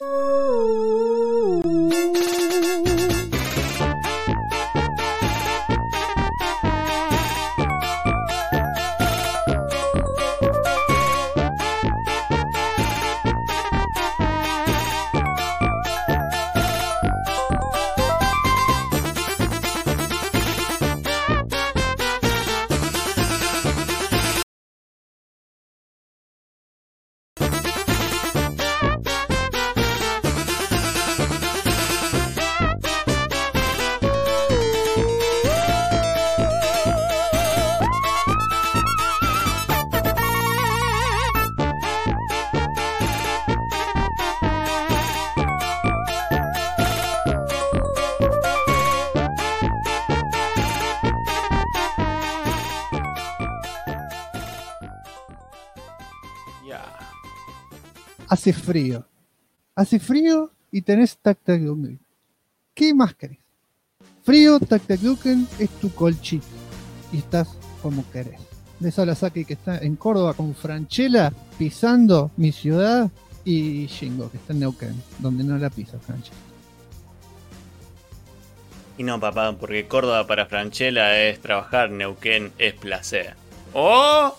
Hace frío y tenés Tactac-Duken. ¿Qué más querés? Frío, Tactac-Duken es tu colchito y estás como querés. Ves a Saki que está en Córdoba con Franchella pisando mi ciudad y Shingo que está en Neuquén, donde no la pisa Franchella. Y no, papá, porque Córdoba para Franchella es trabajar, Neuquén es placer. ¡Oh!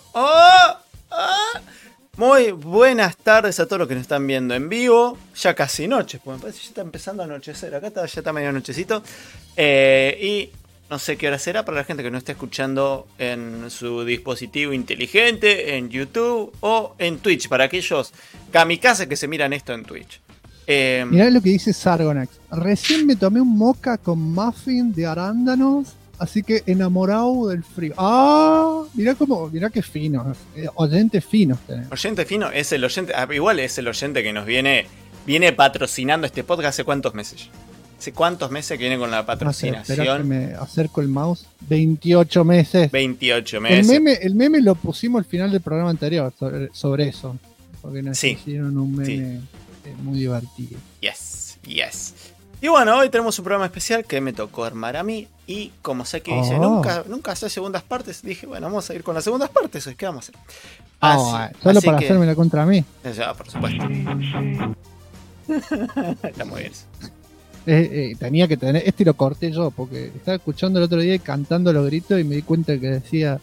Muy buenas tardes a todos los que nos están viendo en vivo. Ya casi noche, porque me parece que ya está empezando a anochecer. Acá ya está medio anochecito. Y no sé qué hora será para la gente que no esté escuchando en su dispositivo inteligente, en YouTube o en Twitch. Para aquellos kamikazes que se miran esto en Twitch. Mirá lo que dice Sargonax. Recién me tomé un mocha con muffin de arándanos. Así que enamorado del frío. Mirá qué fino. Oyentes finos tenemos. Oyente fino es el oyente. Igual es el oyente que nos viene patrocinando este podcast hace cuántos meses. ¿Hace cuántos meses que viene con la patrocinación? No sé, espera que me acerco el mouse. 28 meses. 28 meses. El meme lo pusimos al final del programa anterior sobre eso. Porque nos hicieron un meme muy divertido. Yes. Y bueno, hoy tenemos un programa especial que me tocó armar a mí. Y como sé que dice, nunca hace segundas partes, dije, bueno, vamos a ir con las segundas partes. ¿Qué vamos a hacer? Solo para hacerme la contra mí. Ya, por supuesto. Está muy bien. Tenía que tener, lo corté yo, porque estaba escuchando el otro día y cantando los gritos y me di cuenta que decía...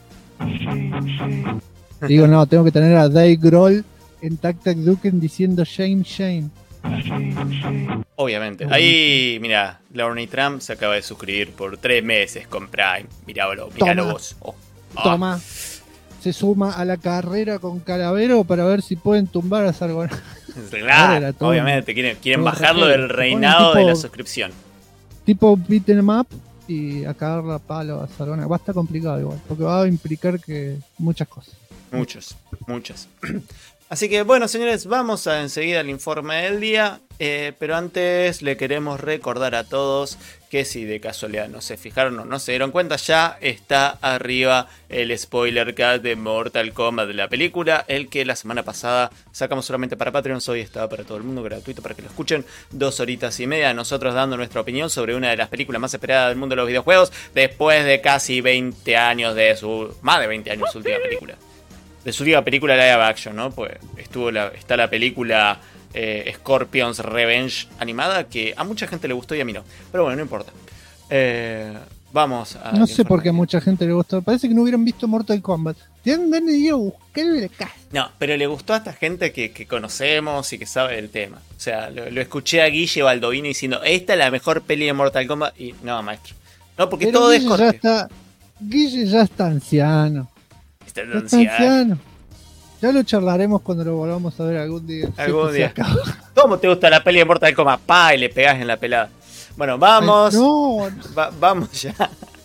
Digo, no, tengo que tener a Dave Grohl en Tactac-Duken diciendo shame. Obviamente. Ahí, mira, Lorne Trump se acaba de suscribir por 3 meses con Prime. Míralo vos. Toma. Se suma a la carrera con Calavero para ver si pueden tumbar a Sargonax. Claro, obviamente. Quieren bajarlo del reinado de la suscripción. Tipo beat 'em up y a cagarla a palo a Sargonax. Va a estar complicado igual, porque va a implicar que muchas cosas. Muchas. Así que bueno, señores, vamos a enseguida al informe del día, pero antes le queremos recordar a todos que si de casualidad no se fijaron o no se dieron cuenta, ya está arriba el spoiler cut de Mortal Kombat de la película, el que la semana pasada sacamos solamente para Patreons, hoy estaba para todo el mundo, gratuito para que lo escuchen, 2 horitas y media, nosotros dando nuestra opinión sobre una de las películas más esperadas del mundo de los videojuegos, después de casi 20 años más de 20 años su última película. De su última película live action, ¿no? Pues está la película Scorpion's Revenge animada, que a mucha gente le gustó y a mí no. Pero bueno, no importa. Vamos a... No sé por qué a mucha gente le gustó. Parece que no hubieran visto Mortal Kombat. Tienen ganas de ir a buscarle acá. No, pero le gustó a esta gente que conocemos y que sabe del tema. O sea, lo escuché a Guille Baldovino diciendo, esta es la mejor peli de Mortal Kombat. Y no, maestro. No, porque pero todo Guille es Scorpion. Guille ya está anciano. Está anciano. Ya lo charlaremos cuando lo volvamos a ver algún día. Algún día. ¿Cómo te gusta la peli de Mortal Kombat? Y le pegás en la pelada. Bueno, vamos. Vamos ya.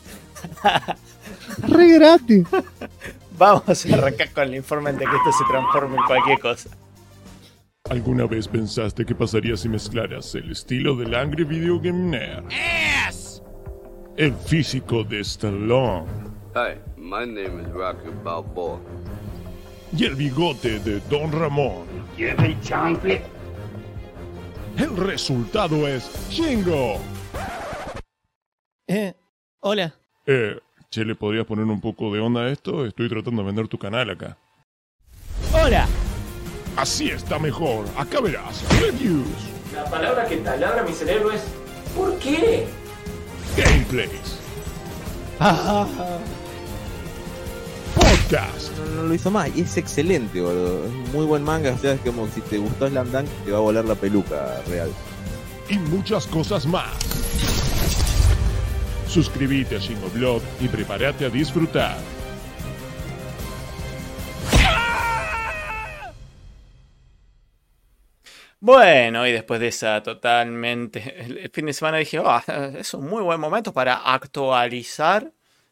Re gratis. Vamos a arrancar con el informe de que esto se transforme en cualquier cosa. ¿Alguna vez pensaste qué pasaría si mezclaras el estilo del Angry Video Game Nerd? Yes. El físico de Stallone. Hi, my name is Rocky Balboa. Y el bigote de Don Ramón. Give me chocolate. El resultado es Shingo. Hola. Che, ¿le podrías poner un poco de onda a esto? Estoy tratando de vender tu canal acá. Hola. Así está mejor. Acá verás. Reviews. La palabra que taladra mi cerebro es ¿por qué? Gameplays. Podcast. No lo hizo más y es excelente, boludo. Es un muy buen manga. O sea, es como si te gustó Slam Dunk, te va a volar la peluca real. Y muchas cosas más. Suscríbete a Shingoblog y prepárate a disfrutar. Bueno, y después de esa totalmente... El fin de semana dije, es un muy buen momento para actualizar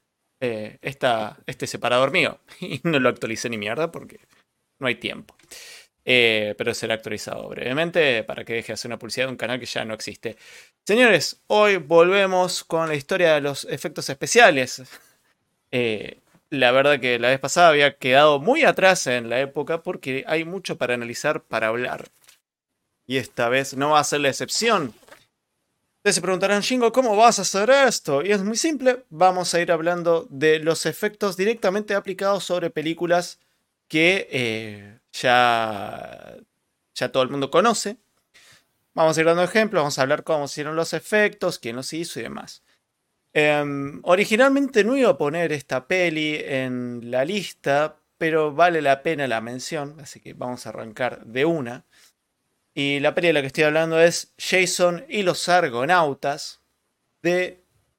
este separador mío. Y no lo actualicé ni mierda porque no hay tiempo. Pero será actualizado brevemente para que deje de hacer una publicidad de un canal que ya no existe. Señores, hoy volvemos con la historia de los efectos especiales. La verdad que la vez pasada había quedado muy atrás en la época porque hay mucho para analizar, para hablar. Y esta vez no va a ser la excepción. Ustedes se preguntarán, Shingo, ¿cómo vas a hacer esto? Y es muy simple, vamos a ir hablando de los efectos directamente aplicados sobre películas que ya todo el mundo conoce. Vamos a ir dando ejemplos, vamos a hablar cómo se hicieron los efectos, quién los hizo y demás. Originalmente no iba a poner esta peli en la lista, pero vale la pena la mención, así que vamos a arrancar de una. Y la peli de la que estoy hablando es Jason y los Argonautas de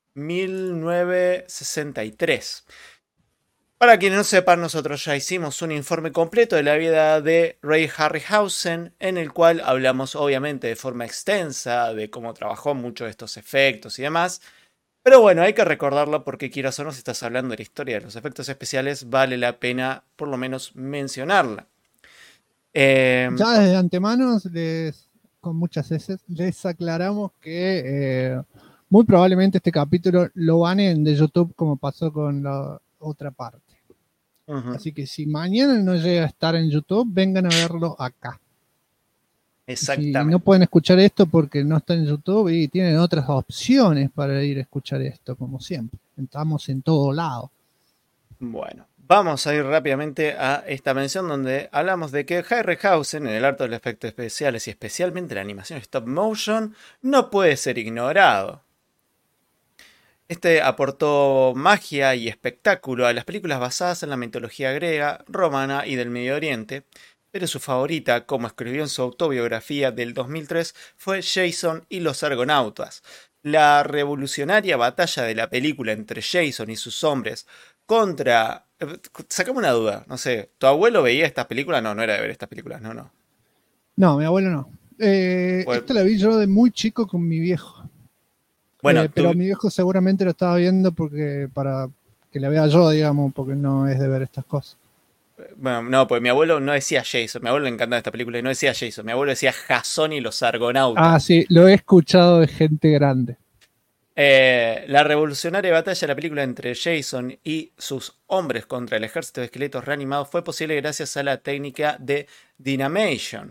1963. Para quienes no sepan, nosotros ya hicimos un informe completo de la vida de Ray Harryhausen, en el cual hablamos obviamente de forma extensa de cómo trabajó muchos de estos efectos y demás. Pero bueno, hay que recordarlo porque quieras o no, si estás hablando de la historia de los efectos especiales, vale la pena por lo menos mencionarla. Ya desde antemano, con muchas veces, les aclaramos que muy probablemente este capítulo lo banen de YouTube como pasó con la otra parte. Así que si mañana no llega a estar en YouTube, vengan a verlo acá. Exactamente. Si no pueden escuchar esto porque no está en YouTube y tienen otras opciones para ir a escuchar esto, como siempre. Estamos en todo lado. Bueno, vamos a ir rápidamente a esta mención donde hablamos de que Harryhausen, en el arte de los efectos especiales y especialmente la animación stop motion, no puede ser ignorado. Este aportó magia y espectáculo a las películas basadas en la mitología griega, romana y del Medio Oriente, pero su favorita, como escribió en su autobiografía del 2003, fue Jason y los Argonautas. La revolucionaria batalla de la película entre Jason y sus hombres contra... Sacame una duda, no sé, ¿tu abuelo veía estas películas? No, no era de ver estas películas, no. No, mi abuelo no. Esta la vi yo de muy chico con mi viejo. Bueno, pero mi viejo seguramente lo estaba viendo porque para que la vea yo, digamos, porque no es de ver estas cosas. Bueno, no, pues mi abuelo no decía Jason, mi abuelo le encantaba esta película y no decía Jason, mi abuelo decía Jason y los Argonautas. Ah, sí, lo he escuchado de gente grande. La revolucionaria batalla de la película entre Jason y sus hombres contra el ejército de esqueletos reanimados fue posible gracias a la técnica de Dynamation,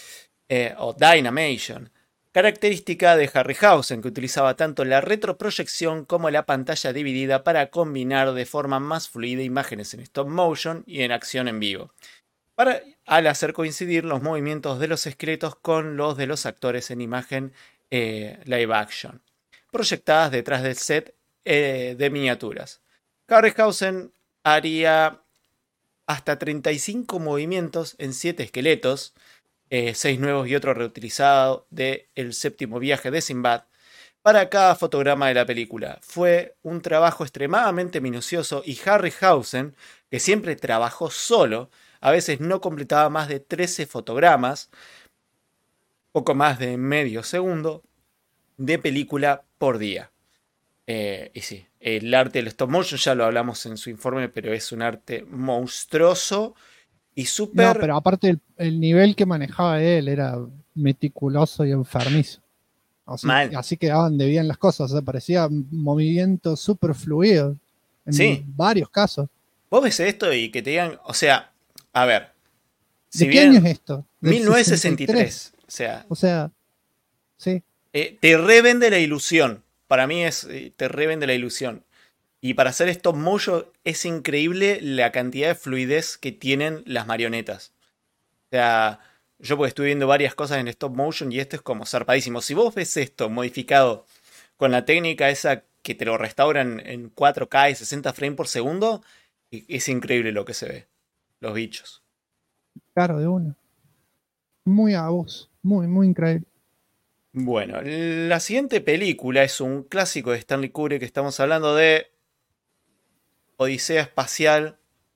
característica de Harryhausen, que utilizaba tanto la retroproyección como la pantalla dividida para combinar de forma más fluida imágenes en stop motion y en acción en vivo, al hacer coincidir los movimientos de los esqueletos con los de los actores en imagen live action, proyectadas detrás del set de miniaturas. Harryhausen haría hasta 35 movimientos en 7 esqueletos, 6 nuevos y otro reutilizado de El séptimo viaje de Sinbad, para cada fotograma de la película. Fue un trabajo extremadamente minucioso y Harryhausen, que siempre trabajó solo, a veces no completaba más de 13 fotogramas, poco más de medio segundo, de película por día. Y sí, el arte del stop motion ya lo hablamos en su informe, pero es un arte monstruoso y súper... No, pero aparte el nivel que manejaba él era meticuloso y enfermizo. Así quedaban de bien las cosas, o sea, parecía movimiento súper fluido en varios casos. Vos ves esto y que te digan, o sea, a ver. ¿De qué año es esto? 1963. O sea, sí. Te revende la ilusión. Para mí te revende la ilusión. Y para hacer stop motion es increíble la cantidad de fluidez que tienen las marionetas. O sea, yo porque estuve viendo varias cosas en stop motion y esto es como zarpadísimo. Si vos ves esto modificado con la técnica esa que te lo restauran en 4K y 60 frames por segundo, es increíble lo que se ve. Los bichos. Claro, de una. Muy a vos. Muy, muy increíble. Bueno, la siguiente película es un clásico de Stanley Kubrick, que estamos hablando de Odisea Espacial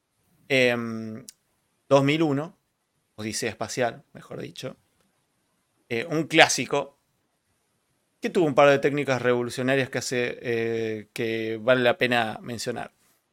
2001. Odisea Espacial, mejor dicho. Un clásico que tuvo un par de técnicas revolucionarias que vale la pena mencionar.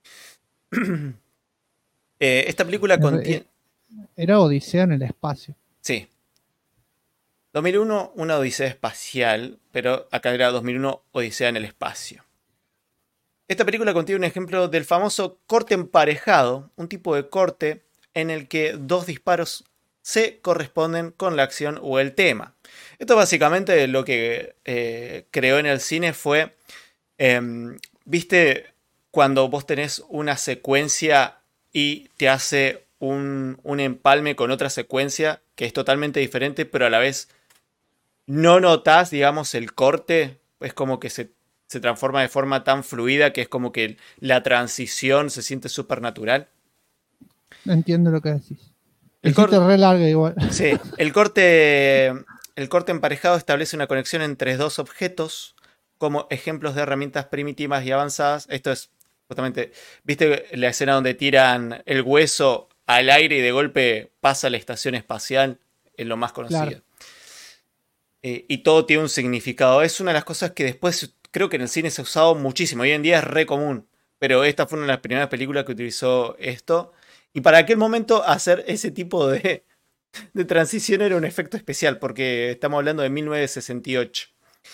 Esta película contiene... Era Odisea en el espacio. Sí. 2001, una Odisea Espacial, pero acá era 2001, Odisea en el Espacio. Esta película contiene un ejemplo del famoso corte emparejado, un tipo de corte en el que dos disparos se corresponden con la acción o el tema. Esto básicamente lo que creó en el cine fue, ¿viste cuando vos tenés una secuencia y te hace un empalme con otra secuencia que es totalmente diferente, pero a la vez no notás, digamos, el corte? Es como que se transforma de forma tan fluida que es como que la transición se siente súper natural. Entiendo lo que decís. El corte re larga igual. Sí, el corte emparejado establece una conexión entre dos objetos como ejemplos de herramientas primitivas y avanzadas. Esto es justamente, ¿viste la escena donde tiran el hueso al aire y de golpe pasa a la estación espacial? Es lo más conocido. Claro. Y todo tiene un significado. Es una de las cosas que después creo que en el cine se ha usado muchísimo. Hoy en día es re común. Pero esta fue una de las primeras películas que utilizó esto. Y para aquel momento hacer ese tipo de transición era un efecto especial. Porque estamos hablando de 1968.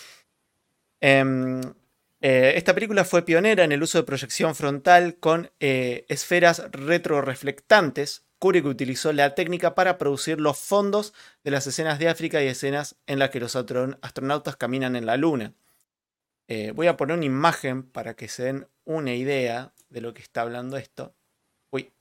Esta película fue pionera en el uso de proyección frontal con esferas retroreflectantes. Kubrick utilizó la técnica para producir los fondos de las escenas de África y escenas en las que los astronautas caminan en la luna. Voy a poner una imagen para que se den una idea de lo que está hablando esto. Uy.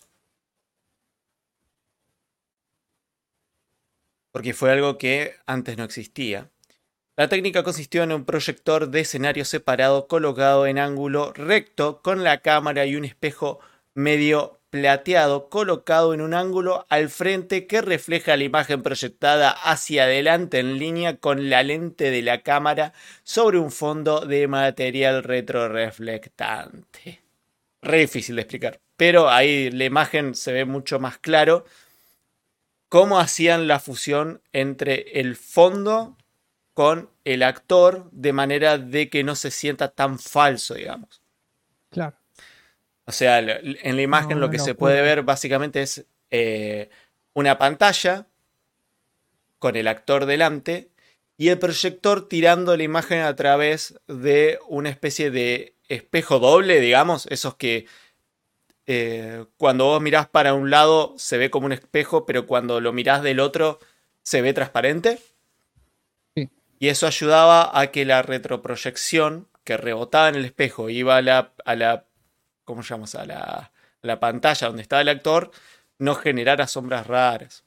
Porque fue algo que antes no existía. La técnica consistió en un proyector de escenario separado colocado en ángulo recto con la cámara y un espejo medio plateado colocado en un ángulo al frente que refleja la imagen proyectada hacia adelante en línea con la lente de la cámara sobre un fondo de material retroreflectante. Re difícil de explicar, pero ahí la imagen se ve mucho más claro cómo hacían la fusión entre el fondo con el actor de manera de que no se sienta tan falso, digamos. Claro. O sea, en la imagen lo que se puede ver básicamente es una pantalla con el actor delante y el proyector tirando la imagen a través de una especie de espejo doble, digamos, esos que cuando vos mirás para un lado se ve como un espejo, pero cuando lo mirás del otro se ve transparente. Sí. Y eso ayudaba a que la retroproyección que rebotaba en el espejo iba a la ¿cómo llamamos? A la pantalla donde estaba el actor, no generara sombras raras.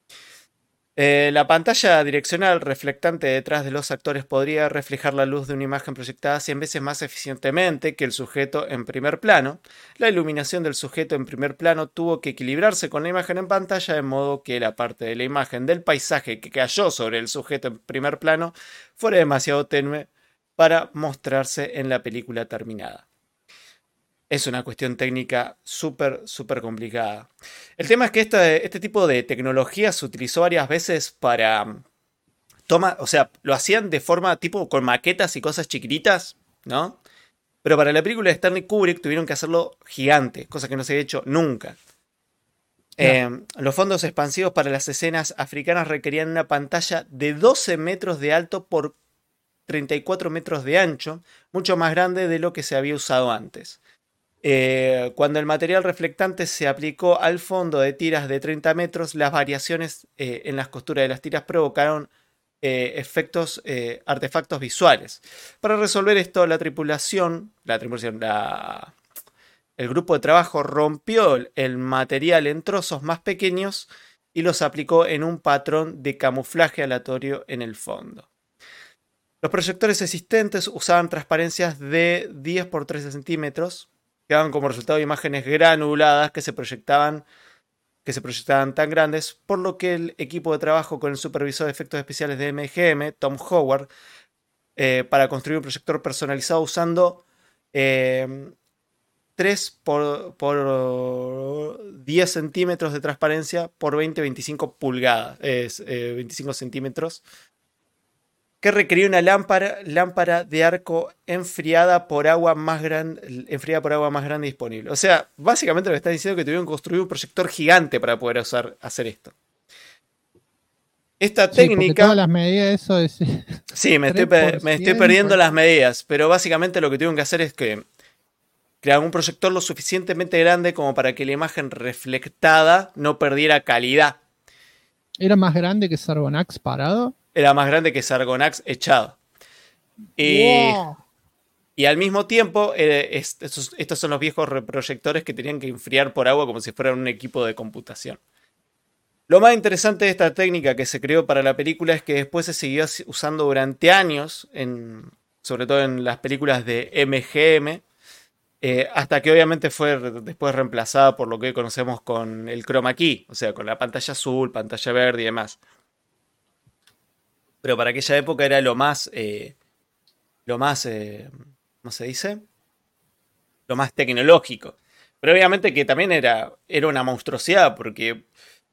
La pantalla direccional reflectante detrás de los actores podría reflejar la luz de una imagen proyectada 100 veces más eficientemente que el sujeto en primer plano. La iluminación del sujeto en primer plano tuvo que equilibrarse con la imagen en pantalla, de modo que la parte de la imagen del paisaje que cayó sobre el sujeto en primer plano fuera demasiado tenue para mostrarse en la película terminada. Es una cuestión técnica súper complicada. El tema es que este tipo de tecnología se utilizó varias veces para o sea, lo hacían de forma tipo con maquetas y cosas chiquititas, ¿no? Pero para la película de Stanley Kubrick tuvieron que hacerlo gigante, cosa que no se había hecho nunca. No. Los fondos expansivos para las escenas africanas requerían una pantalla de 12 metros de alto por 34 metros de ancho, mucho más grande de lo que se había usado antes. Cuando el material reflectante se aplicó al fondo de tiras de 30 metros, las variaciones en las costuras de las tiras provocaron artefactos visuales. Para resolver esto, el grupo de trabajo rompió el material en trozos más pequeños y los aplicó en un patrón de camuflaje aleatorio en el fondo. Los proyectores existentes usaban transparencias de 10 por 13 centímetros, que daban como resultado imágenes granuladas que se proyectaban tan grandes, por lo que el equipo de trabajo con el supervisor de efectos especiales de MGM, Tom Howard, para construir un proyector personalizado usando 3 por 10 centímetros de transparencia por 20-25 pulgadas, 25 centímetros, que requería una lámpara de arco enfriada por agua más grande disponible. O sea, básicamente lo que está diciendo es que tuvieron que construir un proyector gigante para poder hacer esto. Esta técnica... Todas las medidas, eso es... Sí, me estoy perdiendo las medidas, pero básicamente lo que tuvieron que hacer es que crear un proyector lo suficientemente grande como para que la imagen reflectada no perdiera calidad. ¿Era más grande que Sargonax parado? Era más grande que Sargonax echado. ¡Wow! Y al mismo tiempo, estos son los viejos proyectores que tenían que enfriar por agua como si fueran un equipo de computación. Lo más interesante de esta técnica que se creó para la película es que después se siguió usando durante años, sobre todo en las películas de MGM, hasta que obviamente fue después reemplazada por lo que hoy conocemos con el chroma key, o sea, con la pantalla azul, pantalla verde y demás. Pero para aquella época era lo más, ¿cómo se dice? Lo más tecnológico. Pero obviamente que también era una monstruosidad, porque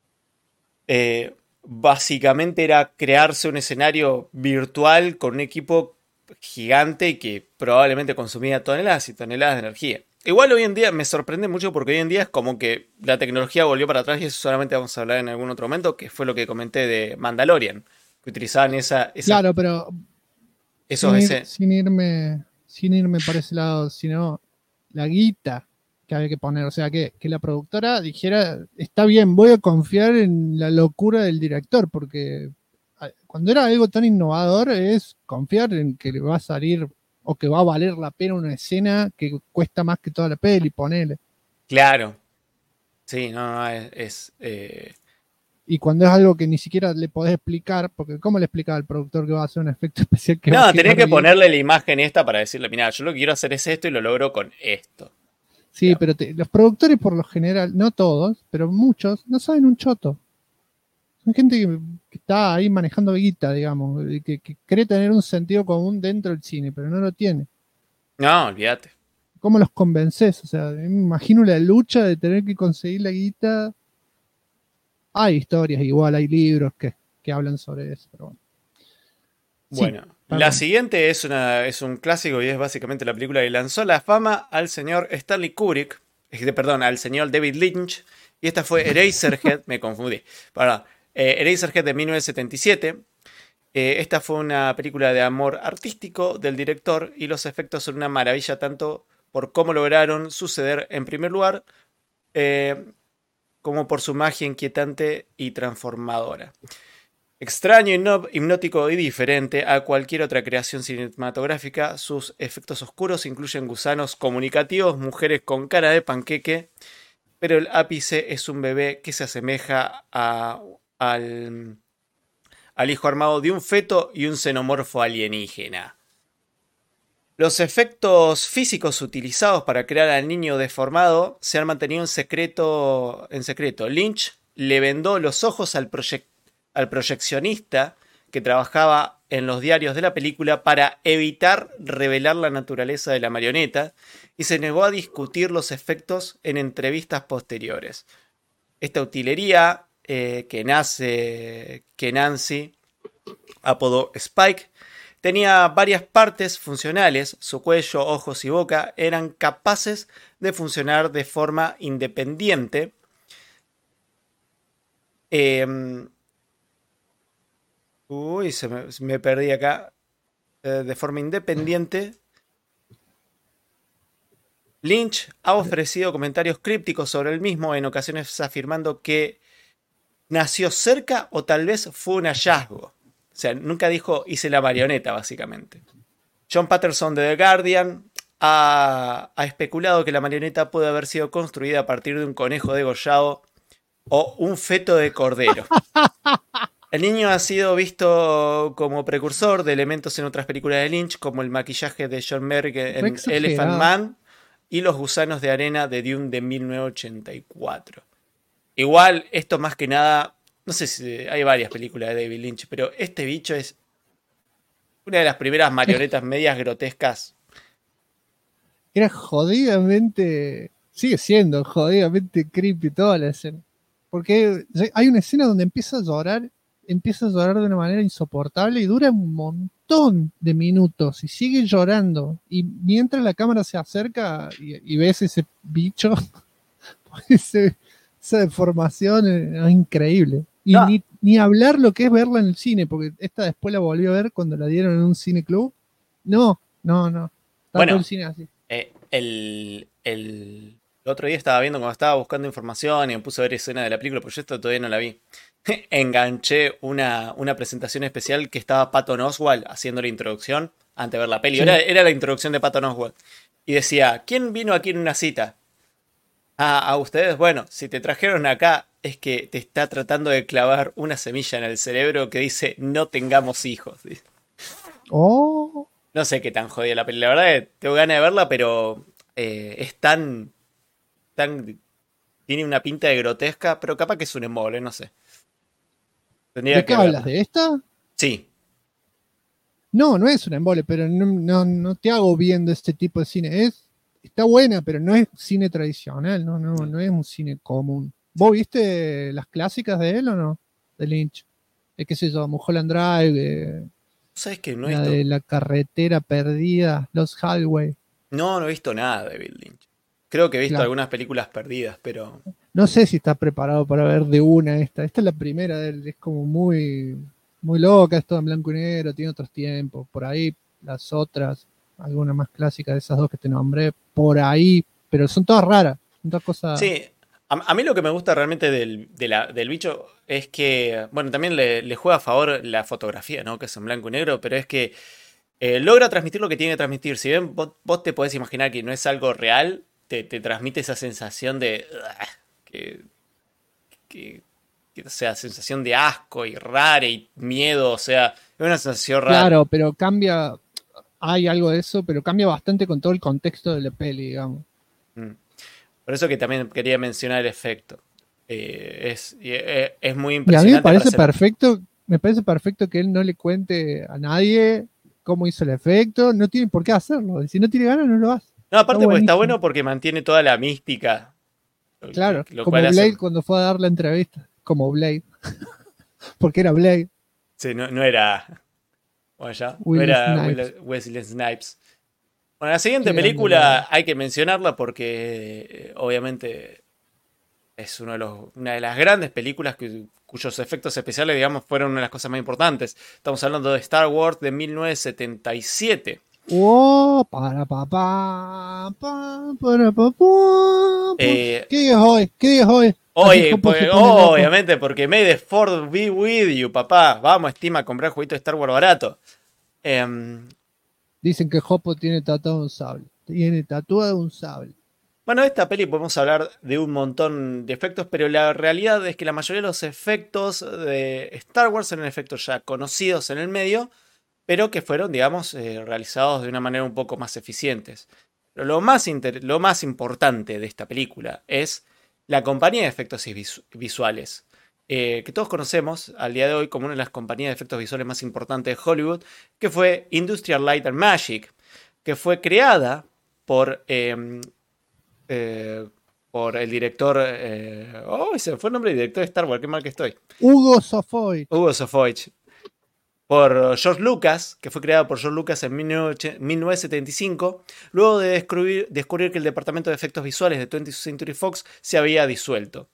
básicamente era crearse un escenario virtual con un equipo gigante y que probablemente consumía toneladas y toneladas de energía. Igual hoy en día me sorprende mucho porque hoy en día es como que la tecnología volvió para atrás y eso solamente vamos a hablar en algún otro momento, que fue lo que comenté de Mandalorian. Que utilizaban esa claro, pero sin irme para ese lado, sino la guita que había que poner, o sea, que la productora dijera, está bien, voy a confiar en la locura del director, porque cuando era algo tan innovador es confiar en que le va a salir o que va a valer la pena una escena que cuesta más que toda la peli, ponele. Claro. Sí, Y cuando es algo que ni siquiera le podés explicar, porque ¿cómo le explicaba al productor que va a hacer un efecto especial? No, tenés que ponerle la imagen esta para decirle, mira, yo lo que quiero hacer es esto y lo logro con esto. Sí, claro. Pero los productores por lo general, no todos, pero muchos, no saben un choto. Son gente que está ahí manejando guita, digamos, que cree tener un sentido común dentro del cine, pero no lo tiene. No, olvídate. ¿Cómo los convences? O sea, me imagino la lucha de tener que conseguir la guita. Hay historias, igual hay libros que hablan sobre eso, pero bueno. Bueno, sí, la siguiente es un clásico y es básicamente la película que lanzó la fama al señor Stanley Kubrick, al señor David Lynch, y esta fue Eraserhead, me confundí, Eraserhead de 1977. Esta fue una película de amor artístico del director y los efectos son una maravilla tanto por cómo lograron suceder en primer lugar, como por su magia inquietante y transformadora. Extraño, hipnótico y diferente a cualquier otra creación cinematográfica, sus efectos oscuros incluyen gusanos comunicativos, mujeres con cara de panqueque, pero el ápice es un bebé que se asemeja al hijo armado de un feto y un xenomorfo alienígena. Los efectos físicos utilizados para crear al niño deformado se han mantenido en secreto. Lynch le vendó los ojos al proyeccionista que trabajaba en los diarios de la película para evitar revelar la naturaleza de la marioneta y se negó a discutir los efectos en entrevistas posteriores. Esta utilería que Nancy apodó Spike tenía varias partes funcionales. Su cuello, ojos y boca eran capaces de funcionar de forma independiente. Me perdí acá. De forma independiente. Lynch ha ofrecido comentarios crípticos sobre el mismo, en ocasiones afirmando que nació cerca o tal vez fue un hallazgo. O sea, nunca dijo hice la marioneta, básicamente. John Patterson de The Guardian ha especulado que la marioneta puede haber sido construida a partir de un conejo degollado o un feto de cordero. El niño ha sido visto como precursor de elementos en otras películas de Lynch, como el maquillaje de John Merrick en Elephant Man y los gusanos de arena de Dune de 1984. Igual, esto más que nada, no sé si hay varias películas de David Lynch, pero este bicho es una de las primeras marionetas medias grotescas. Era jodidamente, sigue siendo jodidamente creepy toda la escena. Porque hay una escena donde empieza a llorar de una manera insoportable y dura un montón de minutos y sigue llorando. Y mientras la cámara se acerca y ves ese bicho, esa deformación es increíble. Y No. ni hablar lo que es verla en el cine, porque esta después la volví a ver cuando la dieron en un cine club. No. Está Bueno, todo el cine así. El otro día estaba viendo, cuando estaba buscando información y me puse a ver escena de la película, porque yo esto todavía no la vi. Enganché una presentación especial que estaba Patton Oswalt haciendo la introducción antes de ver la peli. Sí. Era la introducción de Patton Oswalt. Y decía, ¿quién vino aquí en una cita? ¿A ustedes? Bueno, si te trajeron acá es que te está tratando de clavar una semilla en el cerebro que dice no tengamos hijos. Oh, No sé qué tan jodida la peli. La verdad que tengo ganas de verla, pero es tan... Tiene una pinta de grotesca, pero capaz que es un embole, no sé. Tendría ¿de qué que hablas? verla. ¿De esta? Sí. No es un embole, pero no te hago viendo este tipo de cine. Está buena, pero no es cine tradicional, no es un cine común. ¿Vos viste las clásicas de él o no? De Lynch. Qué sé yo, Mulholland Drive, ¿Sabes que no he la visto? de la carretera perdida, Los Highway. No he visto nada de David Lynch. Creo que he visto Claro. algunas películas perdidas, pero... No sé si está preparado para ver de una esta. Esta es la primera de él, es como muy loca, es todo en blanco y negro, tiene otros tiempos. Por ahí las otras, algunas más clásicas de esas dos que te nombré, por ahí, pero son todas raras, son todas cosas. Sí, a mí lo que me gusta realmente del bicho es que, bueno, también le juega a favor la fotografía, ¿no? Que es en blanco y negro, pero es que logra transmitir lo que tiene que transmitir. Si bien vos te podés imaginar que no es algo real, te transmite esa sensación de... o sea, sensación de asco y rara y miedo, o sea, es una sensación rara. Claro, pero cambia, hay algo de eso, pero cambia bastante con todo el contexto de la peli, digamos. Por eso que también quería mencionar el efecto. Es muy Y a impresionante. mí me parece para hacer- perfecto que él no le cuente a nadie cómo hizo el efecto, no tiene por qué hacerlo, y si no tiene ganas no lo hace. No, aparte porque está buenísimo. bueno porque mantiene toda la mística. Claro, Lo como cual hace- Blade cuando fue a dar la entrevista, como Blade, porque era Blade, Sí, no era... Bueno, ya. No Wesley era Snipes. Wesley Snipes. Bueno, la siguiente Qué grande película Blade. hay que mencionarla porque obviamente es una de las grandes películas cuyos efectos especiales, digamos, fueron una de las cosas más importantes. Estamos hablando de Star Wars de 1977. Oh, para papá, para papá. Eh, ¿Qué día es hoy? ¿Qué día es hoy? Así Oye, Jopo se pues, pone loco. obviamente, porque May the Fourth be with you, papá. Vamos, estima, a comprar jueguitos de Star Wars barato. Dicen que Jopo tiene tatuado un sable. Tiene tatuado un sable. Bueno, de esta peli podemos hablar de un montón de efectos, pero la realidad es que la mayoría de los efectos de Star Wars eran efectos ya conocidos en el medio, pero que fueron, digamos, realizados de una manera un poco más eficientes. Pero lo más importante de esta película es la compañía de efectos visuales, que todos conocemos al día de hoy como una de las compañías de efectos visuales más importantes de Hollywood, que fue Industrial Light and Magic, que fue creada por el director... se fue el nombre del director de Star Wars, qué mal que estoy. Hugo Sofovich. Hugo Sofovich. Por George Lucas, que fue creado por George Lucas en 1975, luego de descubrir que el departamento de efectos visuales de 20th Century Fox se había disuelto.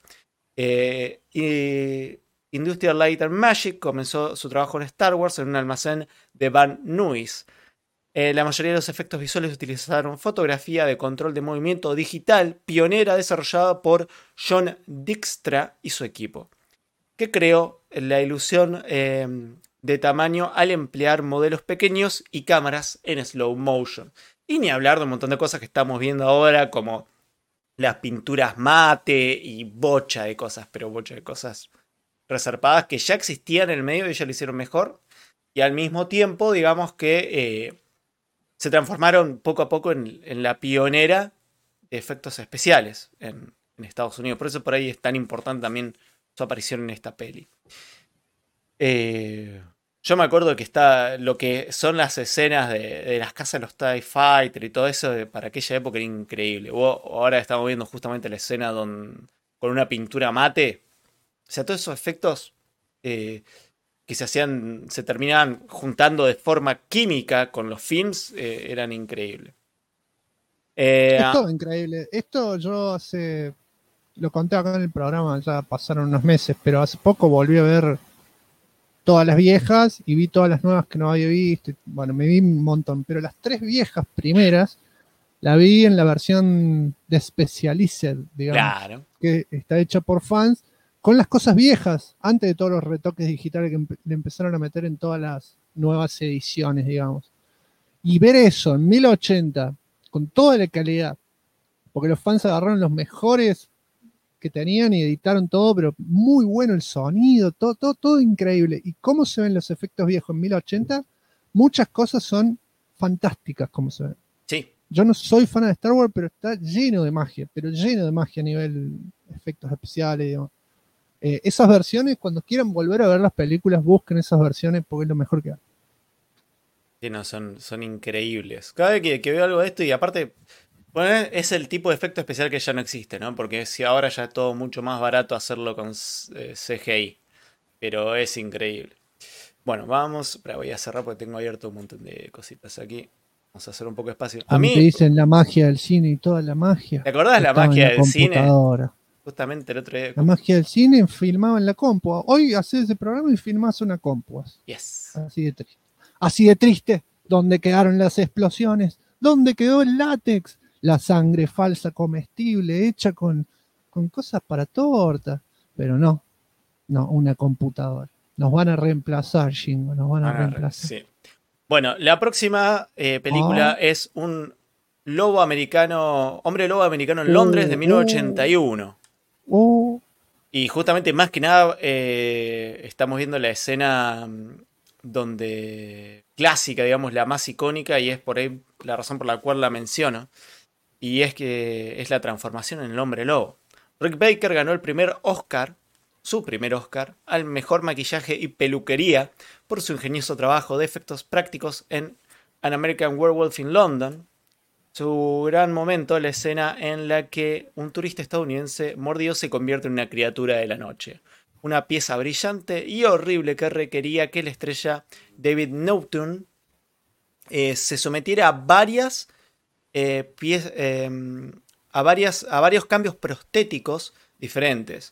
Industrial Light and Magic comenzó su trabajo en Star Wars en un almacén de Van Nuys. La mayoría de los efectos visuales utilizaron fotografía de control de movimiento digital pionera desarrollada por John Dykstra y su equipo, que creó la ilusión de tamaño al emplear modelos pequeños y cámaras en slow motion. Y ni hablar de un montón de cosas que estamos viendo ahora, como las pinturas mate y bocha de cosas, pero bocha de cosas resarpadas que ya existían en el medio y ya lo hicieron mejor. Y al mismo tiempo, digamos que se transformaron poco a poco en la pionera de efectos especiales en Estados Unidos. Por eso por ahí es tan importante también su aparición en esta peli. Yo me acuerdo que está lo que son las escenas de las casas de los TIE Fighter y todo eso para aquella época era increíble. Ahora estamos viendo justamente la escena con una pintura mate. O sea, todos esos efectos que se terminaban juntando de forma química con los films eran increíbles. Es todo increíble. Esto yo lo conté acá en el programa, ya pasaron unos meses, pero hace poco volví a ver todas las viejas y vi todas las nuevas que no había visto. Bueno, me vi un montón, pero las 3 viejas primeras la vi en la versión de Specialized, digamos, Claro. que está hecha por fans, con las cosas viejas, antes de todos los retoques digitales que le empezaron a meter en todas las nuevas ediciones, digamos. Y ver eso en 1080, con toda la calidad, porque los fans agarraron los mejores que tenían y editaron todo, pero muy bueno el sonido, todo increíble. Y cómo se ven los efectos viejos en 1080, muchas cosas son fantásticas como se ven. Sí. Yo no soy fan de Star Wars, pero está lleno de magia, a nivel efectos especiales, digamos. Esas versiones, cuando quieran volver a ver las películas, busquen esas versiones porque es lo mejor que hay. Sí, no, son increíbles. Cada vez que veo algo de esto, y aparte, bueno, es el tipo de efecto especial que ya no existe, ¿no? Porque si ahora ya es todo mucho más barato hacerlo con CGI. Pero es increíble. Bueno, vamos. Pero voy a cerrar porque tengo abierto un montón de cositas aquí. Vamos a hacer un poco de espacio. A mí, te dicen la magia del cine y toda la magia. ¿te acordás la estaba magia en la del cine? computadora. Justamente el otro día. La magia del cine filmaba en la compu. Hoy haces ese programa y filmás una compu. Yes. Así de triste. Así de triste. ¿Dónde quedaron las explosiones? ¿Dónde quedó el látex? La sangre falsa comestible hecha con cosas para torta. Pero no, una computadora. Nos van a reemplazar, Shingo, nos van a reemplazar. Sí. Bueno, la próxima película es un lobo americano, hombre lobo americano en Londres de 1981. Y justamente, más que nada, estamos viendo la escena donde clásica, digamos, la más icónica, y es por ahí la razón por la cual la menciono, y es que es la transformación en el hombre lobo. Rick Baker ganó el primer Oscar, su primer Oscar, al mejor maquillaje y peluquería por su ingenioso trabajo de efectos prácticos en An American Werewolf in London. Su gran momento, la escena en la que un turista estadounidense mordido se convierte en una criatura de la noche. Una pieza brillante y horrible que requería que la estrella David Naughton se sometiera a varios cambios prostéticos diferentes.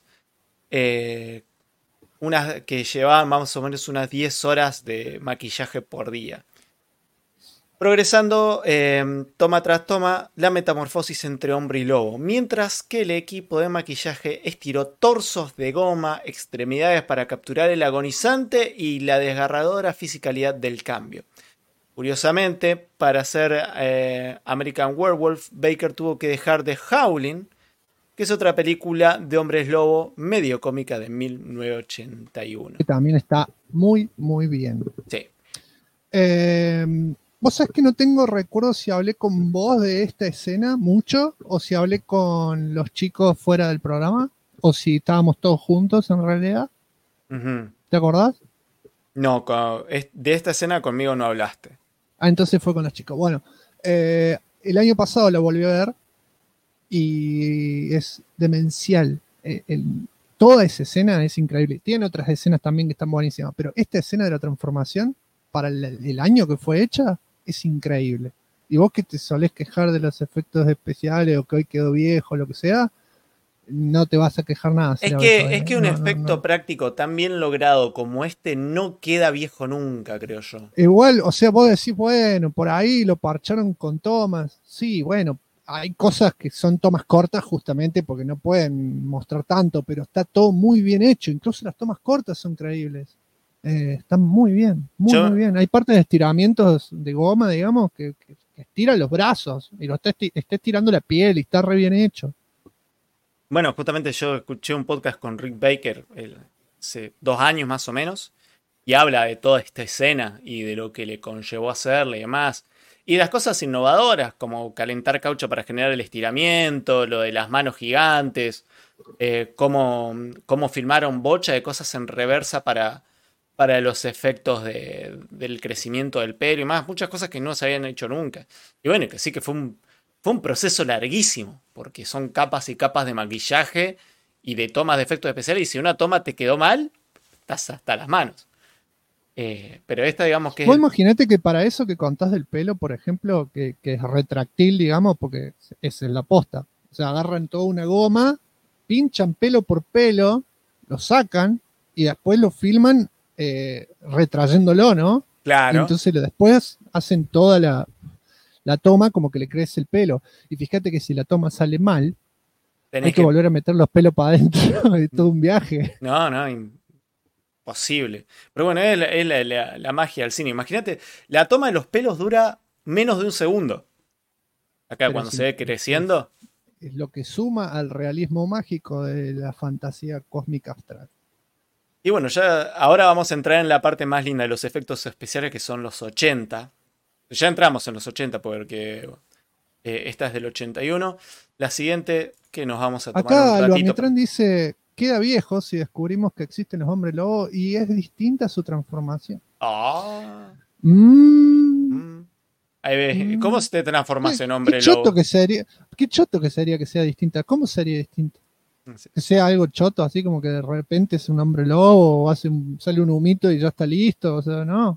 Unas que llevaban más o menos unas 10 horas de maquillaje por día. Progresando toma tras toma la metamorfosis entre hombre y lobo, mientras que el equipo de maquillaje estiró torsos de goma, extremidades para capturar el agonizante y la desgarradora fisicalidad del cambio. Curiosamente, para hacer American Werewolf, Baker tuvo que dejar The Howling, que es otra película de hombres lobo medio cómica de 1981. Que también está muy, muy bien. Sí. Vos sabés que no tengo recuerdo si hablé con vos de esta escena mucho, o si hablé con los chicos fuera del programa, o si estábamos todos juntos en realidad. Uh-huh. ¿Te acordás? No, de esta escena conmigo no hablaste. Entonces fue con los chicos. Bueno, el año pasado la volví a ver y es demencial. Toda esa escena es increíble. Tiene otras escenas también que están buenísimas, pero esta escena de la transformación para el año que fue hecha es increíble. Y vos que te solés quejar de los efectos especiales o que hoy quedó viejo, lo que sea, no te vas a quejar nada. Es que un efecto práctico tan bien logrado como este no queda viejo nunca, creo yo. Igual, o sea, vos decís, bueno, por ahí lo parcharon con tomas. Sí, bueno, hay cosas que son tomas cortas justamente porque no pueden mostrar tanto, pero está todo muy bien hecho. Incluso las tomas cortas son creíbles. Están muy bien, muy bien. Hay partes de estiramientos de goma, digamos, que estira los brazos y lo está estirando la piel y está re bien hecho. Bueno, justamente yo escuché un podcast con Rick Baker hace 2 años más o menos, y habla de toda esta escena y de lo que le conllevó hacerle y demás. Y las cosas innovadoras, como calentar caucho para generar el estiramiento, lo de las manos gigantes, cómo filmaron bocha de cosas en reversa para los efectos del crecimiento del pelo y más, muchas cosas que no se habían hecho nunca. Y bueno, que sí que fue un proceso larguísimo, porque son capas y capas de maquillaje y de tomas de efectos especiales, y si una toma te quedó mal, estás hasta las manos. Pero esta, digamos que Vos imaginate que para eso que contás del pelo, por ejemplo, que es retráctil, digamos, porque es en la posta. O sea, agarran toda una goma, pinchan pelo por pelo, lo sacan y después lo filman retrayéndolo, ¿no? Y claro, entonces después hacen toda la toma como que le crece el pelo. Y fíjate que si la toma sale mal, hay tenés que volver a meter los pelos para adentro. Es todo un viaje. No, imposible. Pero bueno, es la magia del cine. Imagínate, la toma de los pelos dura menos de un segundo. Acá Pero cuando sí, se ve creciendo. es lo que suma al realismo mágico de la fantasía cósmica abstracta. Y bueno, ya ahora vamos a entrar en la parte más linda de los efectos especiales, que son los 80. Ya entramos en los 80 porque esta es del 81. La siguiente que nos vamos a tomar Acá un ratito. Albamitran dice, queda viejo si descubrimos que existen los hombres lobo y es distinta su transformación. Ah, Mm, ahí ves. ¿Cómo se te transformas en qué hombre choto lobo? que sería, qué choto que sería que sea distinta. ¿Cómo sería distinta? No sé. Que sea algo choto, así como que de repente es un hombre lobo o sale un humito y ya está listo. O sea, no.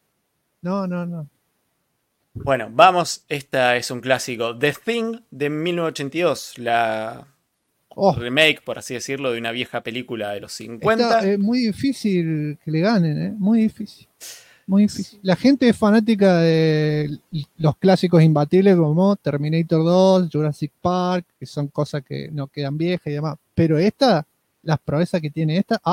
No. Bueno, vamos. Esta es un clásico. The Thing de 1982. La Oh, remake, por así decirlo, de una vieja película de los 50. está muy difícil que le ganen, ¿eh? Muy difícil. Muy difícil. La gente es fanática de los clásicos imbatibles como Terminator 2, Jurassic Park, que son cosas que no quedan viejas y demás. Pero las proezas que tiene esta,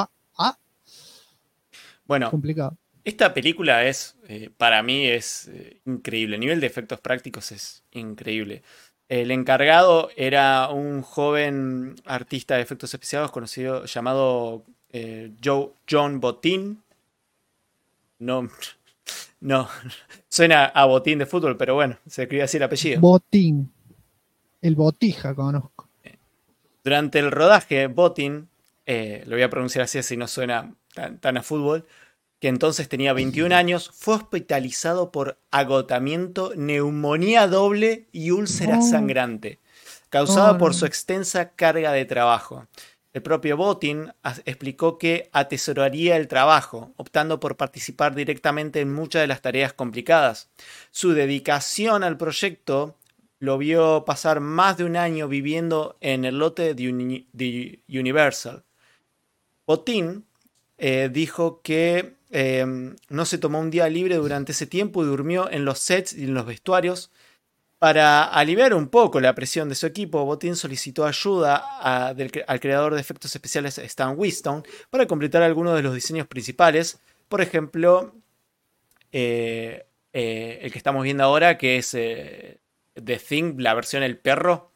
Bueno, complicado. esta película para mí es increíble. El nivel de efectos prácticos es increíble. El encargado era un joven artista de efectos especiales conocido llamado John Botín. No, no, suena a botín de fútbol, pero bueno, se escribe así el apellido. Botín. El Botija conozco. Durante el rodaje, Botín, lo voy a pronunciar así no suena tan a fútbol, que entonces tenía 21 años, fue hospitalizado por agotamiento, neumonía doble y úlcera No. sangrante, causada No. por su extensa carga de trabajo. El propio Botín explicó que atesoraría el trabajo, optando por participar directamente en muchas de las tareas complicadas. Su dedicación al proyecto lo vio pasar más de un año viviendo en el lote de Universal. Botín dijo que no se tomó un día libre durante ese tiempo y durmió en los sets y en los vestuarios. Para aliviar un poco la presión de su equipo, Botín solicitó ayuda al creador de efectos especiales Stan Winston para completar algunos de los diseños principales. Por ejemplo, el que estamos viendo ahora, que es The Thing, la versión El Perro.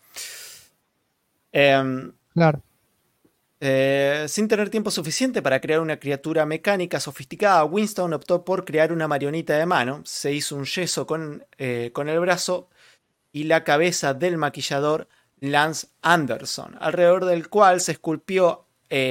Claro. Sin tener tiempo suficiente para crear una criatura mecánica sofisticada, Winston optó por crear una marioneta de mano. Se hizo un yeso con el brazo y la cabeza del maquillador Lance Anderson, alrededor del cual se esculpió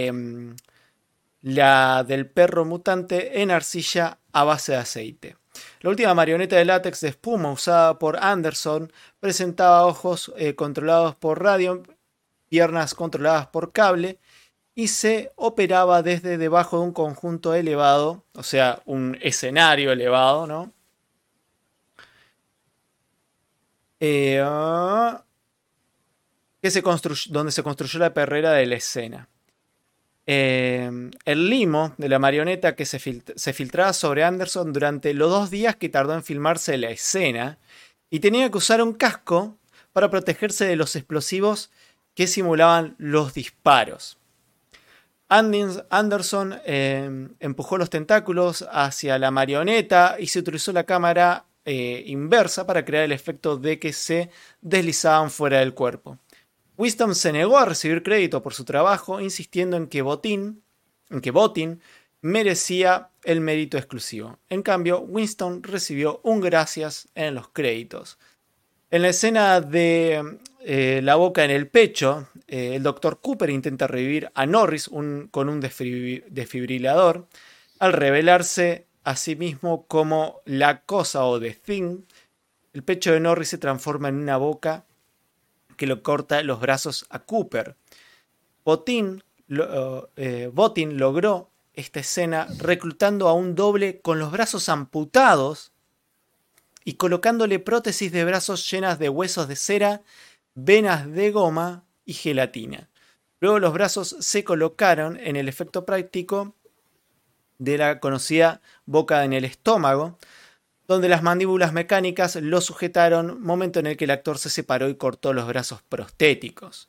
la del perro mutante en arcilla a base de aceite. La última marioneta de látex de espuma usada por Anderson presentaba ojos controlados por radio, piernas controladas por cable, y se operaba desde debajo de un conjunto elevado, o sea, un escenario elevado, ¿no? Donde se construyó la perrera de la escena. El limo de la marioneta que se filtraba sobre Anderson durante los 2 días que tardó en filmarse la escena, y tenía que usar un casco para protegerse de los explosivos que simulaban los disparos. Anderson empujó los tentáculos hacia la marioneta y se utilizó la cámara inversa para crear el efecto de que se deslizaban fuera del cuerpo. Winston se negó a recibir crédito por su trabajo, insistiendo en que Botin merecía el mérito exclusivo. En cambio, Winston recibió un gracias en los créditos. En la escena de la boca en el pecho, el Dr. Cooper intenta revivir a Norris con un desfibrilador al revelarse a sí mismo como la cosa o The Thing. El pecho de Norris se transforma en una boca que le corta los brazos a Cooper. Botin logró esta escena reclutando a un doble con los brazos amputados y colocándole prótesis de brazos llenas de huesos de cera, venas de goma y gelatina. Luego los brazos se colocaron en el efecto práctico de la conocida boca en el estómago, donde las mandíbulas mecánicas lo sujetaron, momento en el que el actor se separó y cortó los brazos prostéticos.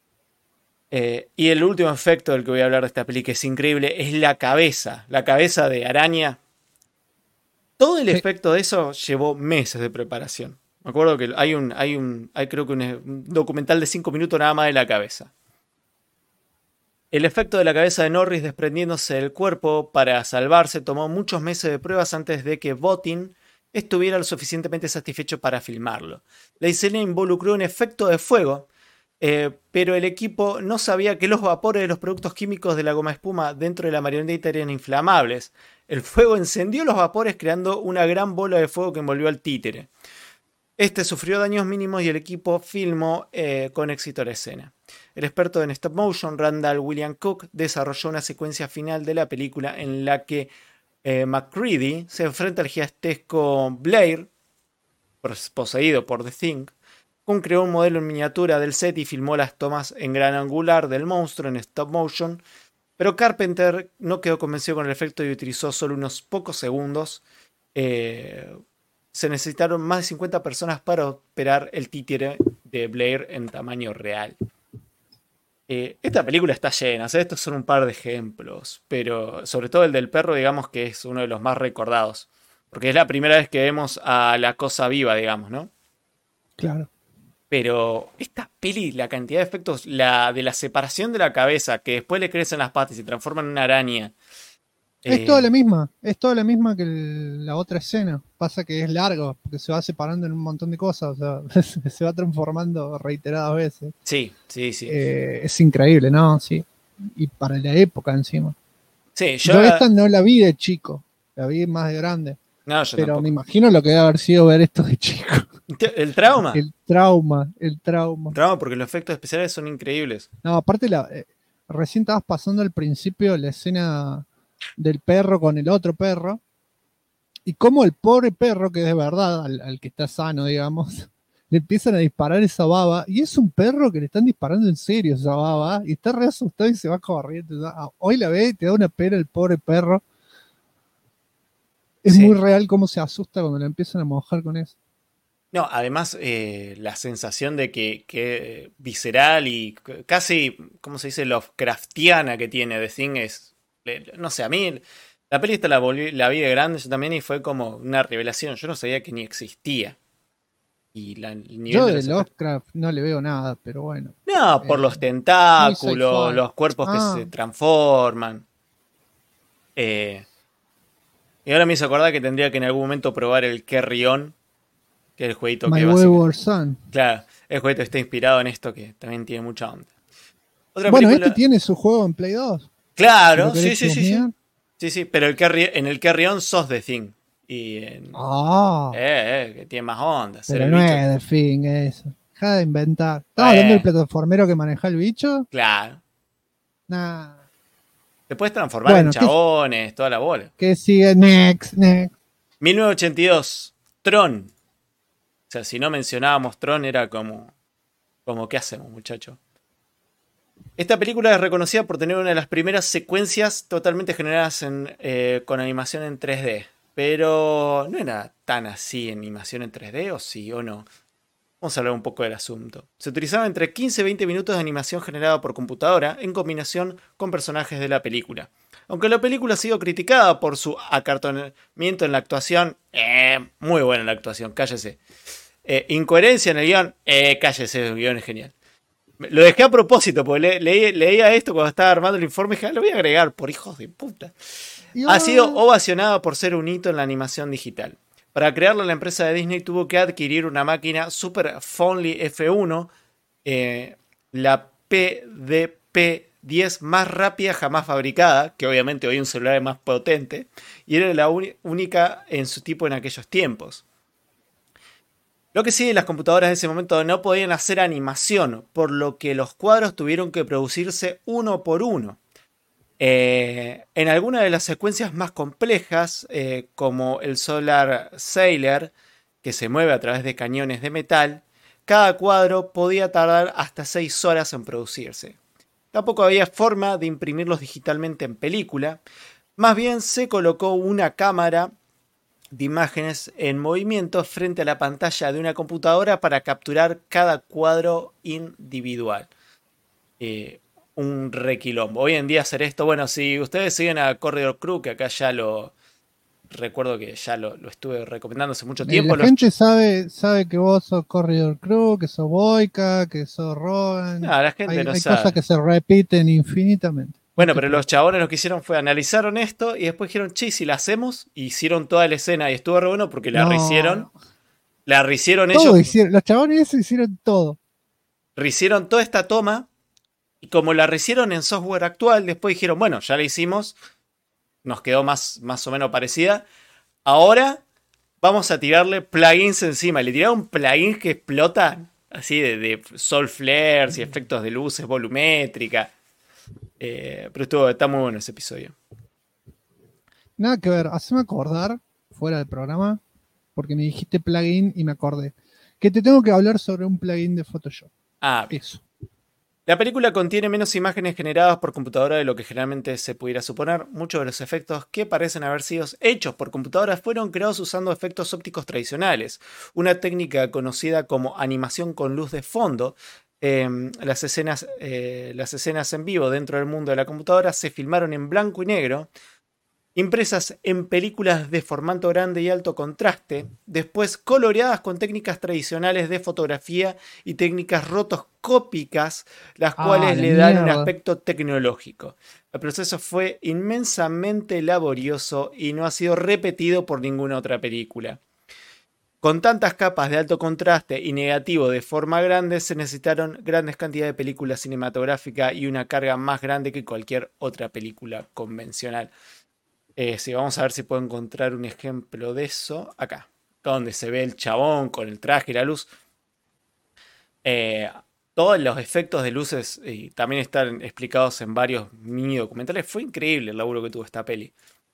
Y el último efecto del que voy a hablar de esta peli, que es increíble, es la cabeza de araña. Todo el efecto de eso llevó meses de preparación. Me acuerdo que hay creo que un documental de 5 minutos nada más de la cabeza. El efecto de la cabeza de Norris desprendiéndose del cuerpo para salvarse tomó muchos meses de pruebas antes de que Botin estuviera lo suficientemente satisfecho para filmarlo. La escena involucró un efecto de fuego, pero el equipo no sabía que los vapores de los productos químicos de la goma espuma dentro de la marioneta eran inflamables. El fuego encendió los vapores creando una gran bola de fuego que envolvió al títere. Este sufrió daños mínimos y el equipo filmó con éxito la escena. El experto en stop motion, Randall William Cook, desarrolló una secuencia final de la película en la que MacReady se enfrenta al gigantesco Blair, poseído por The Thing. Cook creó un modelo en miniatura del set y filmó las tomas en gran angular del monstruo en stop motion, pero Carpenter no quedó convencido con el efecto y utilizó solo unos pocos segundos. Se necesitaron más de 50 personas para operar el títere de Blair en tamaño real. Esta película está llena, o sea, estos son un par de ejemplos, pero sobre todo el del perro, digamos que es uno de los más recordados, porque es la primera vez que vemos a la cosa viva, digamos, ¿no? Claro. Pero esta peli, la cantidad de efectos, la de la separación de la cabeza, que después le crecen las patas y se transforma en una araña. Es toda la misma que la otra escena. Pasa que es largo, porque se va separando en un montón de cosas, o sea, se va transformando reiteradas veces. Sí. Es increíble, ¿no? Sí. Y para la época encima. Sí, yo esta no la vi de chico, la vi más de grande. No, yo pero tampoco. me imagino lo que debe haber sido ver esto de chico. ¿El trauma? El trauma. Porque los efectos especiales son increíbles. No, aparte recién estabas pasando al principio la escena del perro con el otro perro, y como el pobre perro, que es de verdad, al que está sano, digamos, le empiezan a disparar esa baba, y es un perro que le están disparando en serio esa baba, y está re asustado y se va corriendo. Hoy la ves y te da una pena el pobre perro. Es muy real cómo se asusta cuando le empiezan a mojar con eso. No, además la sensación de que visceral y casi, ¿cómo se dice?, Lovecraftiana que tiene The Thing es, no sé, a mí la peli esta la vi de grande yo también y fue como una revelación. Yo no sabía que ni existía. Y el nivel yo de Lovecraft no le veo nada, pero bueno. No, por los tentáculos, los cuerpos que se transforman. Y ahora me hizo acordar que tendría que en algún momento probar el Carry On, que es el jueguito My que Wayward Son. Claro, el jueguito está inspirado en esto, que también tiene mucha onda. Otra película... este tiene su juego en Play 2. Claro, sí, pero en el Carry On sos The Thing. Y que tiene más onda. Pero no es The Thing eso. Deja de inventar. ¿Estás hablando del plataformero que maneja el bicho? Claro. Nah. Te puedes transformar en chabones, toda la bola. ¿Qué sigue? Next. 1982, Tron. O sea, si no mencionábamos Tron era como ¿qué hacemos, muchacho? Esta película es reconocida por tener una de las primeras secuencias totalmente generadas con animación en 3D. Pero no era tan así animación en 3D, o sí o no. Vamos a hablar un poco del asunto. Se utilizaba entre 15 y 20 minutos de animación generada por computadora en combinación con personajes de la película. Aunque la película ha sido criticada por su acartonamiento en la actuación, muy buena la actuación, cállese. Incoherencia en el guión, cállese, el guión es genial. Lo dejé a propósito, porque leía esto cuando estaba armando el informe y dije, lo voy a agregar por hijos de puta. Ha sido ovacionado por ser un hito en la animación digital. Para crearlo, la empresa de Disney tuvo que adquirir una máquina Super Family F1, la PDP-10 más rápida jamás fabricada, que obviamente hoy un celular es más potente, y era la única en su tipo en aquellos tiempos. Lo que sí, las computadoras de ese momento no podían hacer animación, por lo que los cuadros tuvieron que producirse uno por uno. En algunas de las secuencias más complejas, como el Solar Sailor, que se mueve a través de cañones de metal, cada cuadro podía tardar hasta 6 horas en producirse. Tampoco había forma de imprimirlos digitalmente en película, más bien se colocó una cámara de imágenes en movimiento frente a la pantalla de una computadora para capturar cada cuadro individual. Un requilombo. Hoy en día hacer esto, bueno, si ustedes siguen a Corridor Crew, que acá ya lo recuerdo que ya lo estuve recomendando hace mucho tiempo. La gente sabe que vos sos Corridor Crew, que sos Boyka, que sos Rogan. No, la gente no hay sabe. cosas que se repiten infinitamente. Bueno, pero los chabones lo que hicieron fue analizaron esto y después dijeron, che, si la hacemos, hicieron toda la escena y estuvo re bueno porque la rehicieron. La rehicieron ellos. Los chabones hicieron todo. Rehicieron toda esta toma y como la rehicieron en software actual, después dijeron, bueno, ya la hicimos, nos quedó más o menos parecida. Ahora vamos a tirarle plugins encima. Le tiraron plugins que explotan, así de sol flares y efectos de luces volumétrica. Pero está muy bueno ese episodio. Nada que ver, haceme acordar, fuera del programa, porque me dijiste plugin y me acordé, que te tengo que hablar sobre un plugin de Photoshop. Eso. La película contiene menos imágenes generadas por computadora de lo que generalmente se pudiera suponer. Muchos de los efectos que parecen haber sido hechos por computadoras fueron creados usando efectos ópticos tradicionales, una técnica conocida como animación con luz de fondo. Las escenas en vivo dentro del mundo de la computadora se filmaron en blanco y negro, impresas en películas de formato grande y alto contraste, después coloreadas con técnicas tradicionales de fotografía y técnicas rotoscópicas, las cuales le dan un aspecto tecnológico. El proceso fue inmensamente laborioso y no ha sido repetido por ninguna otra película. Con tantas capas de alto contraste y negativo de forma grande, se necesitaron grandes cantidades de película cinematográfica y una carga más grande que cualquier otra película convencional. Sí, vamos a ver si puedo encontrar un ejemplo de eso. Acá, donde se ve el chabón con el traje y la luz. Todos los efectos de luces también están explicados en varios mini documentales. Fue increíble el laburo que tuvo esta peli.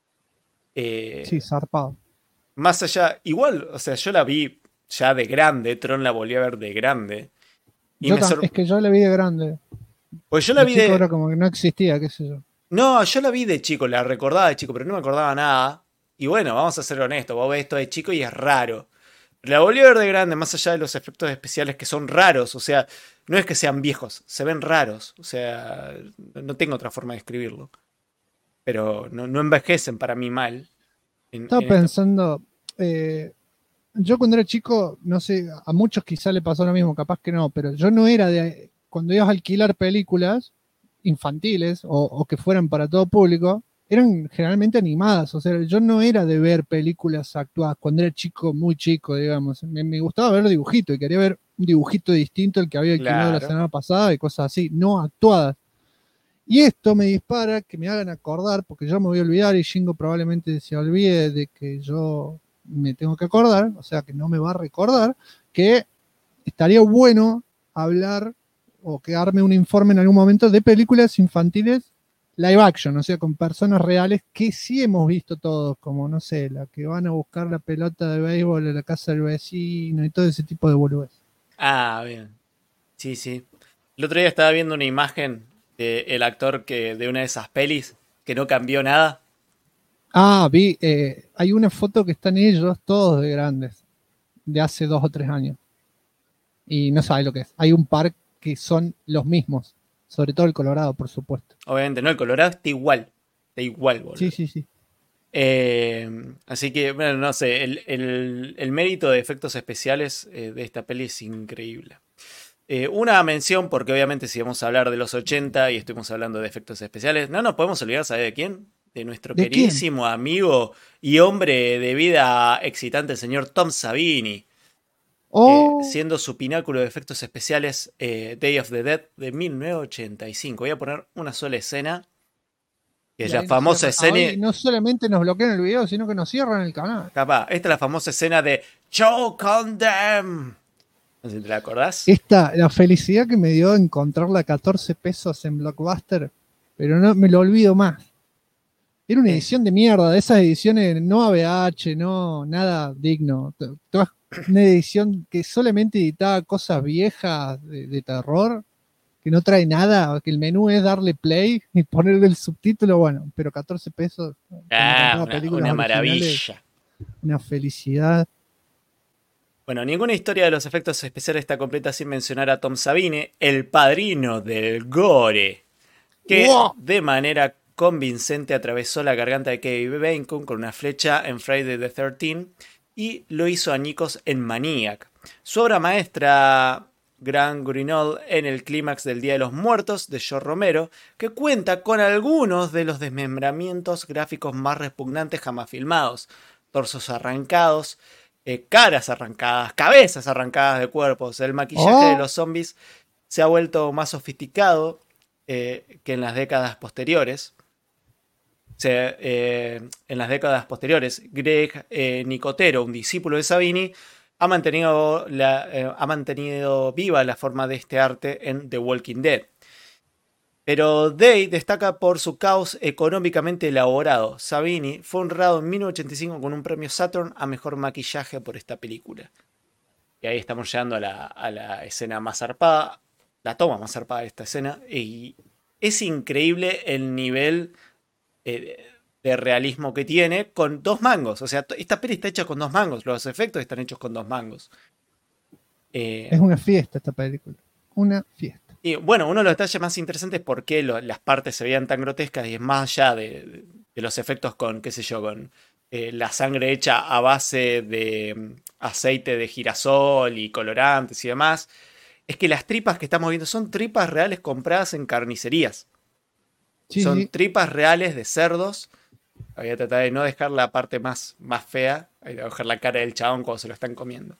Sí, zarpado. Más allá, igual, o sea, yo la vi ya de grande, Tron la volví a ver de grande. Y es que yo la vi de grande. Pues yo la vi de... Era como que no existía, qué sé yo. No, yo la vi de chico, la recordaba de chico, pero no me acordaba nada. Y bueno, vamos a ser honestos, vos ves esto de chico y es raro. La volví a ver de grande, más allá de los efectos especiales que son raros, o sea, no es que sean viejos, se ven raros, o sea, no tengo otra forma de describirlo. Pero no envejecen para mí mal. Estaba pensando, yo cuando era chico, no sé, a muchos quizá le pasó lo mismo, capaz que no, pero yo no era de, cuando ibas a alquilar películas infantiles o que fueran para todo público, eran generalmente animadas, o sea, yo no era de ver películas actuadas cuando era chico, muy chico, digamos, me gustaba ver dibujitos y quería ver un dibujito distinto al que había alquilado la semana pasada y cosas así, no actuadas. Y esto me dispara que me hagan acordar, porque yo me voy a olvidar y Shingo probablemente se olvide de que yo me tengo que acordar, o sea que no me va a recordar, que estaría bueno hablar o que darme un informe en algún momento de películas infantiles live action, o sea, con personas reales que sí hemos visto todos, como, no sé, la que van a buscar la pelota de béisbol en la casa del vecino y todo ese tipo de boludez. Bien. Sí, sí. El otro día estaba viendo una imagen del actor de una de esas pelis que no cambió nada. Vi, hay una foto que están ellos todos de grandes, de hace 2 o 3 años. Y no sabe lo que es. Hay un par que son los mismos, sobre todo el Colorado, por supuesto. Obviamente, no, el Colorado está igual, boludo. Sí. Así que, bueno, no sé, el mérito de efectos especiales de esta peli es increíble. Una mención, porque obviamente si vamos a hablar de los 80 y estuvimos hablando de efectos especiales, no nos podemos olvidar, ¿sabe de quién? De nuestro ¿De queridísimo amigo y hombre de vida excitante, el señor Tom Savini. Oh, Siendo su pináculo de efectos especiales Day of the Dead de 1985. Voy a poner una sola escena, que es la famosa escena. y no solamente nos bloquean el video, sino que nos cierran el canal. Capaz, esta es la famosa escena de Choke on them. No sé si te la acordás. La felicidad que me dio encontrarla a 14 pesos en Blockbuster, pero no me lo olvido más. Era una edición de mierda, de esas ediciones no AVH, no nada digno. Una edición que solamente editaba cosas viejas de terror, que no trae nada, que el menú es darle play y ponerle el subtítulo, bueno, pero 14 pesos. Una maravilla. Una felicidad. Bueno, ninguna historia de los efectos especiales está completa sin mencionar a Tom Savini, el padrino del gore, que de manera convincente atravesó la garganta de Kevin Bacon con una flecha en Friday the 13th y lo hizo añicos en Maniac. Su obra maestra, Grand Guignol en el clímax del Día de los Muertos de George Romero, que cuenta con algunos de los desmembramientos gráficos más repugnantes jamás filmados, torsos arrancados, caras arrancadas, cabezas arrancadas de cuerpos. El maquillaje de los zombies se ha vuelto más sofisticado que en las décadas posteriores. En las décadas posteriores, Greg Nicotero, un discípulo de Savini, ha mantenido viva la forma de este arte en The Walking Dead. Pero Day destaca por su caos económicamente elaborado. Savini fue honrado en 1985 con un premio Saturn a mejor maquillaje por esta película. Y ahí estamos llegando a la escena más zarpada, la toma más zarpada de esta escena. Y es increíble el nivel de realismo que tiene con 2 mangos. O sea, esta peli está hecha con 2 mangos. Los efectos están hechos con 2 mangos. Es una fiesta esta película. Una fiesta. Y bueno, uno de los detalles más interesantes es por qué las partes se veían tan grotescas y es más allá de los efectos con, qué sé yo, con la sangre hecha a base de aceite de girasol y colorantes y demás. Es que las tripas que estamos viendo son tripas reales compradas en carnicerías. Sí, son tripas reales de cerdos. Voy a tratar de no dejar la parte más fea. Voy a dejar la cara del chabón cuando se lo están comiendo.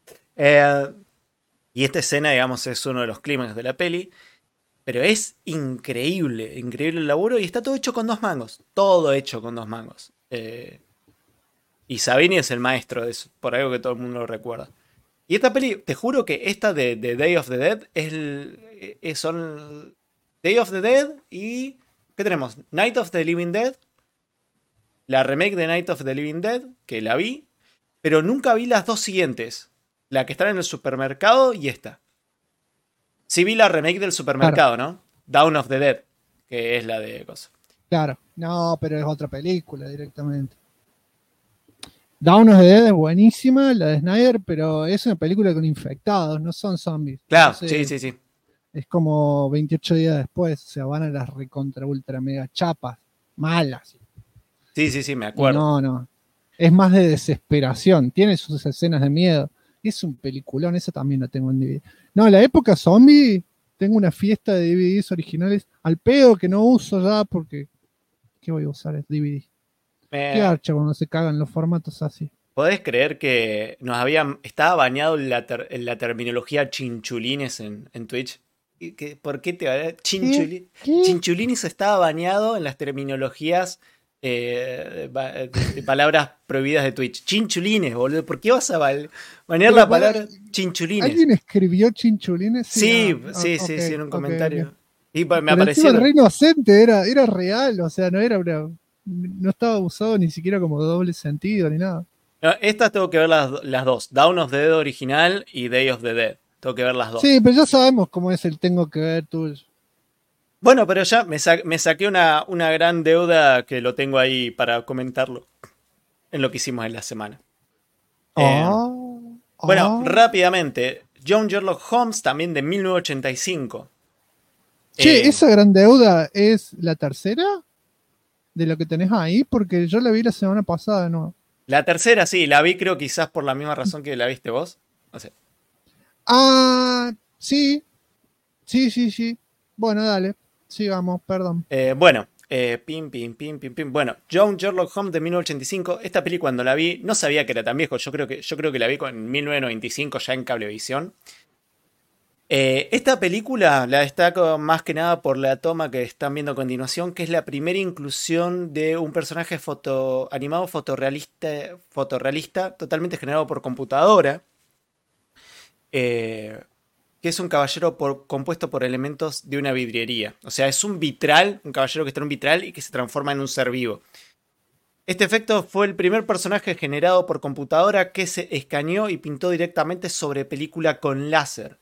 Y esta escena, digamos, es uno de los clímax de la peli. Pero es increíble el laburo. Y está todo hecho con 2 mangos. Todo hecho con 2 mangos. Y Savini es el maestro de eso. Por algo que todo el mundo lo recuerda. Y esta peli, te juro que esta de Day of the Dead son Day of the Dead y... ¿Qué tenemos? Night of the Living Dead. La remake de Night of the Living Dead, que la vi. Pero nunca vi las 2 siguientes. La que está en el supermercado y esta. Sí vi la remake del supermercado, claro. ¿No? Dawn of the Dead, que es la de cosas. Claro, no, pero es otra película directamente. Dawn of the Dead es buenísima, la de Snyder, pero es una película con infectados, no son zombies. Claro, entonces, sí. Es como 28 días después, o sea, van a las recontra ultra mega chapas, malas. Sí, me acuerdo. No, es más de desesperación, tiene sus escenas de miedo. Es un peliculón, eso también lo tengo en DVD. No, la época zombie, tengo una fiesta de DVDs originales al pedo que no uso ya porque... ¿Qué voy a usar? Es DVD. Qué archa cuando se cagan los formatos así. ¿Podés creer que estaba bañado en la terminología chinchulines en Twitch? ¿Por qué te va a Chinchulines estaba bañado en las terminologías de palabras prohibidas de Twitch. Chinchulines, boludo. ¿Por qué vas a banear la palabra chinchulines? ¿Alguien escribió chinchulines? Sí, en un comentario. Okay. Y me apareció. El re inocente, era real, o sea, no estaba usado ni siquiera como doble sentido ni nada. No, estas tengo que ver las dos. Dawn of the Dead original y Day of the Dead. Tengo que ver las dos. Sí, pero ya sabemos cómo es el tengo que ver tuyo. Bueno, pero ya me saqué una gran deuda que lo tengo ahí para comentarlo en lo que hicimos en la semana. Bueno, rápidamente. John Sherlock Holmes, también de 1985. Che, ¿esa gran deuda es la tercera de lo que tenés ahí? Porque yo la vi la semana pasada, ¿no? La tercera sí, la vi creo quizás por la misma razón que la viste vos. No sé. Sí, sí. Bueno, dale. Sigamos, perdón. Bueno, John Sherlock Holmes de 1985. Esta peli cuando la vi, no sabía que era tan viejo. Yo creo que la vi en 1995 ya en Cablevisión. Esta película la destaco más que nada por la toma que están viendo a continuación, que es la primera inclusión de un personaje animado fotorrealista totalmente generado por computadora. Que es un caballero compuesto por elementos de una vidriería. O sea, es un vitral, un caballero que está en un vitral y que se transforma en un ser vivo. Este efecto fue el primer personaje generado por computadora que se escaneó y pintó directamente sobre película con láser.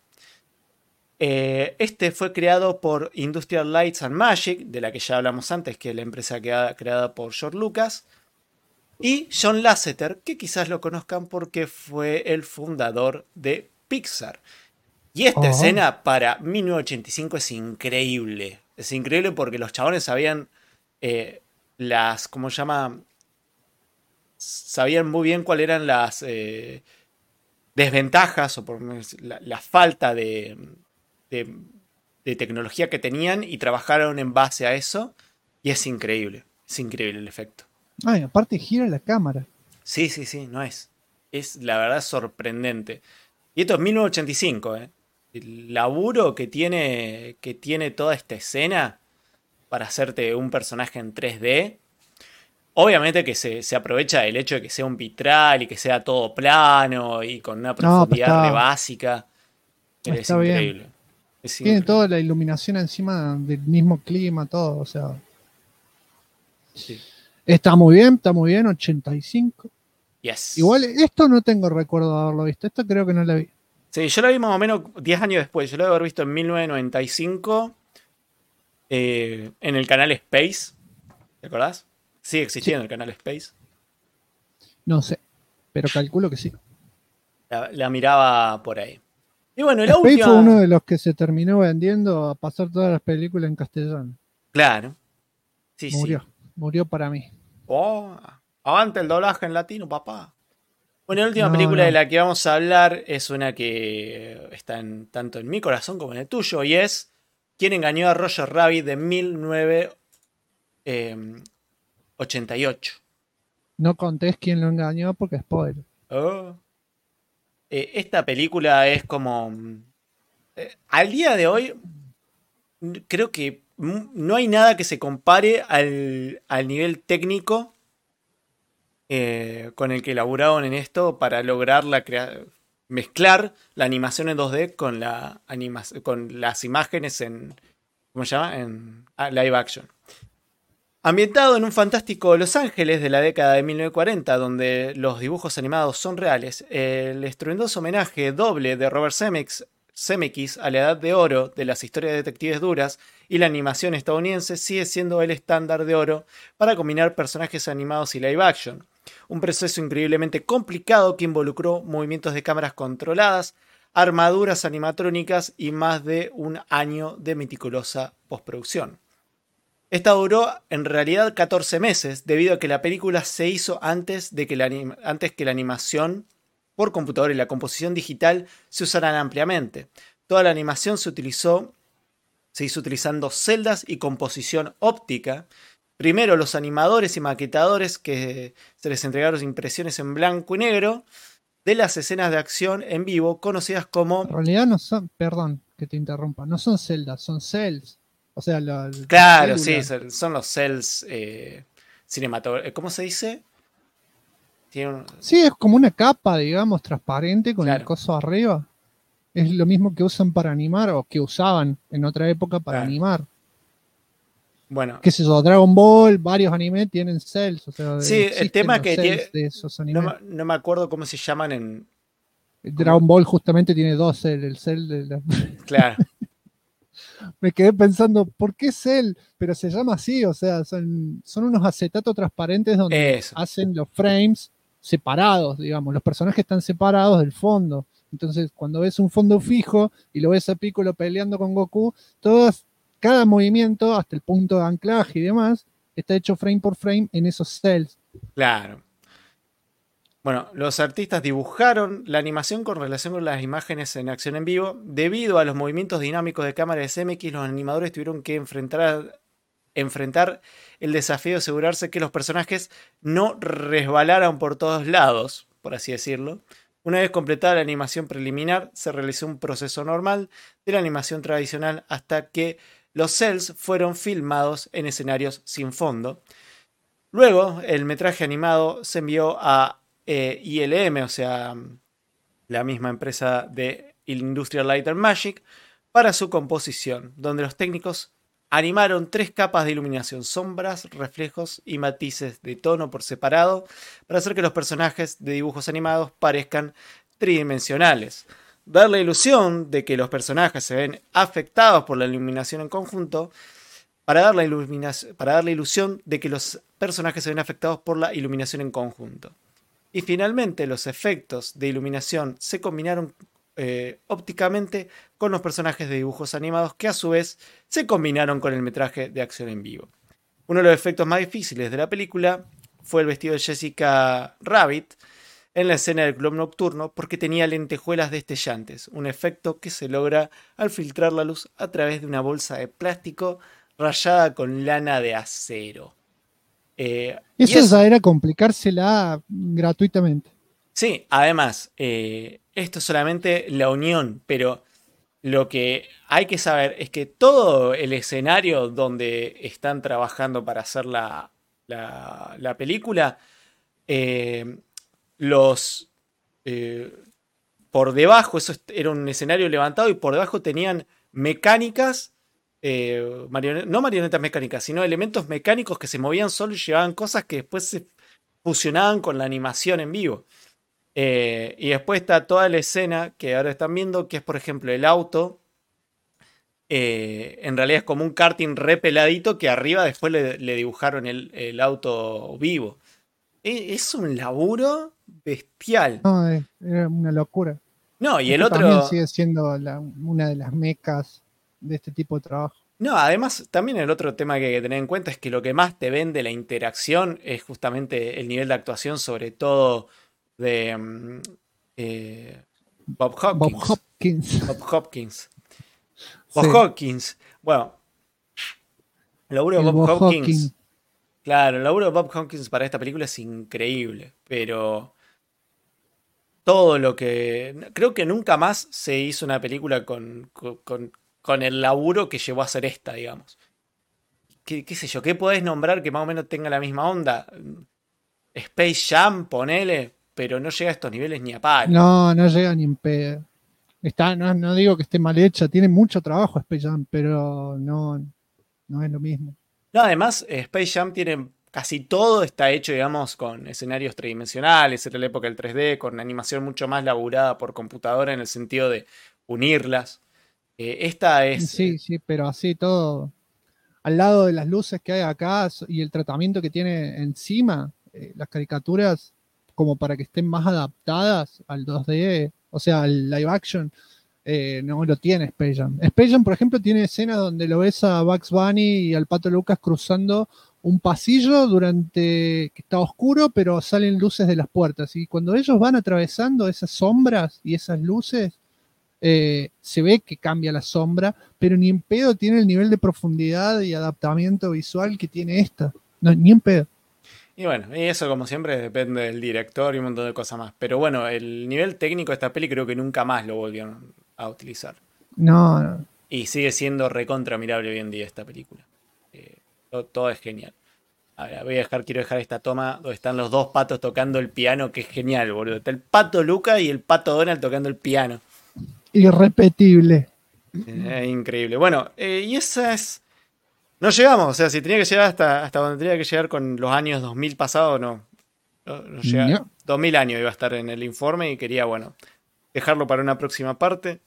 Este fue creado por Industrial Lights and Magic, de la que ya hablamos antes, que es la empresa creada por George Lucas. Y John Lasseter, que quizás lo conozcan porque fue el fundador de Pixar. Y esta escena para 1985 es increíble. Es increíble porque los chabones sabían ¿cómo se llama? Sabían muy bien cuáles eran las desventajas o la falta de tecnología que tenían y trabajaron en base a eso. Y es increíble el efecto. Ay, aparte gira la cámara. Sí, no es. Es la verdad sorprendente. Y esto es 1985, El laburo que tiene toda esta escena para hacerte un personaje en 3D. Obviamente que se aprovecha del hecho de que sea un vitral y que sea todo plano y con una profundidad re básica. Pero es increíble. Tiene toda la iluminación encima del mismo clima, todo, o sea. Sí. Está muy bien, 85. Yes. Igual, esto no tengo recuerdo de haberlo visto. Esto creo que no la vi. Sí, yo la vi más o menos 10 años después. Yo la debo haber visto en 1995 en el canal Space. ¿Te acordás? Sigue existiendo el canal Space. No sé, pero calculo que sí. La miraba por ahí. Y bueno, la Space última... fue uno de los que se terminó vendiendo a pasar todas las películas en castellano. Claro. Sí, Murió para mí. Oh, avante el doblaje en latino, papá. Bueno, la última película de la que vamos a hablar es una que está tanto en mi corazón como en el tuyo, y es ¿Quién engañó a Roger Rabbit? De 1988. No contés quién lo engañó porque es spoiler. Esta película es como... al día de hoy, creo que no hay nada que se compare al nivel técnico con el que elaboraron en esto para lograr mezclar la animación en 2D con con las imágenes en... ¿Cómo se llama? En live action. Ambientado en un fantástico Los Ángeles de la década de 1940, donde los dibujos animados son reales, el estruendoso homenaje doble de Robert Zemeckis a la edad de oro de las historias de detectives duras y la animación estadounidense sigue siendo el estándar de oro para combinar personajes animados y live action. Un proceso increíblemente complicado que involucró movimientos de cámaras controladas, armaduras animatrónicas y más de un año de meticulosa postproducción. Esta duró en realidad 14 meses, debido a que la película se hizo antes que la animación por computadora y la composición digital se usaran ampliamente. Toda la animación se hizo utilizando celdas y composición óptica. Primero los animadores y maquetadores que se les entregaron impresiones en blanco y negro de las escenas de acción en vivo conocidas como... En realidad no son, perdón que te interrumpa, no son celdas, son cells. O sea, claro, sí, son los cells cinematográficos. ¿Cómo se dice? Sí, es como una capa, digamos, transparente con el coso arriba. Es lo mismo que usan para animar o que usaban en otra época para animar. Bueno. Qué sé yo, Dragon Ball, varios animes tienen cells. O sea, sí, el tema es que de esos animes. No me acuerdo cómo se llaman en... Dragon Ball justamente tiene dos cells. El cell de la... Claro. Me quedé pensando, ¿por qué cell? Pero se llama así, o sea, son unos acetatos transparentes donde hacen los frames separados, digamos. Los personajes están separados del fondo. Entonces, cuando ves un fondo fijo y lo ves a Piccolo peleando con Goku, cada movimiento, hasta el punto de anclaje y demás, está hecho frame por frame en esos cells. Claro. Bueno, los artistas dibujaron la animación con relación con las imágenes en acción en vivo. Debido a los movimientos dinámicos de cámara de CMX, los animadores tuvieron que enfrentar el desafío de asegurarse que los personajes no resbalaran por todos lados, por así decirlo. Una vez completada la animación preliminar, se realizó un proceso normal de la animación tradicional hasta que los cells fueron filmados en escenarios sin fondo. Luego, el metraje animado se envió a ILM, o sea, la misma empresa de Industrial Light and Magic, para su composición, donde los técnicos animaron 3 capas de iluminación, sombras, reflejos y matices de tono por separado, para hacer que los personajes de dibujos animados parezcan tridimensionales. Dar la ilusión de que los personajes se ven afectados por la iluminación en conjunto, para dar la ilusión de que los personajes se ven afectados por la iluminación en conjunto. Y finalmente los efectos de iluminación se combinaron ópticamente con los personajes de dibujos animados, que a su vez se combinaron con el metraje de acción en vivo. Uno de los efectos más difíciles de la película fue el vestido de Jessica Rabbit en la escena del club nocturno, porque tenía lentejuelas destellantes, un efecto que se logra al filtrar la luz a través de una bolsa de plástico rayada con lana de acero. Eso era complicársela gratuitamente. Sí, además, esto es solamente la unión, pero lo que hay que saber es que todo el escenario donde están trabajando para hacer la película, por debajo, eso era un escenario levantado y por debajo tenían mecánicas, no marionetas mecánicas, sino elementos mecánicos que se movían solo y llevaban cosas que después se fusionaban con la animación en vivo. Y después está toda la escena que ahora están viendo, que es por ejemplo el auto. En realidad es como un karting re peladito que arriba después le dibujaron el auto vivo. Es un laburo bestial. No, era una locura. No, y el otro también sigue siendo una de las mecas de este tipo de trabajo. No, además también el otro tema que hay que tener en cuenta es que lo que más te vende la interacción es justamente el nivel de actuación, sobre todo de Bob Hopkins. Bob Hopkins. Bueno, el laburo de Bob Hopkins. Claro, el laburo de Bob Hopkins para esta película es increíble, pero todo lo que... Creo que nunca más se hizo una película con el laburo que llevó a hacer esta, digamos. ¿Qué sé yo? ¿Qué podés nombrar que más o menos tenga la misma onda? Space Jam, ponele, pero no llega a estos niveles ni a palo. No llega ni en pedo. No digo que esté mal hecha, tiene mucho trabajo Space Jam, pero no es lo mismo. No, además, Space Jam tiene casi todo, está hecho, digamos, con escenarios tridimensionales, era la época del 3D, con animación mucho más laburada por computadora en el sentido de unirlas. Esta es... Sí, pero así todo, al lado de las luces que hay acá y el tratamiento que tiene encima, las caricaturas, como para que estén más adaptadas al 2D, o sea, al live action, no lo tiene Space Jam. Space Jam, por ejemplo, tiene escenas donde lo ves a Bugs Bunny y al Pato Lucas cruzando un pasillo que está oscuro, pero salen luces de las puertas. Y cuando ellos van atravesando esas sombras y esas luces, se ve que cambia la sombra, pero ni en pedo tiene el nivel de profundidad y adaptamiento visual que tiene esta. No, ni en pedo. Y bueno, y eso como siempre depende del director y un montón de cosas más. Pero bueno, el nivel técnico de esta peli creo que nunca más lo volvieron a utilizar. No. Y sigue siendo recontra mirable hoy en día esta película. Todo es genial. A ver, quiero dejar esta toma donde están los dos patos tocando el piano, que es genial, boludo. Está el pato Luca y el pato Donald tocando el piano. Irrepetible. Increíble. Bueno, y esa es... No llegamos, o sea, si tenía que llegar hasta donde tenía que llegar con los años 2000 pasados, no llega. No. 2000 años iba a estar en el informe y quería, bueno, dejarlo para una próxima parte.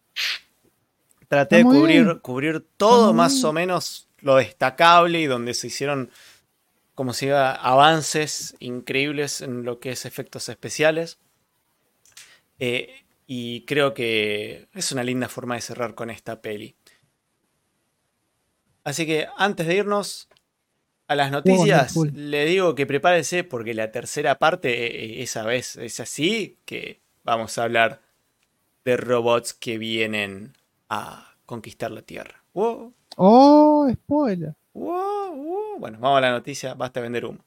Traté de cubrir todo más o menos lo destacable y donde se hicieron, como se diga, avances increíbles en lo que es efectos especiales. Y creo que es una linda forma de cerrar con esta peli. Así que antes de irnos, a las Juego noticias, full. le digo que prepárese porque la tercera parte, esa vez es así, que vamos a hablar de robots que vienen a conquistar la Tierra. Wow, Oh, spoiler. wow, wow. Bueno, vamos a la noticia, basta vender humo.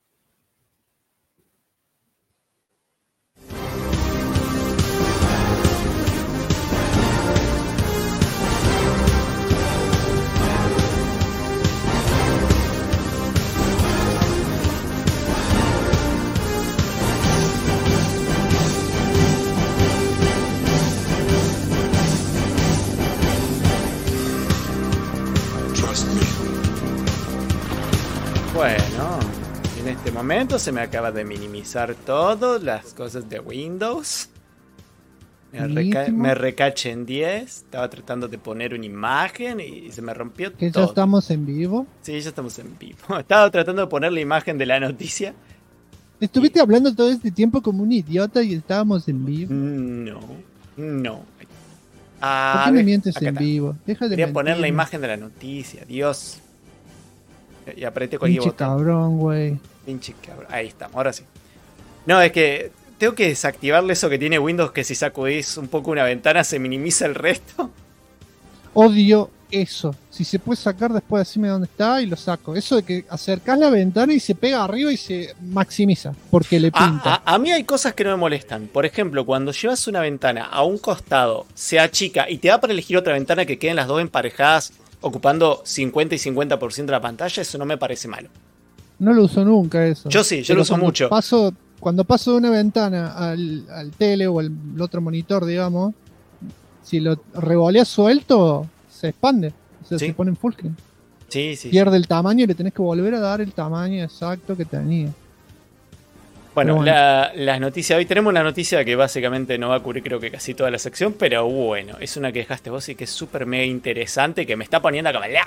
Bueno, en este momento se me acaba de minimizar todo, las cosas de Windows. Buenísimo. Me recaché en 10, estaba tratando de poner una imagen y se me rompió Que ya todo. estamos en vivo. Sí, ya estamos en vivo. Estaba tratando de poner la imagen de la noticia. Estuviste hablando todo este tiempo como un idiota y estábamos en vivo. No. ¿Por qué me mientes acá en está. vivo? Deja de Quería poner la mentirme. imagen de la noticia, Dios. Y apreté cualquier Pinche botón. cabrón, güey. Pinche cabrón. Ahí estamos, ahora sí. No, es que tengo que desactivarle eso que tiene Windows, que si sacudís un poco una ventana se minimiza el resto. Odio eso. Si se puede sacar después, decime dónde está y lo saco. Eso de que acercás la ventana y se pega arriba y se maximiza porque le pinta. A mí hay cosas que no me molestan. Por ejemplo, cuando llevas una ventana a un costado, sea chica, y te da para elegir otra ventana que queden las dos emparejadas, ocupando 50 y 50% de la pantalla, eso no me parece malo. No lo uso nunca eso. Yo sí, yo Pero lo uso cuando mucho. Cuando paso de una ventana al tele o al otro monitor, digamos, si lo revoleas suelto, se expande. O sea, Sí. se pone en full screen. Sí. Pierde el tamaño y le tenés que volver a dar el tamaño exacto que tenía. Bueno, Pero bueno. las noticias. Hoy tenemos una noticia que básicamente no va a cubrir creo que casi toda la sección, pero bueno, es una que dejaste vos y que es súper mega interesante, que me está poniendo a caballar.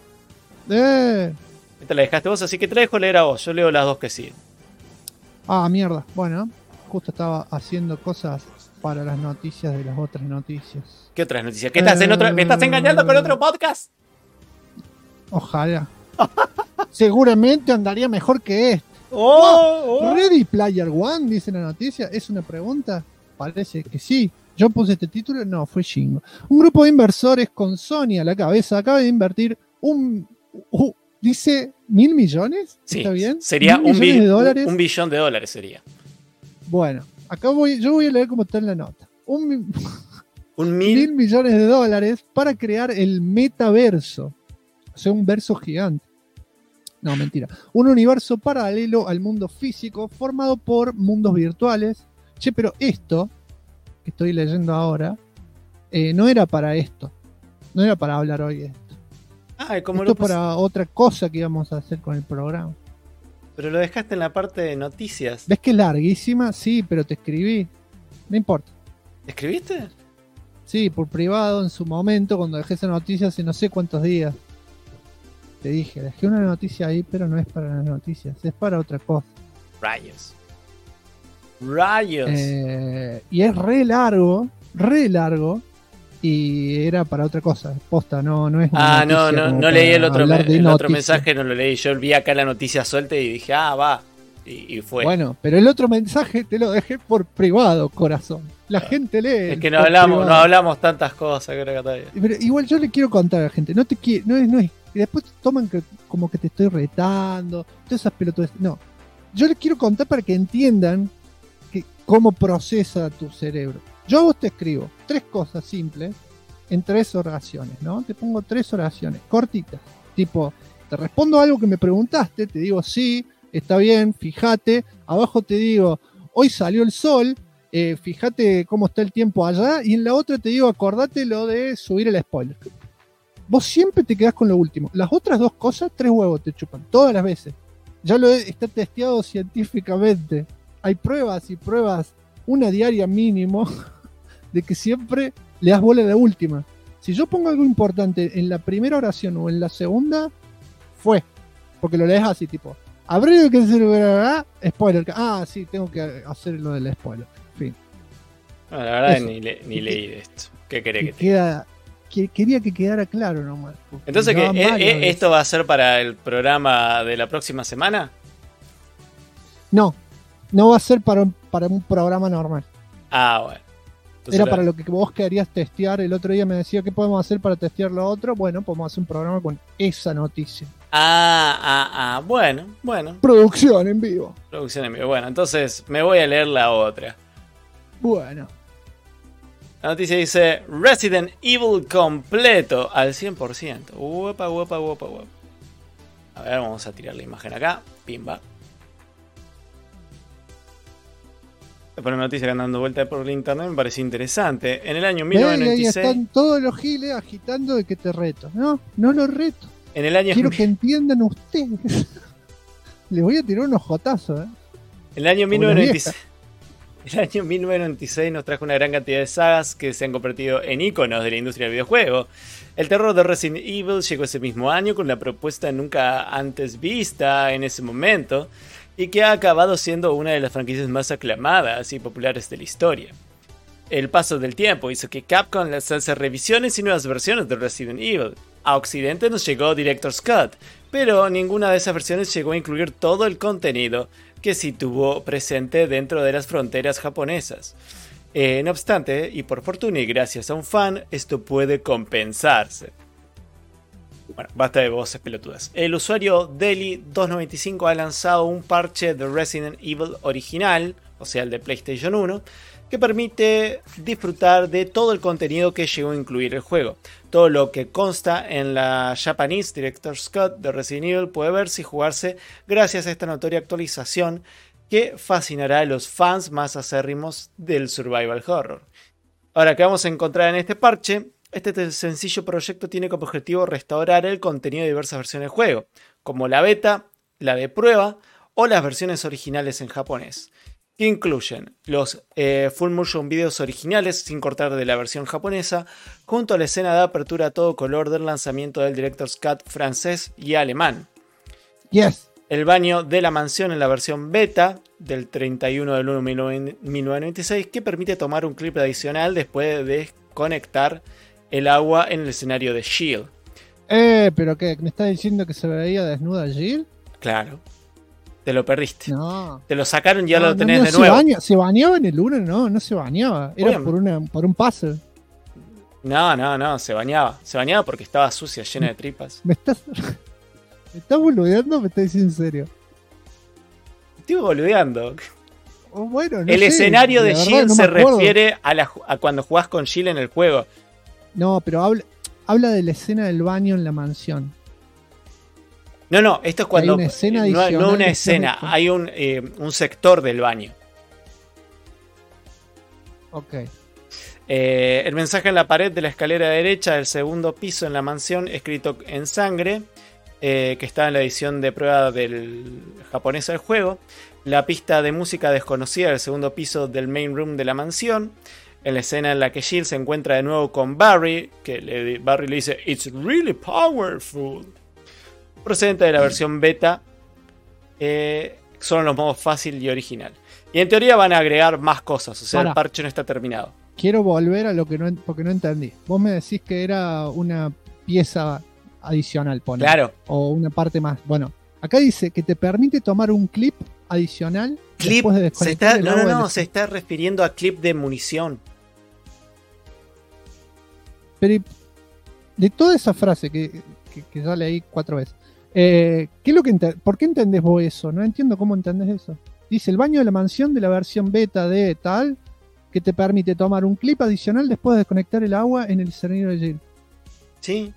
Esta la dejaste vos, así que te la dejo leer a vos. Yo leo las dos que siguen. Mierda. Bueno, justo estaba haciendo cosas para las noticias de las otras noticias. ¿Qué otras noticias? ¿Qué estás en otro? ¿Me estás engañando con otro podcast? Ojalá. Seguramente andaría mejor que este. Oh. ¿Ready Player One? Dice la noticia. ¿Es una pregunta? Parece que sí. Yo puse este título, no, fue Shingo. Un grupo de inversores con Sony a la cabeza acaba de invertir dice 1.000 millones. Sí, ¿Está bien? sería 1.000 millones de dólares. un billón de dólares sería. Bueno, acá yo voy a leer cómo está en la nota. Un 1.000 millones de dólares para crear el metaverso. O sea, un verso gigante. No, mentira. Un universo paralelo al mundo físico formado por mundos virtuales. Che, pero esto que estoy leyendo ahora no era para esto. No era para hablar hoy de esto. ¿cómo Esto lo puse? para otra cosa que íbamos a hacer con el programa. Pero lo dejaste en la parte de noticias. ¿Ves que es larguísima? Sí, pero te escribí. No importa. ¿Escribiste? Sí, por privado en su momento, cuando dejé esa noticia hace no sé cuántos días. Te dije, dejé una noticia ahí, pero no es para las noticias, es para otra cosa. Rayos. Y es re largo, y era para otra cosa. Posta, no es una noticia como no leí el para otro, hablar de el otro noticias. mensaje, no lo leí. Yo vi acá la noticia suelta y dije, va. Y fue. Bueno, pero el otro mensaje te lo dejé por privado, corazón. La gente lee. Es que por no privado. hablamos tantas cosas, creo que todavía. Pero igual yo le quiero contar a la gente, no es, y después toman como que te estoy retando, todas esas pelotudes. No, yo les quiero contar para que entiendan cómo procesa tu cerebro. Yo a vos te escribo 3 cosas simples en 3 oraciones, ¿no? Te pongo 3 oraciones cortitas, tipo, te respondo algo que me preguntaste, te digo sí, está bien, fíjate, abajo te digo, hoy salió el sol, fíjate cómo está el tiempo allá, y en la otra te digo, acordate lo de subir el spoiler. Vos siempre te quedás con lo último. Las otras 2 cosas, 3 huevos te chupan, todas las veces. Ya está testeado científicamente. Hay pruebas y pruebas, una diaria mínimo, de que siempre le das bola a la última. Si yo pongo algo importante en la primera oración o en la segunda, fue. Porque lo lees así, tipo, abrió que se spoiler. Sí, tengo que hacer lo del spoiler. Fin. No, la verdad Eso. ni leí de esto. ¿Qué querés Y que te queda quería que quedara claro nomás. Entonces, Daban varias veces. ¿esto va a ser para el programa de la próxima semana? No va a ser para un programa normal. Ah, bueno. Entonces Era para lo que vos querías testear. El otro día me decía, ¿qué podemos hacer para testear lo otro? Bueno, podemos hacer un programa con esa noticia. Bueno. Producción en vivo. Producción en vivo. Bueno, entonces me voy a leer la otra. Bueno. La noticia dice Resident Evil completo al 100%. Uepa. A ver, vamos a tirar la imagen acá. Pimba. Después una noticia que anda dando vuelta por el internet me pareció interesante. En el año Ahí 1996. están todos los giles agitando de que te reto. No lo reto. En el año Quiero que entiendan ustedes. Les voy a tirar unos jotazos, En el año Como la 1996. El año 1996 nos trajo una gran cantidad de sagas que se han convertido en íconos de la industria del videojuego. El terror de Resident Evil llegó ese mismo año con la propuesta nunca antes vista en ese momento y que ha acabado siendo una de las franquicias más aclamadas y populares de la historia. El paso del tiempo hizo que Capcom lanzase revisiones y nuevas versiones de Resident Evil. A Occidente nos llegó Director's Cut, pero ninguna de esas versiones llegó a incluir todo el contenido que sí tuvo presente dentro de las fronteras japonesas. No obstante, y por fortuna y gracias a un fan, esto puede compensarse. Bueno, basta de voces pelotudas. El usuario Deli295 ha lanzado un parche de Resident Evil original, o sea el de PlayStation 1, que permite disfrutar de todo el contenido que llegó a incluir el juego. Todo lo que consta en la Japanese Director's Cut de Resident Evil puede verse y jugarse gracias a esta notoria actualización que fascinará a los fans más acérrimos del survival horror. Ahora, ¿qué vamos a encontrar en este parche? Este sencillo proyecto tiene como objetivo restaurar el contenido de diversas versiones del juego, como la beta, la de prueba o las versiones originales en japonés, que incluyen los full motion videos originales sin cortar de la versión japonesa, junto a la escena de apertura a todo color del lanzamiento del Director's Cut francés y alemán. Yes. El baño de la mansión en la versión beta del 31 de 1 de 1996, que permite tomar un clip adicional después de desconectar el agua en el escenario de Shield. ¿Pero qué? ¿Me estás diciendo que se veía desnuda Jill? Claro. Te lo perdiste. No. Te lo sacaron y ya lo tenés de se nuevo. ¿Se bañaba en el 1? No se bañaba. Era por un puzzle. No, se bañaba. Se bañaba porque estaba sucia, llena de tripas. ¿Me estás boludeando o me estás diciendo en serio? Estoy boludeando. Bueno, no el sé, escenario de verdad, Jill no se me acuerdo. refiere a cuando jugás con Jill en el juego. No, pero habla de la escena del baño en la mansión. No, esto es cuando Hay una escena no adicional una después escena, de esto. hay un sector del baño. Ok. El mensaje en la pared de la escalera derecha del segundo piso en la mansión, escrito en sangre, que está en la edición de prueba del japonés del juego. La pista de música desconocida del segundo piso del main room de la mansión. En la escena en la que Jill se encuentra de nuevo con Barry, que Barry le dice "It's really powerful", procedente de la versión beta. Son los modos fácil y original. Y en teoría van a agregar más cosas, o sea, el parche no está terminado. Quiero volver a lo que porque no entendí. Vos me decís que era una pieza adicional, pone. Claro. O una parte más. Bueno, acá dice que te permite tomar un clip adicional Clip, después de desconectar el agua del- se está refiriendo a clip de munición. Pero de toda esa frase que ya leí 4 veces, ¿qué es lo que ¿por qué entendés vos eso? No entiendo cómo entendés eso. Dice el baño de la mansión de la versión beta de tal, que te permite tomar un clip adicional después de desconectar el agua en el escenario de Jill. Sí.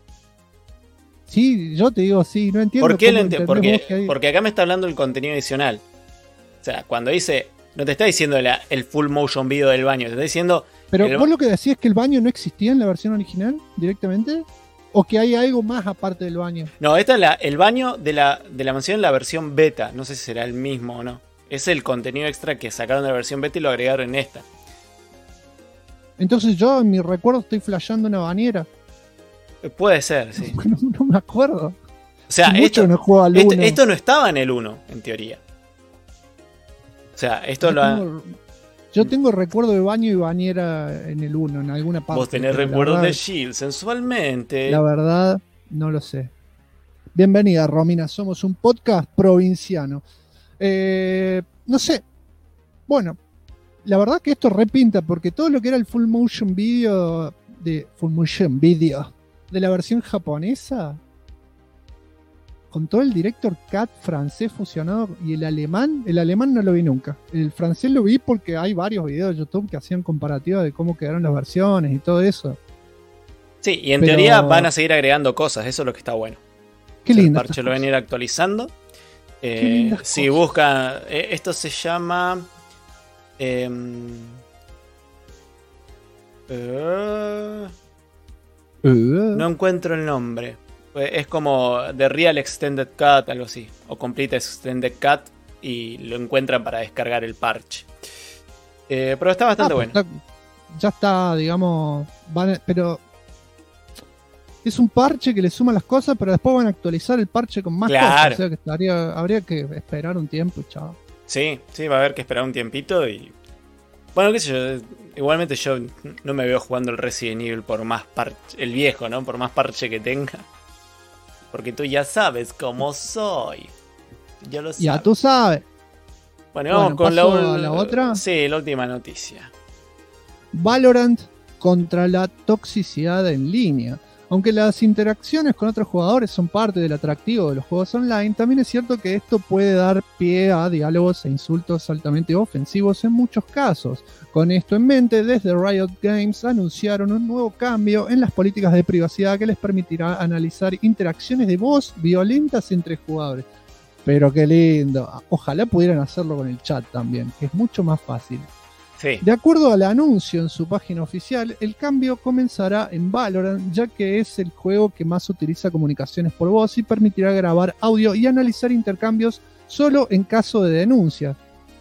Sí, yo te digo sí, no entiendo. ¿Por qué cómo lo entendés entiendo? vos que hay- Porque acá me está hablando el contenido adicional. O sea, cuando dice, no te está diciendo el full motion video del baño, te está diciendo. Pero vos lo que decís es que el baño no existía en la versión original directamente, o que hay algo más aparte del baño. No, esta es el baño de la mansión en la versión beta. No sé si será el mismo o no. Es el contenido extra que sacaron de la versión beta y lo agregaron en esta. Entonces yo en mi recuerdo estoy flasheando una bañera. Puede ser, sí. No me acuerdo. O sea, Hace mucho no juego al uno. esto no estaba en el 1, en teoría. O sea, esto lo ha... Yo tengo recuerdo de baño y bañera en el 1, en alguna parte. Vos tenés pero recuerdos de Shield sensualmente. La verdad, no lo sé. Bienvenida, Romina. Somos un podcast provinciano. No sé. Bueno, la verdad que esto repinta, porque todo lo que era el full motion video de la versión japonesa, con todo el director cut francés fusionado y el alemán no lo vi nunca. El francés lo vi porque hay varios videos de YouTube que hacían comparativa de cómo quedaron las versiones y todo eso. Sí, y en teoría van a seguir agregando cosas, eso es lo que está bueno. Qué lindo. El parche lo van a ir actualizando. Si cosas. busca, esto se llama... no encuentro el nombre. Es como The Real Extended Cut, algo así. O Complete Extended Cut. Y lo encuentran para descargar el parche. Pero está bastante bueno. Ya está, digamos. Pero es un parche que le suma las cosas, pero después van a actualizar el parche con más Claro. cosas. O sea que habría que esperar un tiempo, chao. Sí, va a haber que esperar un tiempito y... Bueno, qué sé yo, igualmente yo no me veo jugando el Resident Evil por más parche, el viejo, ¿no? Por más parche que tenga. Porque tú ya sabes cómo soy. Yo lo sé. Ya tú sabes. Bueno, vamos con ¿paso a la otra? Sí, la última noticia. Valorant contra la toxicidad en línea. Aunque las interacciones con otros jugadores son parte del atractivo de los juegos online, también es cierto que esto puede dar pie a diálogos e insultos altamente ofensivos en muchos casos. Con esto en mente, desde Riot Games anunciaron un nuevo cambio en las políticas de privacidad que les permitirá analizar interacciones de voz violentas entre jugadores. Pero qué lindo. Ojalá pudieran hacerlo con el chat también, que es mucho más fácil. Sí. De acuerdo al anuncio en su página oficial, el cambio comenzará en Valorant, ya que es el juego que más utiliza comunicaciones por voz y permitirá grabar audio y analizar intercambios solo en caso de denuncia.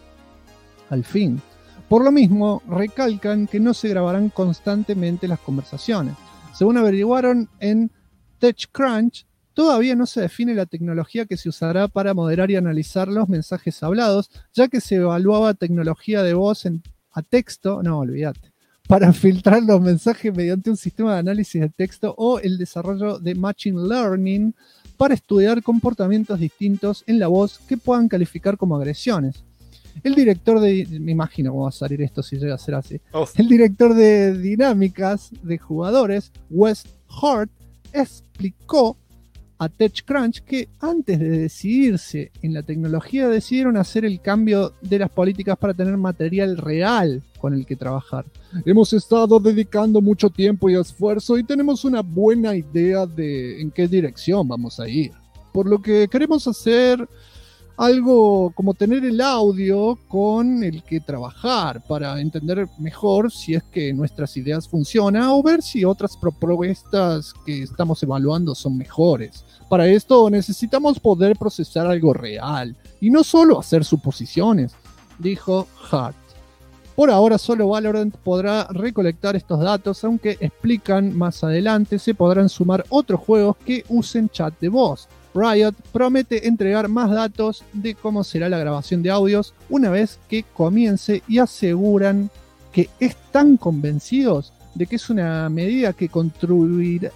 Al fin. Por lo mismo, recalcan que no se grabarán constantemente las conversaciones. Según averiguaron en TechCrunch, todavía no se define la tecnología que se usará para moderar y analizar los mensajes hablados, ya que se evaluaba tecnología de voz a texto, no, olvídate, para filtrar los mensajes mediante un sistema de análisis de texto o el desarrollo de Machine Learning para estudiar comportamientos distintos en la voz que puedan calificar como agresiones. El director de... Me imagino cómo va a salir esto si llega a ser así. El director de dinámicas de jugadores, Wes Hart, explicó a TechCrunch que antes de decidirse en la tecnología decidieron hacer el cambio de las políticas para tener material real con el que trabajar. Hemos estado dedicando mucho tiempo y esfuerzo y tenemos una buena idea de en qué dirección vamos a ir. Por lo que queremos hacer algo como tener el audio con el que trabajar para entender mejor si es que nuestras ideas funcionan o ver si otras propuestas que estamos evaluando son mejores. Para esto necesitamos poder procesar algo real y no solo hacer suposiciones, dijo Hart. Por ahora solo Valorant podrá recolectar estos datos, aunque explican más adelante se podrán sumar otros juegos que usen chat de voz. Riot promete entregar más datos de cómo será la grabación de audios una vez que comience y aseguran que están convencidos de que es una medida que contribuirá,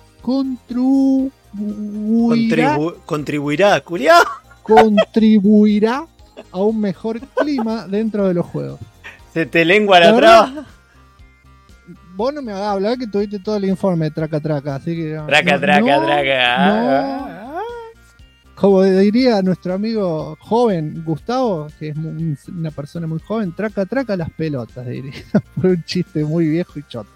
culiao. Contribuirá a un mejor clima dentro de los juegos. Se te lengua la traba. Vos no me hagas hablar que tuviste todo el informe de traca, así que... Traca. Como diría nuestro amigo joven Gustavo, que es una persona muy joven, traca las pelotas, diría. Por un chiste muy viejo y choto.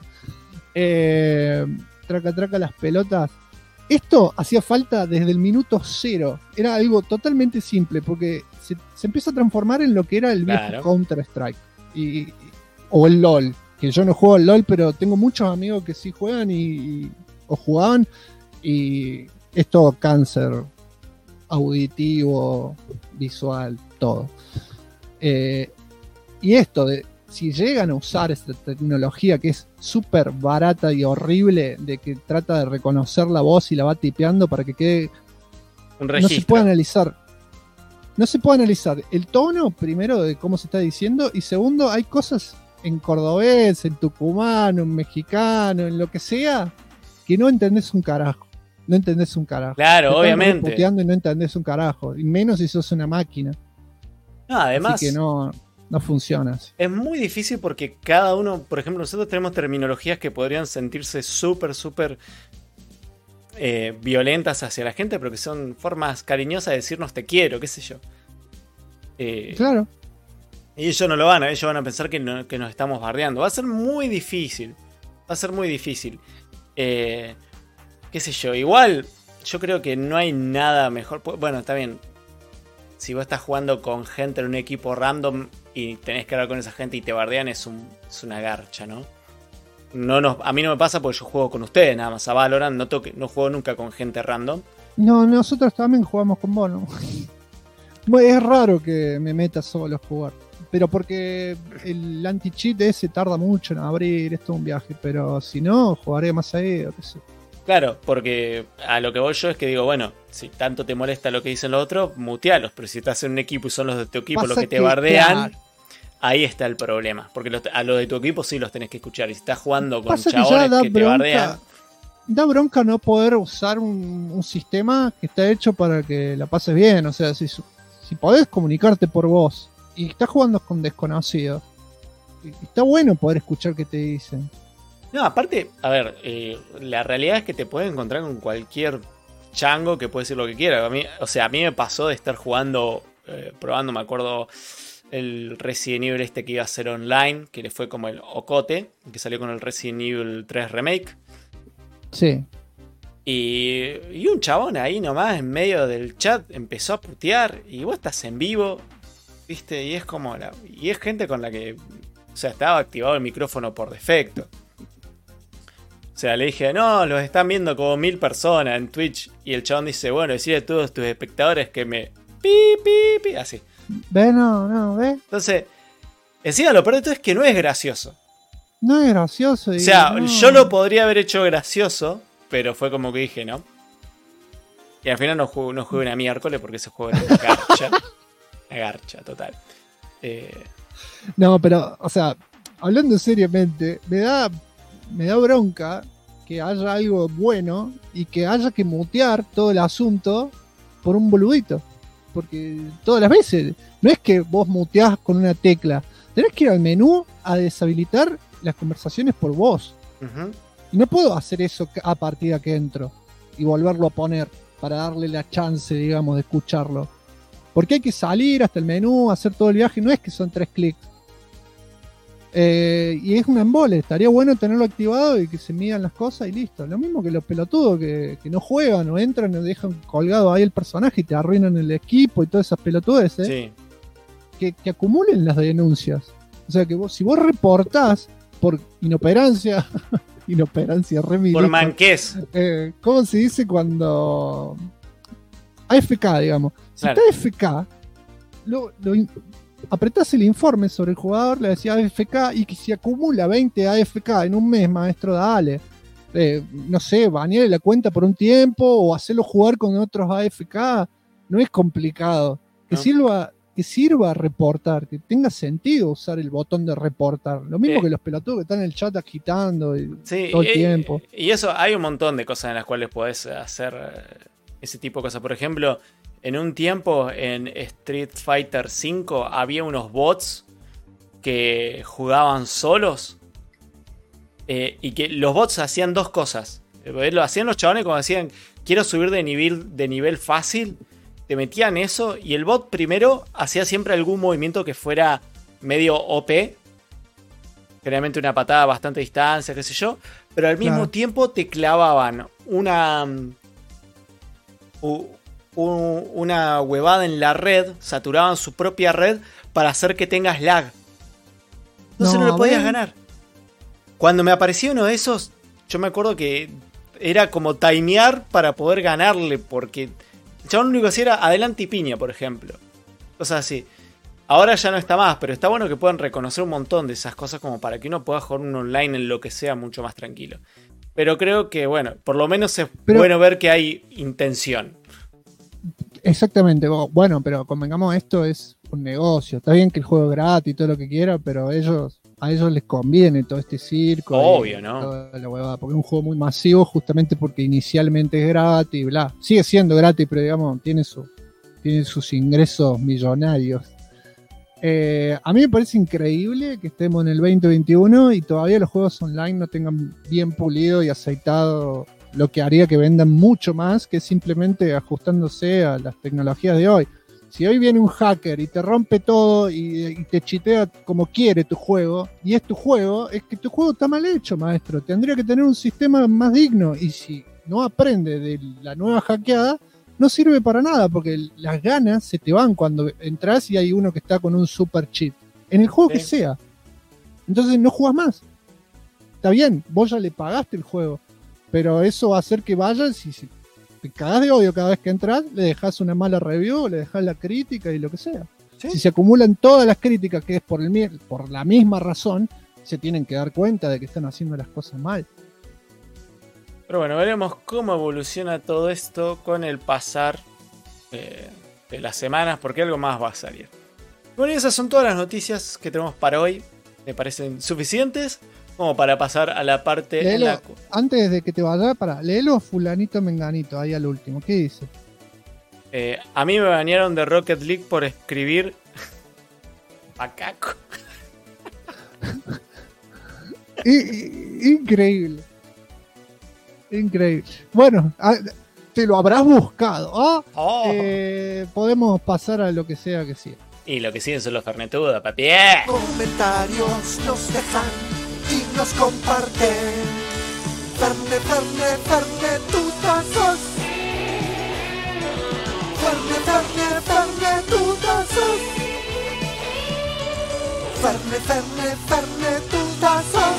Traca las pelotas. Esto hacía falta desde el minuto 0. Era algo totalmente simple, porque se empieza a transformar en lo que era el viejo Counter-Strike. O el LOL. Que yo no juego al LOL, pero tengo muchos amigos que sí juegan o jugaban. Y es todo cáncer auditivo, visual, todo. Y esto de si llegan a usar esta tecnología que es súper barata y horrible, de que trata de reconocer la voz y la va tipeando para que quede un registro. No se puede analizar el tono, primero, de cómo se está diciendo, y segundo, hay cosas en cordobés, en tucumano, en mexicano, en lo que sea, que no entendés un carajo. No entendés un carajo. Claro, Te están obviamente. reputeando y no entendés un carajo. Y menos si sos una máquina. No, además, Así que no funciona así. es muy difícil porque cada uno, por ejemplo, nosotros tenemos terminologías que podrían sentirse súper violentas hacia la gente, pero que son formas cariñosas de decirnos te quiero, qué sé yo. Claro. Y ellos no lo van a, ellos van a pensar que nos estamos bardeando. Va a ser muy difícil. Va a ser muy difícil. Qué sé yo, igual yo creo que no hay nada mejor. Bueno, está bien. Si vos estás jugando con gente en un equipo random y tenés que hablar con esa gente y te bardean, es una garcha, ¿no? A mí no me pasa porque yo juego con ustedes nada más. A Valorant no juego nunca con gente random. No, nosotros también jugamos con vos, ¿no? Es raro que me meta solo a jugar. Pero porque el anti-cheat ese tarda mucho en abrir, es todo un viaje. Pero si no, jugaré más ahí o qué sé. Claro, porque a lo que voy yo es que digo, bueno, si tanto te molesta lo que dicen los otros, mutealos. Pero si estás en un equipo y son los de tu equipo Pasa los que te que, bardean, claro, ahí está el problema. Porque a los de tu equipo sí los tenés que escuchar. Y si estás jugando con pasa que ya chabones da que te bardean. Da bronca no poder usar un sistema que está hecho para que la pases bien. O sea, si podés comunicarte por voz y estás jugando con desconocidos, está bueno poder escuchar qué te dicen. No, aparte, a ver, la realidad es que te puedes encontrar con cualquier chango que puede decir lo que quiera. A mí me pasó de estar jugando, probando, me acuerdo, el Resident Evil este que iba a ser online, que le fue como el ocote, que salió con el Resident Evil 3 Remake. Sí. Y un chabón ahí nomás en medio del chat empezó a putear y vos estás en vivo, ¿viste? Y es como y es gente con la que, o sea, estaba activado el micrófono por defecto. O sea, le dije, no, los están viendo como 1000 personas en Twitch. Y el chabón dice, bueno, decirle a todos tus espectadores que me... pi, así. ¿Ve? No, ¿ve? Entonces, encima lo peor de todo es que no es gracioso. No es gracioso. O sea, no. yo lo podría haber hecho gracioso, pero fue como que dije, ¿no? Y al final no jugué una miércoles porque ese juego era una garcha. Una garcha, total. No, pero, o sea, hablando seriamente, me da bronca que haya algo bueno y que haya que mutear todo el asunto por un boludito. Porque todas las veces, no es que vos muteás con una tecla, tenés que ir al menú a deshabilitar las conversaciones por voz. Uh-huh. Y no puedo hacer eso a partir de que entro y volverlo a poner para darle la chance, digamos, de escucharlo. Porque hay que salir hasta el menú, hacer todo el viaje, no es que son 3 clics. Y es un embole, estaría bueno tenerlo activado y que se midan las cosas y listo. Lo mismo que los pelotudos que no juegan o entran y dejan colgado ahí el personaje y te arruinan el equipo y todas esas pelotudes, Sí. que acumulen las denuncias. O sea que si vos reportás por inoperancia, inoperancia remilico, Por manqués. ¿cómo se dice cuando AFK, digamos? Si Claro. está AFK, apretás el informe sobre el jugador, le decía AFK, y que si acumula 20 AFK en un mes, maestro, dale. No sé, banearle la cuenta por un tiempo o hacerlo jugar con otros AFK. No es complicado. No. Que sirva a reportar, que tenga sentido usar el botón de reportar. Lo mismo que los pelotudos que están en el chat agitando Sí, todo el tiempo. Y eso, hay un montón de cosas en las cuales podés hacer ese tipo de cosas. Por ejemplo, en un tiempo en Street Fighter V había unos bots que jugaban solos y que los bots hacían dos cosas. Lo hacían los chabones como decían, quiero subir de nivel fácil. Te metían eso y el bot primero hacía siempre algún movimiento que fuera medio OP. Generalmente una patada a bastante distancia, qué sé yo. Pero al mismo tiempo te clavaban una huevada en la red, saturaban su propia red para hacer que tengas lag. Entonces no lo podías ganar. Cuando me apareció uno de esos, yo me acuerdo que era como timear para poder ganarle, porque el chabón lo único que hacía era adelante y piña, por ejemplo. Cosas así. Ahora ya no está más, pero está bueno que puedan reconocer un montón de esas cosas como para que uno pueda jugar un online en lo que sea mucho más tranquilo. Pero creo que, bueno, por lo menos es bueno ver que hay intención. Exactamente. Bueno, pero convengamos, esto es un negocio. Está bien que el juego es gratis y todo lo que quiera, pero ellos a ellos les conviene todo este circo. Obvio, y ¿no? toda la huevada, porque es un juego muy masivo, justamente porque inicialmente es gratis, bla. Sigue siendo gratis, pero digamos, tiene sus ingresos millonarios. A mí me parece increíble que estemos en el 2021 y todavía los juegos online no tengan bien pulido y aceitado lo que haría que vendan mucho más que simplemente ajustándose a las tecnologías de hoy. Si hoy viene un hacker y te rompe todo y te chitea como quiere tu juego, y es tu juego, es que tu juego está mal hecho, maestro. Tendría que tener un sistema más digno, y si no aprende de la nueva hackeada, no sirve para nada, porque las ganas se te van cuando entras y hay uno que está con un super cheat. En el juego que sea. Entonces no jugás más. Está bien, vos ya le pagaste el juego, pero eso va a hacer que vayas y si te cagás de odio cada vez que entras, le dejás una mala review, le dejás la crítica y lo que sea. ¿Sí? Si se acumulan todas las críticas, que es por la misma razón, se tienen que dar cuenta de que están haciendo las cosas mal. Pero bueno, veremos cómo evoluciona todo esto con el pasar de las semanas, porque algo más va a salir. Bueno, y esas son todas las noticias que tenemos para hoy. ¿Me parecen suficientes? Como para pasar a la parte... Léelo, antes de que te vaya, léelo fulanito menganito, ahí al último. ¿Qué dice? A mí me banearon de Rocket League por escribir... Macaco. Increíble. Increíble. Bueno, te lo habrás buscado. Podemos pasar a lo que sea que siga. Y lo que siguen son los fernetudos, papi. Comentarios nos dejan y nos comparten. Fernetutazos. Fernetutazos. Fernetutazos.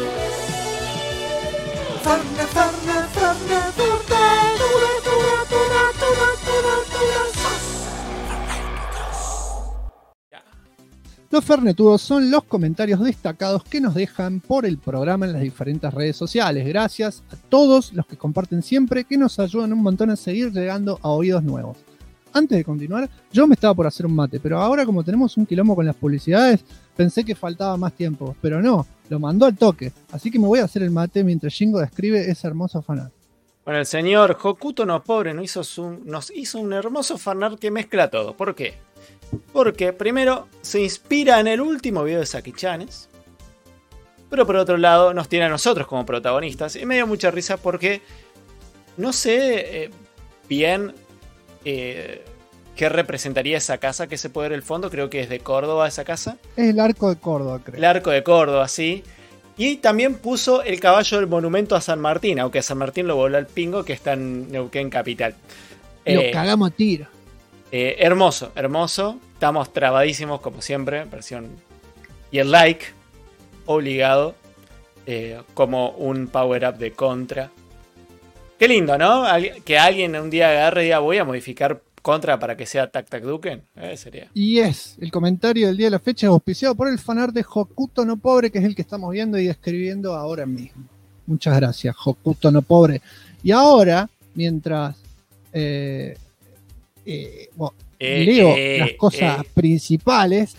Los fernetudos son los comentarios destacados que nos dejan por el programa en las diferentes redes sociales. Gracias a todos los que comparten siempre, que nos ayudan un montón a seguir llegando a oídos nuevos. Antes de continuar, yo me estaba por hacer un mate, pero ahora como tenemos un quilombo con las publicidades, pensé que faltaba más tiempo, pero no, lo mandó al toque. Así que me voy a hacer el mate mientras Shingo describe ese hermoso fanart. Bueno, el señor Hokuto no Pobre nos hizo un hermoso fanart que mezcla todo. ¿Por qué? Porque primero se inspira en el último video de Saki-chanes, pero por otro lado nos tiene a nosotros como protagonistas. Y me dio mucha risa porque no sé bien qué representaría esa casa que se puede ver el fondo. Creo que es de Córdoba esa casa. Es el Arco de Córdoba, creo. El Arco de Córdoba, sí. Y también puso el caballo del monumento a San Martín, aunque a San Martín lo voló al pingo, que está en Neuquén capital. Lo cagamos a tiro. Hermoso, hermoso. Estamos trabadísimos como siempre. Versión y el like obligado, como un power up de Contra. Qué lindo, ¿no? Que alguien un día agarre y diga voy a modificar Contra para que sea Tac Tac Duken. Sería. Y el comentario del día de la fecha es auspiciado por el fanart de Hokuto no Pobre, que es el que estamos viendo y describiendo ahora mismo. Muchas gracias, Hokuto no Pobre. Y ahora, mientras leo las cosas principales,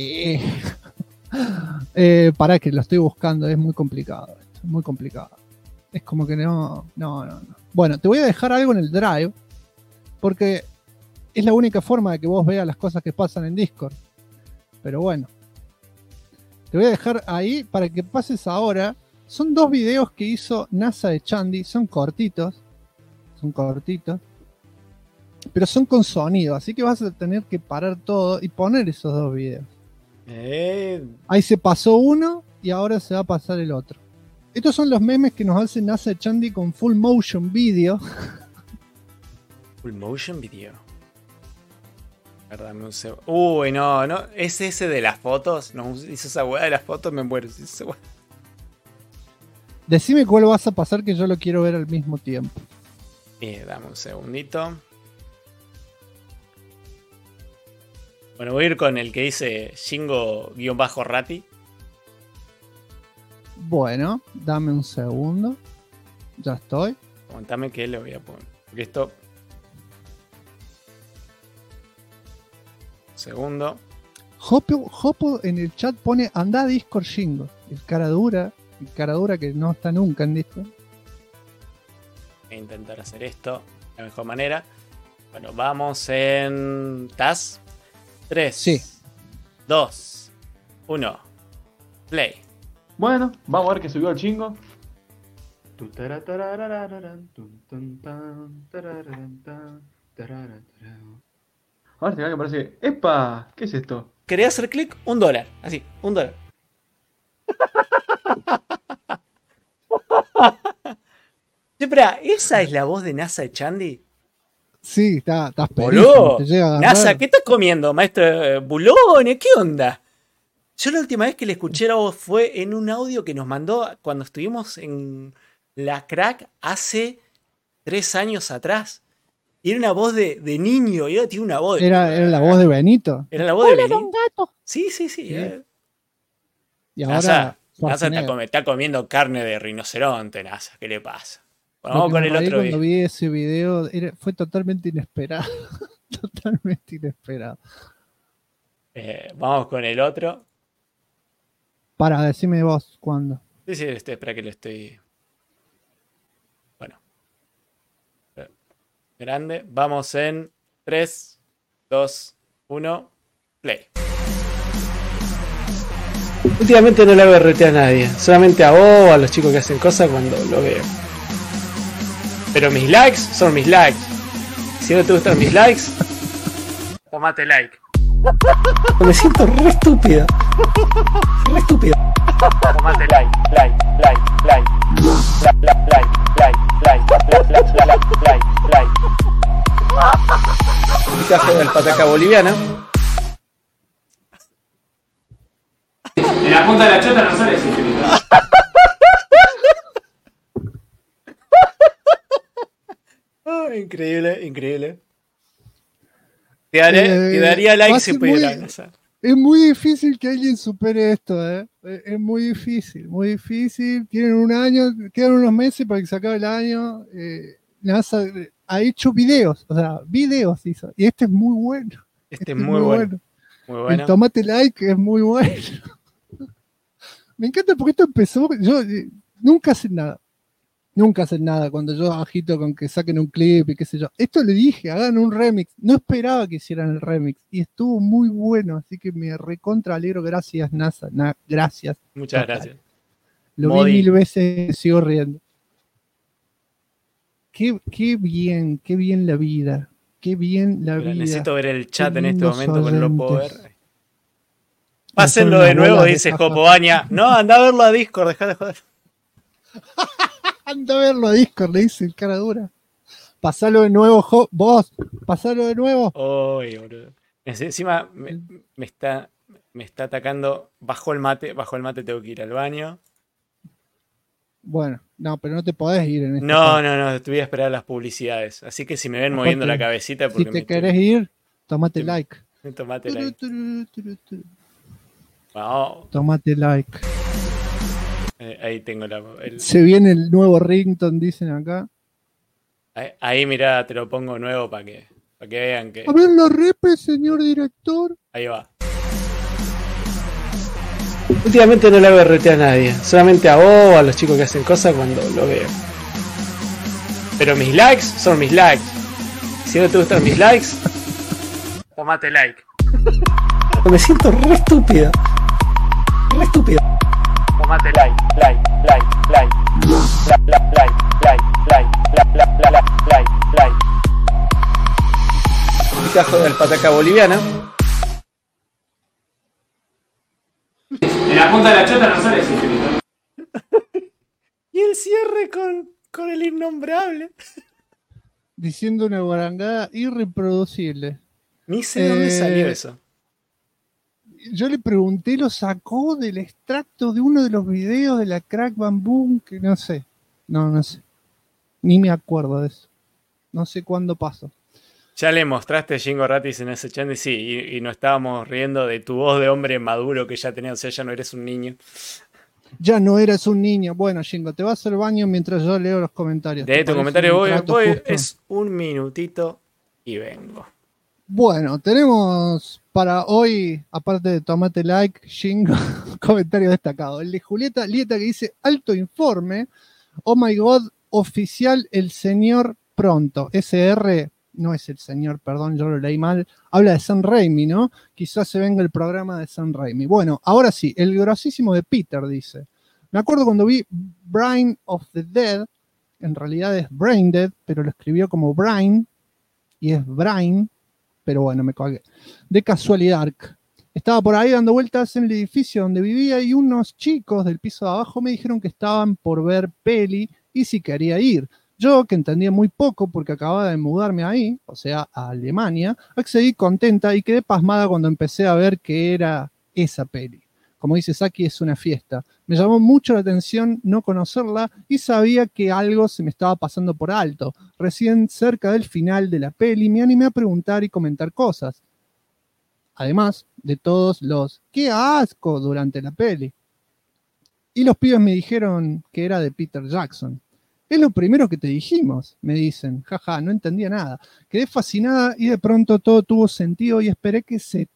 para que lo estoy buscando, es muy complicado esto, muy complicado. Es como que no. Bueno, te voy a dejar algo en el Drive, porque es la única forma de que vos veas las cosas que pasan en Discord. Pero bueno, te voy a dejar ahí para que pases ahora. Son 2 videos que hizo NASA de Chandy, son cortitos, pero son con sonido, así que vas a tener que parar todo y poner esos 2 videos. Ahí se pasó uno y ahora se va a pasar el otro. Estos son los memes que nos hace NASA de Chandy con full motion video. Full motion video. Dame un segundo. Uy, no. ¿Es ese de las fotos? No, hizo esa weá de las fotos, me muero. Decime cuál vas a pasar, que yo lo quiero ver al mismo tiempo. Dame un segundito. Bueno, voy a ir con el que dice Shingo-Rati. Bueno, dame un segundo. Ya estoy. Aguantame que le voy a poner. Listo. Segundo. Jopo en el chat pone anda a Discord Shingo. El cara dura que no está nunca en Discord. Voy a intentar hacer esto de la mejor manera. Bueno, vamos en TAS. 3, Sí. 2, 1, play. Bueno, vamos a ver que subió el chingo. Ahora se que parece. ¡Epa! ¿Qué es esto? Quería hacer clic, $1. Así, $1. Espera, ¿esa es la voz de NASA Echandi? Sí, estás ¡Boludo! pedísimo, te llega a agarrar. NASA, ¿qué estás comiendo, maestro Bulone? ¿Qué onda? Yo la última vez que le escuché la voz fue en un audio que nos mandó cuando estuvimos en la Crack hace 3 años atrás. Y era una voz de niño, y ahora tiene una voz de... Era la voz de Benito. Era la voz de Benito. Gato. Sí. Y ahora NASA Schwarzenegger. está comiendo carne de rinoceronte, NASA. ¿Qué le pasa? Bueno, Lo vamos que con me el reí otro cuando video. vi ese video fue totalmente inesperado. Totalmente inesperado. Vamos con el otro. Para, decime vos cuándo. Sí, espera que lo estoy... Bueno. Grande. Vamos en 3, 2, 1, play. Últimamente no le hago RT a nadie. Solamente a vos o a los chicos que hacen cosas cuando lo veo. Pero mis likes son mis likes. Si no te gustan mis likes, tomate like. Me siento re estúpido. Re estúpido. Tomate like. Caja del pataca boliviana. En la punta de la chota no sale ese escrito. Increíble. Te daría like si pudiera. Es muy difícil que alguien supere esto, ¿eh? Es muy difícil. Tienen un año, quedan unos meses para que se acabe el año. NASA ha hecho videos hizo. Y este es muy bueno. Este es muy bueno. Muy bueno. El tomate like es muy bueno. Me encanta porque esto empezó. Yo nunca hacen nada cuando yo agito con que saquen un clip y qué sé yo. Esto le dije, hagan un remix. No esperaba que hicieran el remix. Y estuvo muy bueno. Así que me recontra alegro. Gracias, NASA. Gracias. Muchas gracias. Lo Modi. vi 1000 veces y sigo riendo. Qué bien la vida. Qué bien la vida. Necesito ver el chat Qué en este lindos momento, pero no lo puedo oyentes. ver. Pásenlo de nuevo, dice Jopobaña. No, anda a verlo a Discord, dejá de joder. Anda a verlo a Discord, le dice el cara dura. Pasalo de nuevo, vos. Pasalo de nuevo. Uy, boludo. Encima me está atacando. Bajó el mate, tengo que ir al baño. Bueno, no, pero no te podés ir en este No, te voy a esperar las publicidades. Así que si me ven moviendo la cabecita, porque si te querés ir, tomate Sí. like. Tomate like. Wow. Tomate like. Ahí tengo Se viene el nuevo ringtone, dicen acá. Ahí mirá, te lo pongo nuevo para que vean que. A ver los repes, señor director. Ahí va. Últimamente no le hago RT a nadie. Solamente a vos o a los chicos que hacen cosas cuando lo veo. Pero mis likes son mis likes. Si no te gustan mis likes, tomate like. Me siento re estúpido. Tomate like. Caja del pataca boliviana. En la punta de la chota no sale ese escrito. Y el cierre con el innombrable. Diciendo una guarangada irreproducible. Ni sé dónde salió eso. Yo le pregunté, lo sacó del extracto de uno de los videos de la Crack Bamboo, que no sé. No sé. Ni me acuerdo de eso. No sé cuándo pasó. Ya le mostraste Jingo Ratis en ese chat y sí, y nos estábamos riendo de tu voz de hombre maduro que ya tenías, o sea, ya no eres un niño. Ya no eras un niño. Bueno, Jingo, te vas al baño mientras yo leo los comentarios. De tu comentario voy, justo? es un minutito y vengo. Bueno, tenemos para hoy, aparte de Tomate Like, Shingo, comentario destacado. El de Julieta Lieta que dice, alto informe, oh my god, oficial el señor pronto. SR, no es el señor, perdón, yo lo leí mal, habla de Sam Raimi, ¿no? Quizás se venga el programa de Sam Raimi. Bueno, ahora sí, el grosísimo de Peter dice, me acuerdo cuando vi Brain of the Dead, en realidad es Brain Dead, pero lo escribió como Brain, y es Brain, pero bueno, me colgué. De casualidad, estaba por ahí dando vueltas en el edificio donde vivía y unos chicos del piso de abajo me dijeron que estaban por ver peli y si quería ir. Yo, que entendía muy poco porque acababa de mudarme ahí, o sea, a Alemania, accedí contenta y quedé pasmada cuando empecé a ver que era esa peli. Como dice Saki, es una fiesta. Me llamó mucho la atención no conocerla y sabía que algo se me estaba pasando por alto. Recién cerca del final de la peli me animé a preguntar y comentar cosas. Además de todos los ¡qué asco! Durante la peli. Y los pibes me dijeron que era de Peter Jackson. Es lo primero que te dijimos, me dicen. Jaja, no entendía nada. Quedé fascinada y de pronto todo tuvo sentido y esperé que se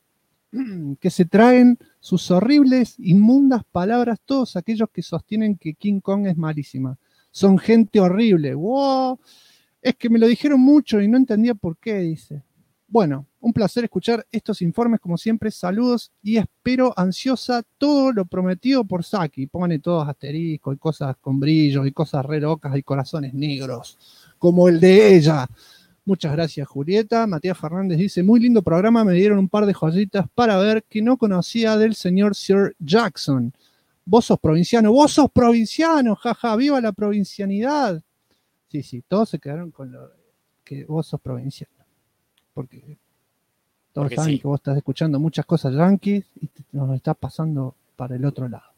traen sus horribles, inmundas palabras todos aquellos que sostienen que King Kong es malísima. Son gente horrible. ¡Wow! Es que me lo dijeron mucho y no entendía por qué, dice. Bueno, un placer escuchar estos informes como siempre. Saludos y espero ansiosa todo lo prometido por Saki. Pone todos asteriscos y cosas con brillos y cosas re locas y corazones negros, como el de ella. Muchas gracias, Julieta. Matías Fernández dice, muy lindo programa, me dieron un par de joyitas para ver que no conocía del señor Sir Jackson. Vos sos provinciano, jaja, viva la provincianidad. Sí, todos se quedaron con lo que vos sos provinciano. Porque todos saben sí, que vos estás escuchando muchas cosas yanquis y nos estás pasando para el otro lado.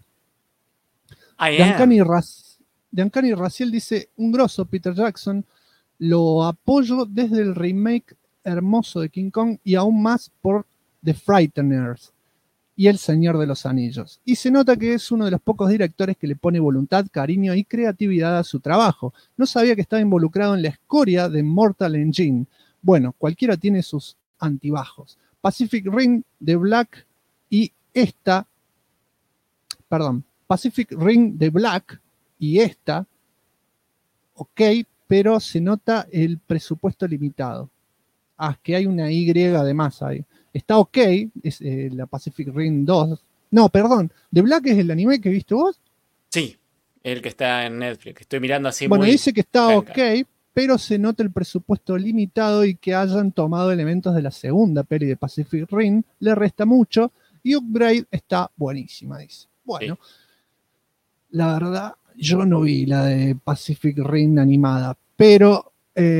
Deancani Raciel dice, un grosso Peter Jackson, lo apoyo desde el remake hermoso de King Kong y aún más por The Frighteners y El Señor de los Anillos. Y se nota que es uno de los pocos directores que le pone voluntad, cariño y creatividad a su trabajo. No sabía que estaba involucrado en la escoria de Mortal Engine. Bueno, cualquiera tiene sus antibajos. Pacific Rim de Black y esta, Pacific Rim de Black y esta, ok, pero se nota el presupuesto limitado. Que hay una Y de más ahí. Está ok, es la Pacific Rim 2. No, perdón, ¿The Black es el anime que viste vos? Sí, el que está en Netflix. Estoy mirando así. Bueno, dice que está ok, pero se nota el presupuesto limitado y que hayan tomado elementos de la segunda peli de Pacific Rim le resta mucho y Upgrade está buenísima, dice. Bueno, sí. La verdad, yo no vi la de Pacific Rim animada, pero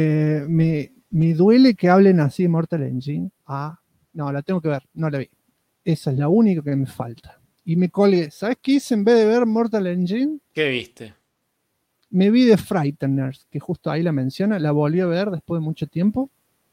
me duele que hablen así de Mortal Engine. No, la tengo que ver, no la vi. Esa es la única que me falta. Y me colgué. ¿Sabes qué hice en vez de ver Mortal Engine? ¿Qué viste? Me vi The Frighteners, que justo ahí la menciona, la volví a ver después de mucho tiempo.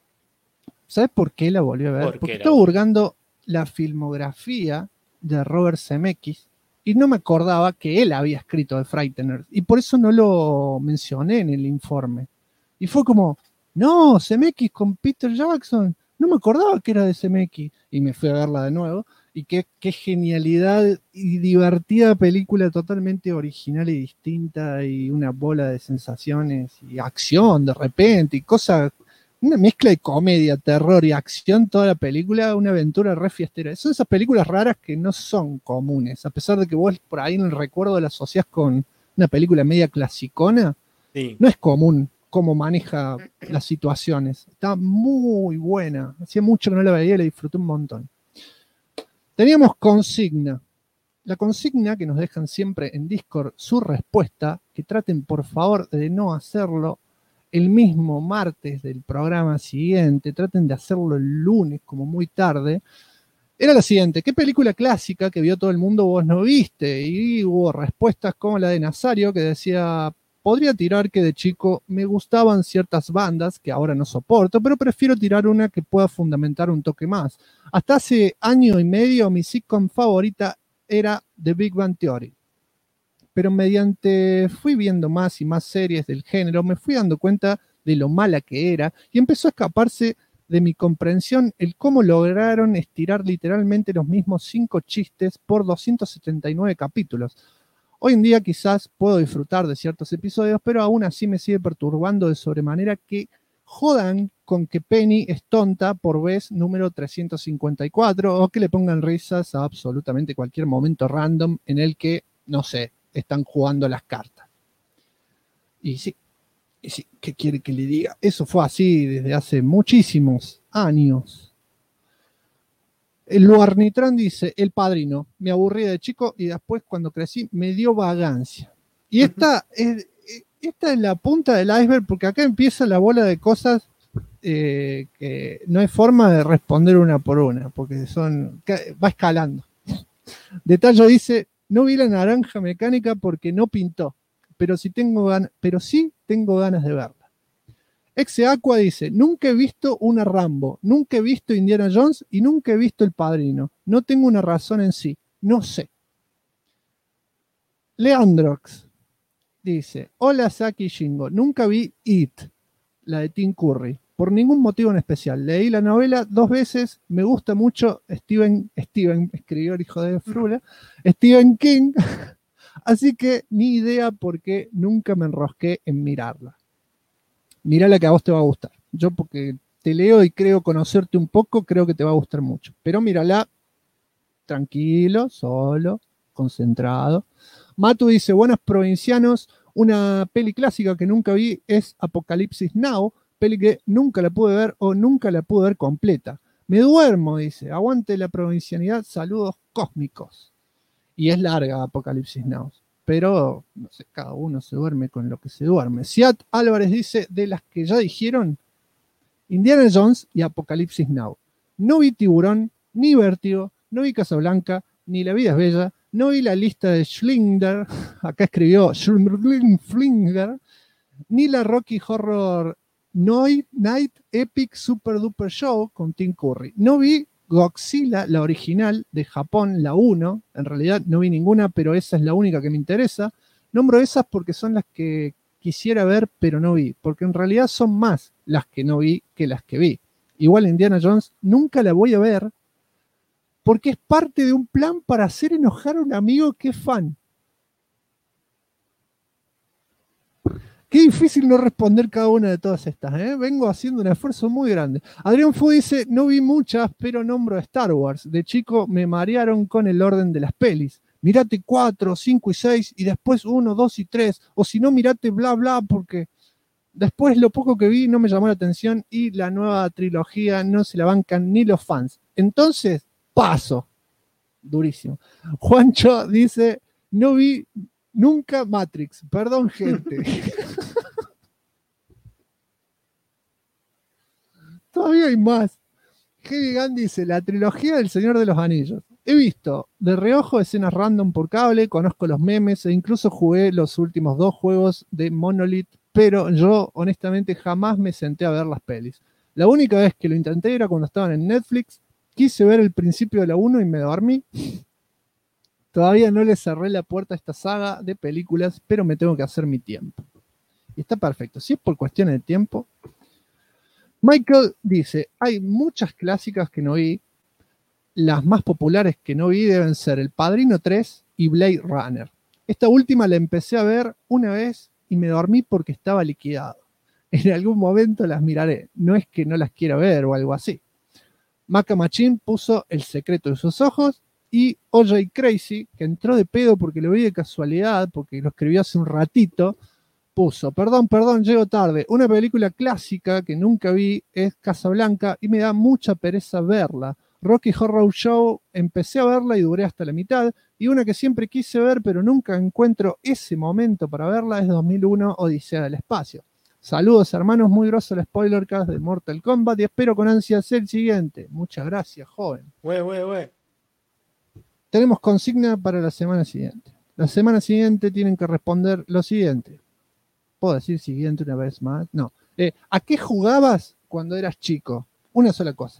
¿Sabes por qué la volví a ver? Porque estaba hurgando la filmografía de Robert Zemeckis y no me acordaba que él había escrito The Frighteners y por eso no lo mencioné en el informe. Y fue como, no, Zemeckis con Peter Jackson, no me acordaba que era de Zemeckis. Y me fui a verla de nuevo. Y qué genialidad y divertida película, totalmente original y distinta, y una bola de sensaciones y acción de repente, y cosas, una mezcla de comedia, terror y acción, toda la película, una aventura re fiestera. Son esas películas raras que no son comunes, a pesar de que vos por ahí en el recuerdo la asociás con una película media clasicona, sí. No es común cómo maneja las situaciones. Está muy buena, hacía mucho que no la veía y la disfruté un montón. Teníamos consigna. La consigna que nos dejan siempre en Discord su respuesta, que traten por favor de no hacerlo el mismo martes del programa siguiente, traten de hacerlo el lunes como muy tarde, era la siguiente: ¿qué película clásica que vio todo el mundo vos no viste? Y hubo respuestas como la de Nazario, que decía, podría tirar que de chico me gustaban ciertas bandas que ahora no soporto, pero prefiero tirar una que pueda fundamentar un toque más. Hasta hace año y medio mi sitcom favorita era The Big Bang Theory. Pero mediante fui viendo más y más series del género, me fui dando cuenta de lo mala que era y empezó a escaparse de mi comprensión el cómo lograron estirar literalmente los mismos 5 chistes por 279 capítulos. Hoy en día quizás puedo disfrutar de ciertos episodios, pero aún así me sigue perturbando de sobremanera que jodan con que Penny es tonta por vez número 354 o que le pongan risas a absolutamente cualquier momento random en el que, no sé, están jugando las cartas. Y sí, ¿qué quiere que le diga? Eso fue así desde hace muchísimos años. El Luarnitrán dice, El Padrino, me aburrí de chico y después cuando crecí me dio vagancia. Y esta es la punta del iceberg porque acá empieza la bola de cosas que no hay forma de responder una por una, porque va escalando. Detallo dice, no vi La Naranja Mecánica porque no pintó, pero sí tengo ganas de verla. Exeaqua dice, nunca he visto una Rambo, nunca he visto Indiana Jones y nunca he visto El Padrino. No tengo una razón en sí, no sé. Leandrox dice, hola Saki y Shingo, nunca vi It, la de Tim Curry, por ningún motivo en especial. Leí la novela 2 veces, me gusta mucho Steven escribió el hijo de Frula, Stephen King, así que ni idea por qué nunca me enrosqué en mirarla. Mirá que a vos te va a gustar. Yo porque te leo y creo conocerte un poco, creo que te va a gustar mucho. Pero mírala tranquilo, solo, concentrado. Matu dice, buenas provincianos, una peli clásica que nunca vi es Apocalipsis Now, peli que nunca la pude ver o nunca la pude ver completa. Me duermo, dice, aguante la provincianidad, saludos cósmicos. Y es larga Apocalipsis Now. Pero, no sé, cada uno se duerme con lo que se duerme. Siat Álvarez dice, de las que ya dijeron, Indiana Jones y Apocalipsis Now. No vi Tiburón, ni Vértigo, no vi Casablanca, ni La vida es bella, no vi la lista de Schlinger, acá escribió Schlinger, ni la Rocky Horror Night Epic Super Duper Show con Tim Curry. No vi Godzilla, la original de Japón, la 1, en realidad no vi ninguna, pero esa es la única que me interesa. Nombro esas porque son las que quisiera ver, pero no vi, porque en realidad son más las que no vi que las que vi. Igual Indiana Jones nunca la voy a ver, porque es parte de un plan para hacer enojar a un amigo que es fan. Qué difícil no responder cada una de todas estas, ¿eh? Vengo haciendo un esfuerzo muy grande. Adrián Fu dice, no vi muchas, pero nombro Star Wars. De chico me marearon con el orden de las pelis. Mirate 4, 5 y 6 y después 1, 2 y 3. O si no, mirate bla bla porque después lo poco que vi no me llamó la atención y la nueva trilogía no se la bancan ni los fans. Entonces, paso. Durísimo. Juancho dice, no vi nunca Matrix. Perdón, gente. Todavía hay más. Heavy Gunn dice, la trilogía del Señor de los Anillos. He visto de reojo escenas random por cable, conozco los memes e incluso jugué los últimos 2 juegos de Monolith, pero yo honestamente jamás me senté a ver las pelis. La única vez que lo intenté era cuando estaban en Netflix, quise ver el principio de la 1 y me dormí. Todavía no le cerré la puerta a esta saga de películas, pero me tengo que hacer mi tiempo. Y está perfecto. Si es por cuestiones de tiempo. Michael dice, hay muchas clásicas que no vi. Las más populares que no vi deben ser El Padrino 3 y Blade Runner. Esta última la empecé a ver una vez y me dormí porque estaba liquidado. En algún momento las miraré. No es que no las quiera ver o algo así. Maca Machín puso El secreto de sus ojos y O.J. Crazy, que entró de pedo porque lo vi de casualidad, porque lo escribió hace un ratito, puso, perdón, llego tarde, una película clásica que nunca vi es Casablanca y me da mucha pereza verla. Rocky Horror Show, empecé a verla y duré hasta la mitad, y una que siempre quise ver pero nunca encuentro ese momento para verla es 2001 Odisea del Espacio. Saludos hermanos, muy grosso el spoilercast de Mortal Kombat y espero con ansias el siguiente. Muchas gracias, joven. Tenemos consigna para la semana siguiente. La semana siguiente tienen que responder lo siguiente. ¿Puedo decir siguiente una vez más? No. ¿A qué jugabas cuando eras chico? Una sola cosa.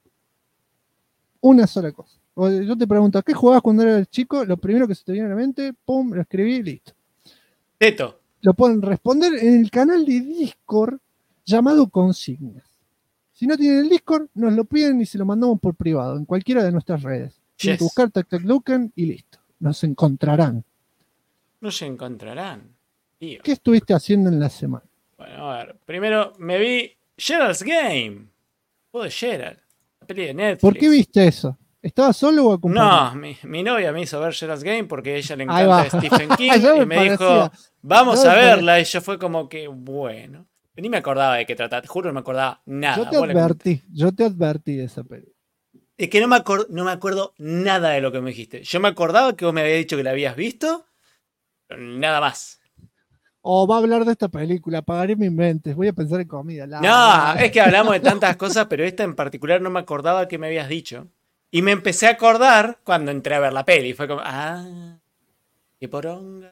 Una sola cosa. Yo te pregunto, ¿a qué jugabas cuando eras chico? Lo primero que se te viene a la mente, pum, lo escribí, listo. Teto. Lo pueden responder en el canal de Discord llamado Consignas. Si no tienen el Discord, nos lo piden y se lo mandamos por privado, en cualquiera de nuestras redes. Tienen que buscar Tac Tac Luken y listo. Nos encontrarán. No se encontrarán. Tío. ¿Qué estuviste haciendo en la semana? Bueno, a ver. Primero me vi Gerald's Game. Juego de Gerald. La peli de Netflix. ¿Por qué viste eso? ¿Estabas solo o acompañado? No, mi novia me hizo ver Gerald's Game porque a ella le Ahí va. encanta Stephen King Ya y me parecía. dijo, vamos Ya a me verla. Y yo fue como que, bueno. Ni me acordaba de qué trataba, te juro, no me acordaba nada. Yo te advertí de esa película. Es que no me acuerdo nada de lo que me dijiste. Yo me acordaba que vos me habías dicho que la habías visto, pero nada más. Va a hablar de esta película, apagaré mis mentes, voy a pensar en comida. No, es que hablamos de tantas cosas, pero esta en particular no me acordaba que me habías dicho. Y me empecé a acordar cuando entré a ver la peli. Fue como, qué poronga.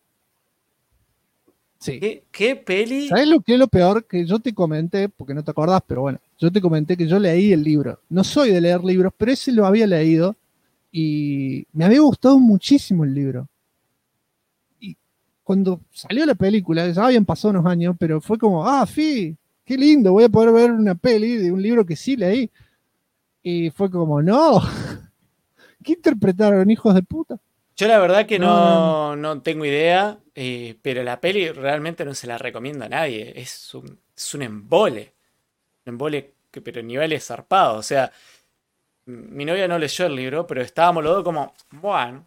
Sí. ¿Qué peli? ¿Sabes lo que es lo peor? Que yo te comenté, porque no te acordás, pero bueno, yo te comenté que yo leí el libro. No soy de leer libros, pero ese lo había leído y me había gustado muchísimo el libro. Y cuando salió la película, ya habían pasado unos años, pero fue como, qué lindo, voy a poder ver una peli de un libro que sí leí. Y fue como, no, ¿qué interpretaron, hijos de puta? Yo la verdad que no tengo idea, pero la peli realmente no se la recomiendo a nadie. Es un embole. Un embole, pero niveles zarpados. O sea, mi novia no leyó el libro, pero estábamos los dos como, bueno.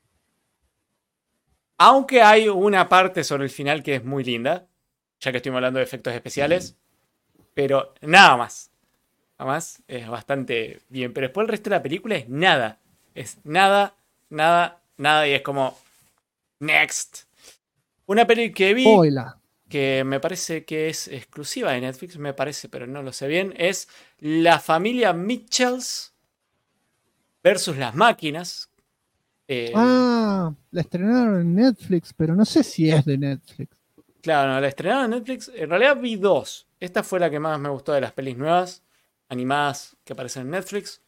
Aunque hay una parte sobre el final que es muy linda, ya que estuvimos hablando de efectos especiales, pero nada más. Nada más es bastante bien. Pero después el resto de la película es nada. Es nada, y es como next. Una peli que vi que me parece que es exclusiva de Netflix, me parece, pero no lo sé bien, es La familia Mitchells versus las máquinas. La estrenaron en Netflix, pero no sé si es de Netflix. Claro, no, la estrenaron en Netflix. En realidad vi dos. Esta fue la que más me gustó de las pelis nuevas animadas que aparecen en Netflix.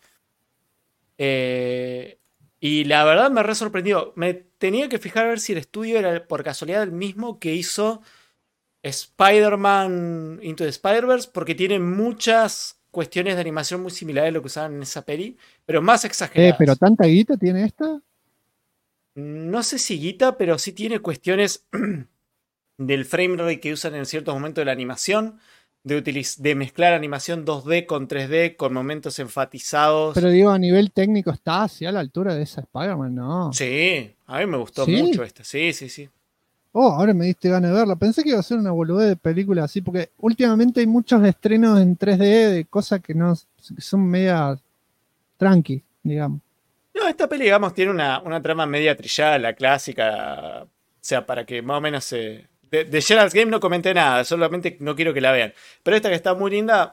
Y la verdad me re sorprendió. Me tenía que fijar a ver si el estudio era por casualidad el mismo que hizo Spider-Man Into the Spider-Verse, porque tiene muchas cuestiones de animación muy similares a lo que usaban en esa peli, pero más exageradas. ¿Pero tanta guita tiene esta? No sé si guita, pero sí tiene cuestiones del frame rate que usan en ciertos momentos de la animación. De mezclar animación 2D con 3D con momentos enfatizados. Pero digo, a nivel técnico, ¿está así a la altura de esa Spider-Man? No. Sí, a mí me gustó ¿Sí? mucho esta. Sí. Ahora me diste ganas de verla. Pensé que iba a ser una boludez de película así, porque últimamente hay muchos estrenos en 3D de cosas que son media tranqui, digamos. No, esta peli, digamos, tiene una trama media trillada, la clásica. O sea, para que más o menos se... De Gerald's Game no comenté nada, solamente no quiero que la vean. Pero esta que está muy linda,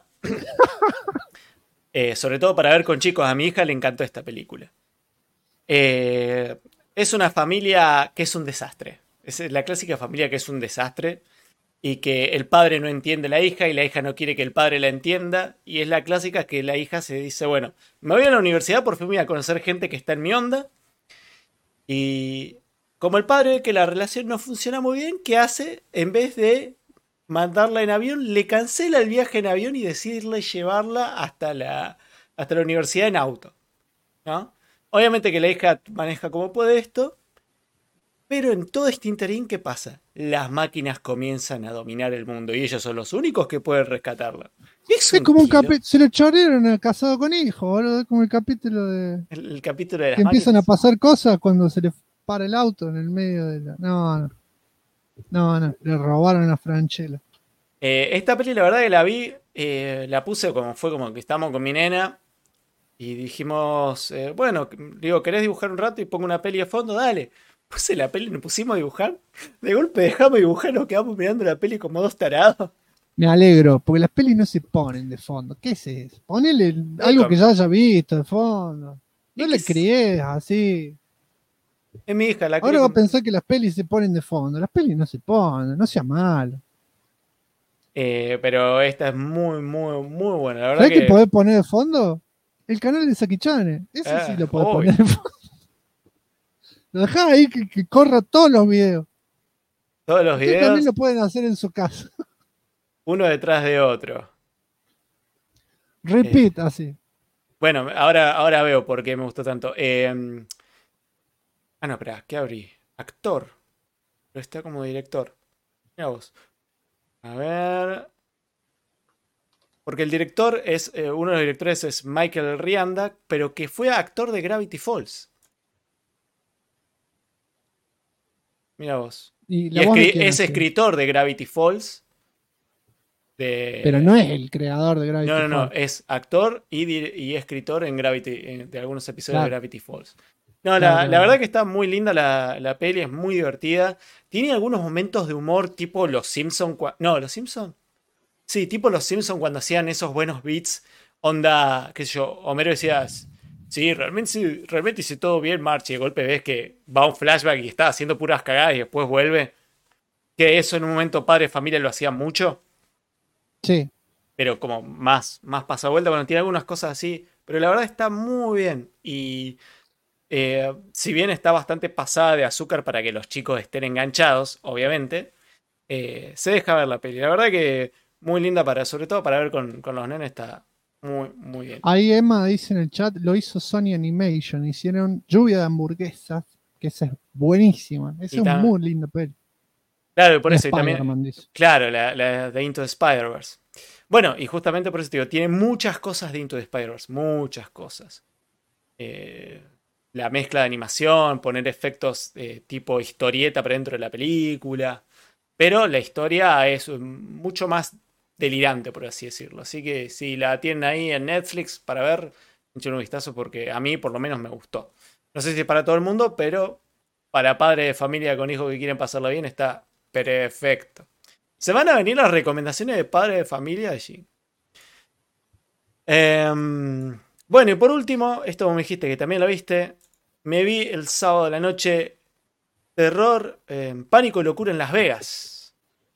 sobre todo para ver con chicos, a mi hija le encantó esta película. Es una familia que es un desastre. Es la clásica familia que es un desastre y que el padre no entiende a la hija y la hija no quiere que el padre la entienda. Y es la clásica que la hija se dice, bueno, me voy a la universidad, por fin voy a conocer gente que está en mi onda. Y... como el padre ve que la relación no funciona muy bien, ¿qué hace? En vez de mandarla en avión, le cancela el viaje en avión y decide llevarla hasta la universidad en auto, ¿no? Obviamente que la hija maneja como puede esto, pero en todo este interín, ¿qué pasa? Las máquinas comienzan a dominar el mundo y ellos son los únicos que pueden rescatarla. Es como un capítulo. Se lo chorearon a Casado con Hijo, boludo. Como el capítulo de. El capítulo de las que máquinas. Empiezan a pasar cosas cuando se le para el auto en el medio de la. No. Le robaron a Franchella. Esta peli, la verdad que la vi, la puse como que estábamos con mi nena y dijimos, bueno, digo, ¿querés dibujar un rato y pongo una peli de fondo? Dale. Puse la peli y nos pusimos a dibujar. De golpe dejamos dibujar, nos quedamos mirando la peli como dos tarados. Me alegro, porque las pelis no se ponen de fondo. ¿Qué es eso? Ponele algo que ya haya visto de fondo. No le crees así. Es mi hija, la Ahora va a pensar que las pelis se ponen de fondo. Las pelis no se ponen, no sea malo. Pero esta es muy, muy, muy buena. La verdad ¿Sabes qué podés poner de fondo? El canal de Saki Chan. Ese sí lo podés poner de fondo. Lo dejás ahí que corra todos los videos. Todos los videos. También lo pueden hacer en su casa. Uno detrás de otro. Repeat, así. Bueno, ahora veo por qué me gustó tanto. No, espera, ¿qué abrí? Actor. Pero está como director. Mira vos. A ver. Porque el director es. Uno de los directores es Michael Rianda, pero que fue actor de Gravity Falls. Mira vos. ¿Y Y la voz de quién es hace? escritor de Gravity Falls. Pero no es el creador de Gravity No, Falls. es actor y escritor en de algunos episodios de Claro. Gravity Falls. No, Claro. la verdad que está muy linda la peli, es muy divertida. Tiene algunos momentos de humor tipo Los Simpson. No, ¿Los Simpson? Sí, tipo Los Simpson cuando hacían esos buenos beats. Onda, qué sé yo, Homero decía, sí, realmente hice todo bien, March. Y de golpe ves que va a un flashback y está haciendo puras cagadas y después vuelve. Que eso en un momento Padre de Familia lo hacía mucho. Sí. Pero como más pasa vuelta, bueno, tiene algunas cosas así, pero la verdad está muy bien. Y si bien está bastante pasada de azúcar para que los chicos estén enganchados, obviamente, se deja ver la peli. La verdad que muy linda sobre todo para ver con los nenes, está muy, muy bien. Ahí Emma dice en el chat, lo hizo Sony Animation, hicieron Lluvia de Hamburguesas, que esa es buenísima. Esa Y es ta- muy linda peli. Claro, y por Y eso, y también, Spider-Man, dice. claro, la de Into the Spider-Verse. Bueno, y justamente por eso te digo, tiene muchas cosas de Into the Spider-Verse, muchas cosas. La mezcla de animación, poner efectos tipo historieta para dentro de la película. Pero la historia es mucho más delirante, por así decirlo. Así que si la tienen ahí en Netflix para ver, echen un vistazo porque a mí por lo menos me gustó. No sé si es para todo el mundo, pero para padres de familia con hijos que quieren pasarlo bien está perfecto. Se van a venir las recomendaciones de padres de familia allí. Bueno, y por último, esto me dijiste que también lo viste. Me vi el sábado de la noche Terror, Pánico y Locura en Las Vegas.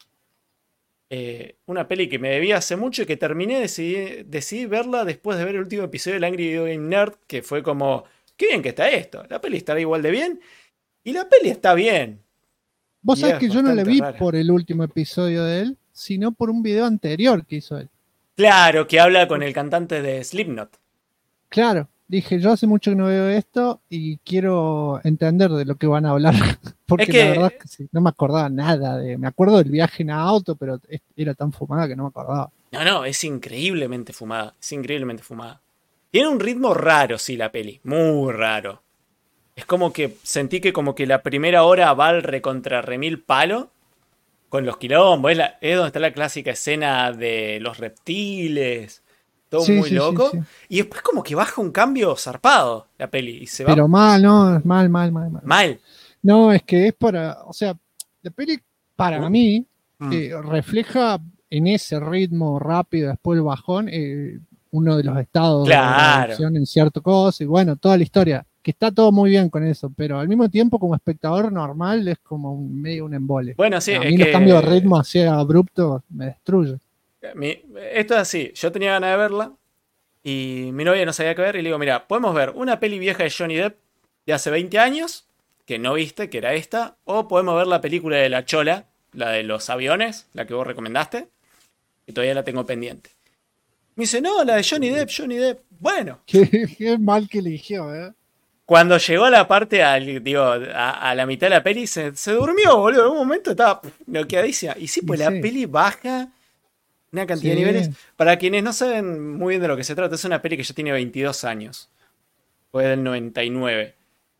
Una peli que me debía hace mucho y que terminé, decidí verla después de ver el último episodio de Angry Video Game Nerd, que fue como, qué bien que está esto. La peli estará igual de bien. Y la peli está bien. Vos Y sabés es que yo no la bastante vi rara. por el último episodio de él, sino por un video anterior que hizo él. Claro, que habla con el cantante de Slipknot. Claro, dije, yo hace mucho que no veo esto y quiero entender de lo que van a hablar. Porque Es que- la verdad es que sí, no me acordaba nada me acuerdo del viaje en auto, pero era tan fumada que no me acordaba. No, es increíblemente fumada. Es increíblemente fumada. Tiene un ritmo raro, sí, la peli. Muy raro. Es como que sentí que como que la primera hora va al recontra remil palo. Con los quilombos. Es donde está la clásica escena de los reptiles. Todo Sí, muy sí, loco. sí, sí. Y después como que baja un cambio zarpado la peli. Y se va Pero mal, no, es mal. mal. No, es que es para, o sea, la peli para mí Mm. refleja en ese ritmo rápido, después el bajón, uno de los estados Claro. de producción en cierto cosa, y bueno, toda la historia, que está todo muy bien con eso, pero al mismo tiempo como espectador normal es como medio un embole. Bueno, sí, A es mí los que cambios de ritmo así abruptos me destruyen. Esto es así, yo tenía ganas de verla y mi novia no sabía qué ver y le digo, mira, podemos ver una peli vieja de Johnny Depp de hace 20 años, que no viste, que era esta, o podemos ver la película de La Chola, la de los aviones, la que vos recomendaste, que todavía la tengo pendiente. Me dice, no, la de Johnny Depp. Bueno, Qué mal que eligió, ¿eh? cuando llegó a la parte, a la mitad de la peli, se durmió, boludo. En un momento estaba noqueadísima. Y sí, pues Y la sí. peli baja una cantidad de Sí. niveles. Para quienes no saben muy bien de lo que se trata, es una peli que ya tiene 22 años. Fue del 99.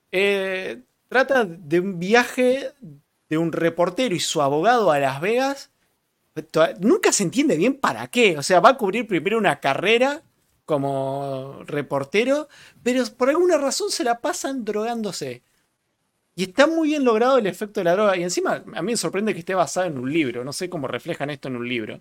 Trata de un viaje de un reportero y su abogado a Las Vegas. Nunca se entiende bien para qué. O sea, va a cubrir primero una carrera como reportero, pero por alguna razón se la pasan drogándose. Y está muy bien logrado el efecto de la droga. Y encima a mí me sorprende que esté basado en un libro. No sé cómo reflejan esto en un libro.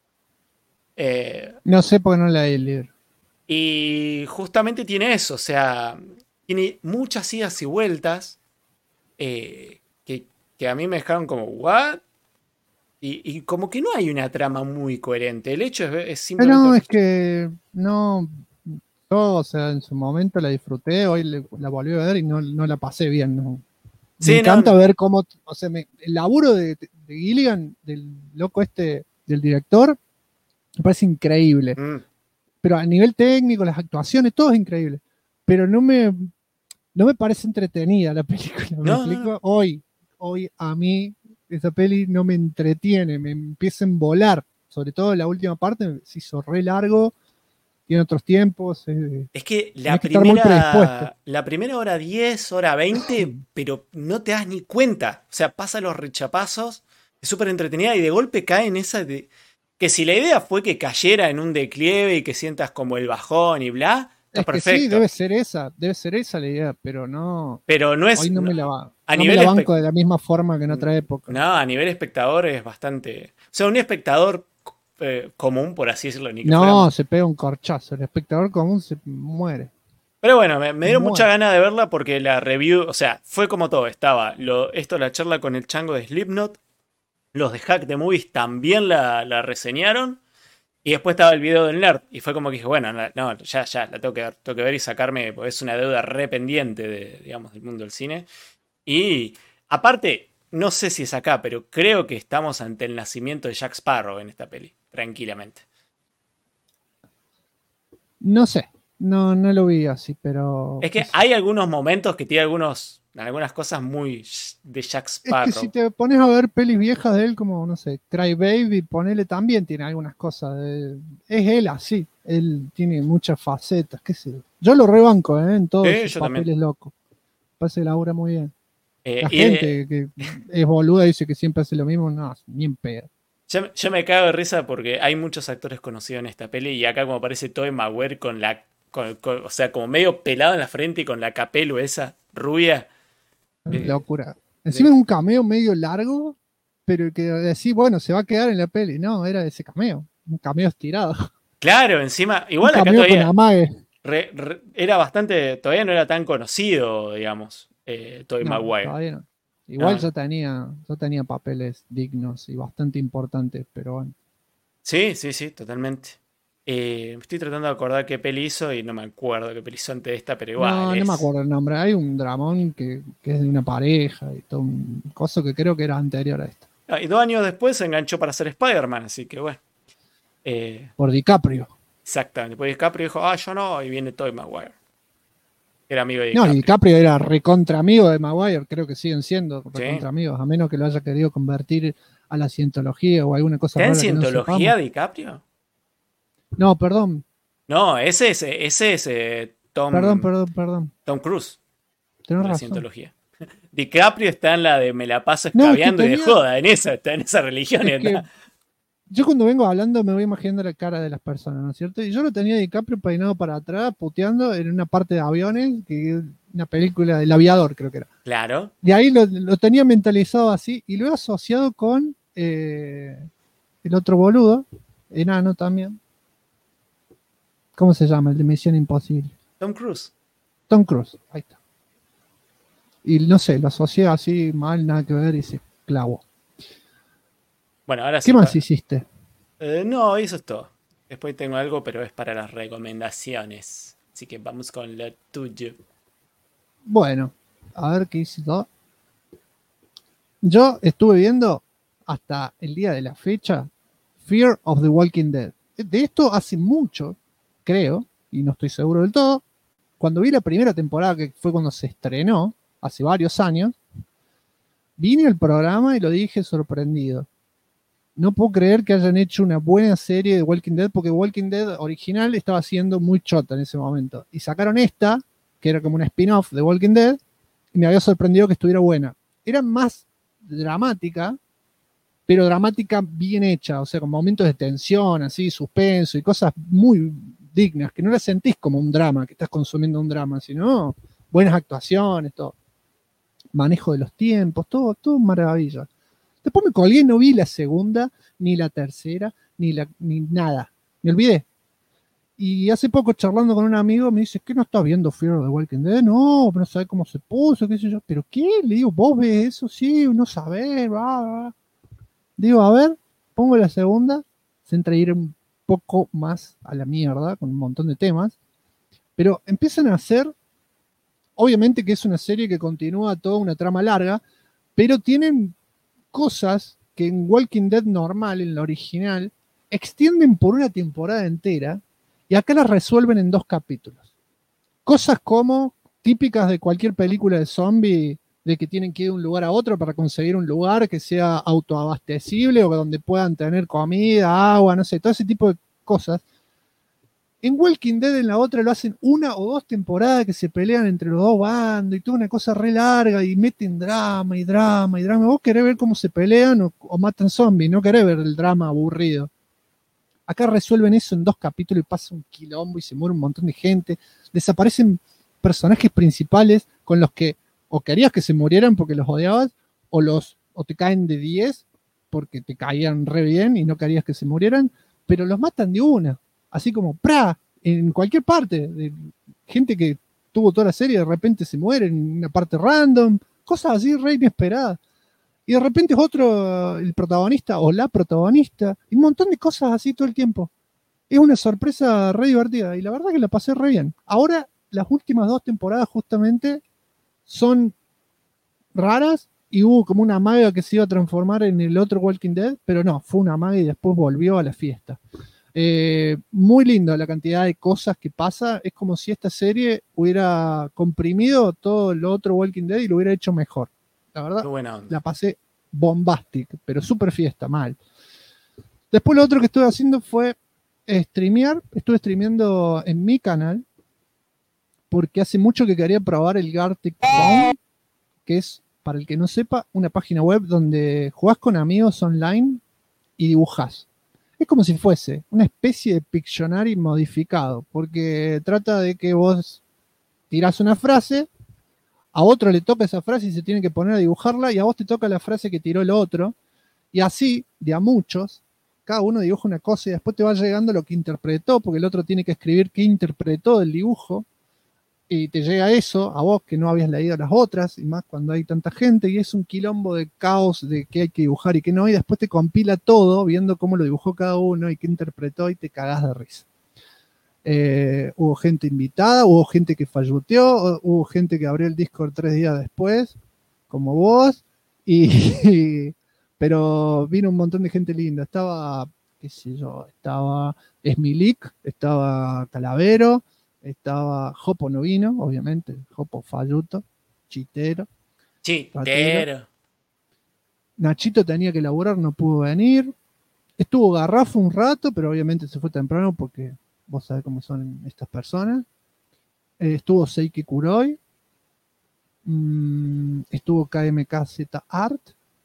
No sé por qué no leí el libro. Y justamente tiene eso. O sea, tiene muchas idas y vueltas que a mí me dejaron como, ¿what? Y como que no hay una trama muy coherente. El hecho es simplemente... Pero es que no, yo, o sea, en su momento la disfruté, hoy la volví a ver y no la pasé bien, ¿no? Sí, Me encanta no. ver cómo, o sea, el laburo de Gilligan, del loco este, del director, me parece increíble. Mm. pero a nivel técnico, las actuaciones, todo es increíble. Pero no me parece entretenida la película. ¿Me explico? No. Hoy a mí esa peli no me entretiene, me empieza a volar. Sobre todo la última parte se hizo re largo, tiene otros tiempos. Es que tenés que estar muy predispuesto. la primera hora 10, hora 20, pero no te das ni cuenta. O sea, pasa los rechapazos, es súper entretenida y de golpe cae en esa de... Que si la idea fue que cayera en un declive y que sientas como el bajón y bla, está Es perfecto. que sí, debe ser esa la idea, pero no... Pero no es... Hoy no me la va. A No nivel me la banco de la misma forma que en otra época. No, a nivel espectador es bastante... O sea, un espectador común, por así decirlo. Ni que No, fuera... se pega un corchazo. El espectador común se muere. Pero bueno, me dieron mucha gana de verla porque la review, o sea, fue como todo. Estaba la charla con el chango de Slipknot. Los de Hack the Movies también la reseñaron. Y después estaba el video del nerd. Y fue como que dije, bueno, no, ya, la tengo que ver y sacarme, porque es una deuda re pendiente del mundo del cine. Y aparte, no sé si es acá, pero creo que estamos ante el nacimiento de Jack Sparrow en esta peli. Tranquilamente. No sé, no lo vi así, pero... Es que hay algunos momentos que tiene algunas cosas muy de Jack Sparrow. Es que si te pones a ver pelis viejas de él, como, no sé, Cry Baby, ponele, también tiene algunas cosas. Es él así, él tiene muchas facetas, qué sé yo. Yo lo rebanco, en todos sus papeles también. locos. Parece que labura muy bien. La Y gente que es boluda y dice que siempre hace lo mismo, no, ni en pedo. yo me cago de risa porque hay muchos actores conocidos en esta peli y acá como aparece Tobey Maguire o sea, como medio pelado en la frente y con la capelo esa rubia. Locura. Encima es un cameo medio largo, pero que decís, bueno, se va a quedar en la peli. No, era ese cameo. Un cameo estirado. Claro, encima, igual un acá cameo con todavía amague. era bastante, todavía no era tan conocido, digamos, Tobey No, Maguire. todavía no. Igual No. yo tenía papeles dignos y bastante importantes, pero bueno. Sí, totalmente. Me estoy tratando de acordar qué peli hizo y no me acuerdo qué peli hizo antes de esta, pero igual. No me acuerdo el nombre. Hay un dramón que es de una pareja y todo un coso que creo que era anterior a esto. Y 2 años después se enganchó para ser Spider-Man, así que bueno. Por DiCaprio. Exactamente. Después DiCaprio dijo, yo no, y viene Tobey Maguire. Era amigo de DiCaprio. No, y DiCaprio era recontra amigo de Maguire, creo que siguen siendo recontra amigos, a menos que lo haya querido convertir a la cientología o alguna cosa ¿Está en rara que no cientología sepamos. DiCaprio? No, perdón. No, ese es Tom. Perdón. Tom Cruise. Tenés La razón. cientología. DiCaprio está en la de me la paso No, es que escabeando y de tenía- joda, está en esa religión. Es que yo cuando vengo hablando me voy imaginando la cara de las personas, ¿no es cierto? Y yo lo tenía a DiCaprio peinado para atrás, puteando en una parte de aviones, una película del aviador creo que era. Claro. De ahí lo tenía mentalizado así y lo he asociado con el otro boludo, enano también. ¿Cómo se llama? El de Misión Imposible. Tom Cruise. Tom Cruise, ahí está. Y no sé, lo asocié así mal, nada que ver y se clavó. Bueno, ahora sí. ¿Qué más hiciste? No, eso es todo. Después tengo algo, pero es para las recomendaciones. Así que vamos con lo tuyo. Bueno, a ver qué hice yo. Yo estuve viendo hasta el día de la fecha Fear of the Walking Dead. De esto hace mucho, creo, y no estoy seguro del todo. Cuando vi la primera temporada, que fue cuando se estrenó, hace varios años, vine al programa y lo dije sorprendido. No puedo creer que hayan hecho una buena serie de Walking Dead, porque Walking Dead original estaba siendo muy chota en ese momento. Y sacaron esta, que era como una spin-off de Walking Dead, y me había sorprendido que estuviera buena. Era más dramática, pero dramática bien hecha, o sea, con momentos de tensión, así, suspenso y cosas muy dignas, que no las sentís como un drama, que estás consumiendo un drama, sino buenas actuaciones, todo. Manejo de los tiempos, todo maravilla. Después me colgué, no vi la segunda, ni la tercera, ni nada. Me olvidé. Y hace poco, charlando con un amigo, me dice, ¿qué no estás viendo Fear of the Walking Dead? No, pero no sabes cómo se puso, qué sé yo. ¿Pero qué? Le digo, ¿vos ves eso? Sí, no sabés, va. Digo, a ver, pongo la segunda, se entra a ir un poco más a la mierda, con un montón de temas. Pero empiezan a hacer, obviamente que es una serie que continúa toda una trama larga, pero tienen cosas que en Walking Dead normal, en la original, extienden por una temporada entera Y acá las resuelven en 2 capítulos. Cosas como típicas de cualquier película de zombie, de que tienen que ir de un lugar a otro para conseguir un lugar que sea autoabastecible o donde puedan tener comida, agua, no sé, todo ese tipo de cosas. En Walking Dead en la otra lo hacen 1 o 2 temporadas que se pelean entre los 2 bandos y toda una cosa re larga y meten drama y drama y drama. Vos querés ver cómo se pelean o matan zombies, no querés ver el drama aburrido. Acá resuelven eso en 2 capítulos y pasa un quilombo y se muere un montón de gente. Desaparecen personajes principales con los que o querías que se murieran porque los odiabas o te caen de 10 porque te caían re bien y no querías que se murieran, pero los matan de una. Así como, ¡pra! En cualquier parte. De gente que tuvo toda la serie, de repente se muere en una parte random. Cosas así re inesperadas. Y de repente es otro, el protagonista o la protagonista. Y un montón de cosas así todo el tiempo. Es una sorpresa re divertida. Y la verdad que la pasé re bien. Ahora, las últimas 2 temporadas justamente son raras. Y hubo como una maga que se iba a transformar en el otro Walking Dead. Pero no, fue una maga y después volvió a la fiesta. Muy lindo la cantidad de cosas que pasa. Es como si esta serie hubiera comprimido todo lo otro Walking Dead y lo hubiera hecho mejor. La verdad, la pasé bombastic, pero súper fiesta, mal. Después lo otro que estuve haciendo fue streamear. Estuve streameando en mi canal porque hace mucho que quería probar el Gartic Phone, que es, para el que no sepa, una página web donde jugás con amigos online y dibujás. Es como si fuese una especie de Pictionary modificado, porque trata de que vos tirás una frase, a otro le toca esa frase y se tiene que poner a dibujarla, y a vos te toca la frase que tiró el otro, y así, de a muchos, cada uno dibuja una cosa y después te va llegando lo que interpretó, porque el otro tiene que escribir qué interpretó del dibujo, y te llega eso a vos que no habías leído las otras, y más cuando hay tanta gente, y es un quilombo de caos de qué hay que dibujar y qué no, y después te compila todo viendo cómo lo dibujó cada uno y qué interpretó y te cagás de risa. Hubo gente invitada, hubo gente que falluteó, hubo gente que abrió el Discord 3 días después, como vos, pero vino un montón de gente linda. Estaba, qué sé yo, estaba Smilik, estaba Calavero, estaba Jopo no vino, obviamente, Jopo falluto, chitero. Nachito tenía que laburar, no pudo venir. Estuvo Garrafo un rato, pero obviamente se fue temprano porque vos sabés cómo son estas personas. Estuvo Seiki Kuroi. Estuvo KMKZ Art.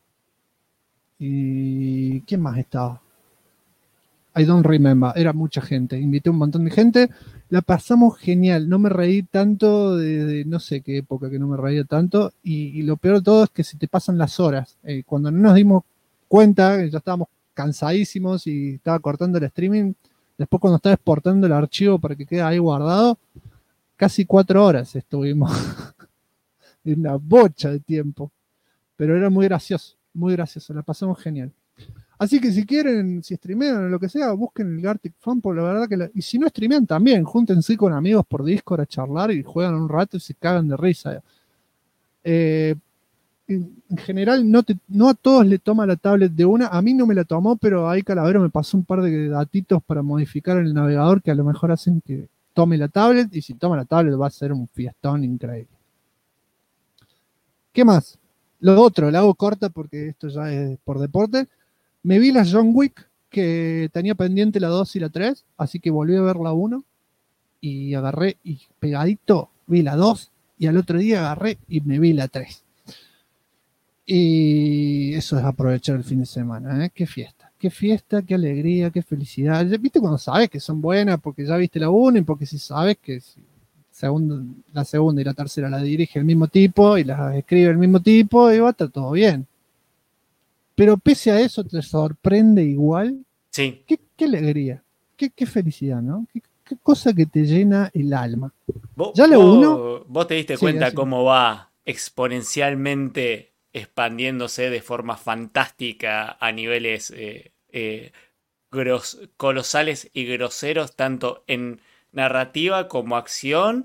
¿Y quién más estaba? I don't remember, era mucha gente, invité un montón de gente, la pasamos genial, no me reí tanto de no sé qué época que no me reía tanto, y lo peor de todo es que se te pasan las horas, cuando no nos dimos cuenta, ya estábamos cansadísimos y estaba cortando el streaming, después cuando estaba exportando el archivo para que quede ahí guardado, casi 4 horas estuvimos, en una bocha de tiempo, pero era muy gracioso, la pasamos genial. Así que si quieren, si streamean o lo que sea, busquen el Gartic Phone, por la verdad que y si no streamean también, júntense con amigos por Discord a charlar y juegan un rato y se cagan de risa. En general no a todos le toma la tablet de una, a mí no me la tomó, pero ahí Calavero me pasó un par de datitos para modificar el navegador que a lo mejor hacen que tome la tablet, y si toma la tablet va a ser un fiestón increíble. ¿Qué más? Lo otro, la hago corta porque esto ya es por deporte. Me vi las John Wick, que tenía pendiente la 2 y la 3, así que volví a ver la 1 y agarré y pegadito vi la 2 y al otro día agarré y me vi la 3. Y eso es aprovechar el fin de semana, ¿eh? Qué fiesta, qué alegría, qué felicidad. ¿Viste cuando sabes que son buenas porque ya viste la 1 y porque si sabes que la segunda y la tercera la dirige el mismo tipo y las escribe el mismo tipo y va a estar todo bien? Pero pese a eso te sorprende igual. Sí. Qué alegría, qué felicidad, ¿no? Qué cosa que te llena el alma. ¿Vos te diste cuenta cómo va exponencialmente expandiéndose de forma fantástica a niveles colosales y groseros, tanto en narrativa como acción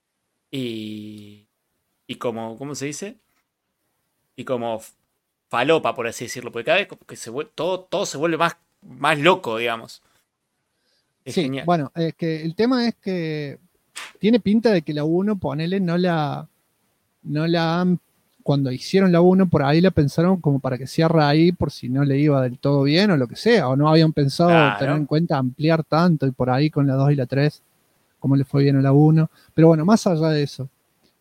y como, ¿cómo se dice? Y como falopa, por así decirlo, porque cada vez que todo se vuelve más loco, digamos. Es sí, genial. bueno, es que el tema es que tiene pinta de que la 1, ponele, no la han, cuando hicieron la 1, por ahí la pensaron como para que cierre ahí por si no le iba del todo bien o lo que sea, o no habían pensado Claro. tener en cuenta ampliar tanto y por ahí con la 2 y la 3, como le fue bien a la 1. Pero bueno, más allá de eso,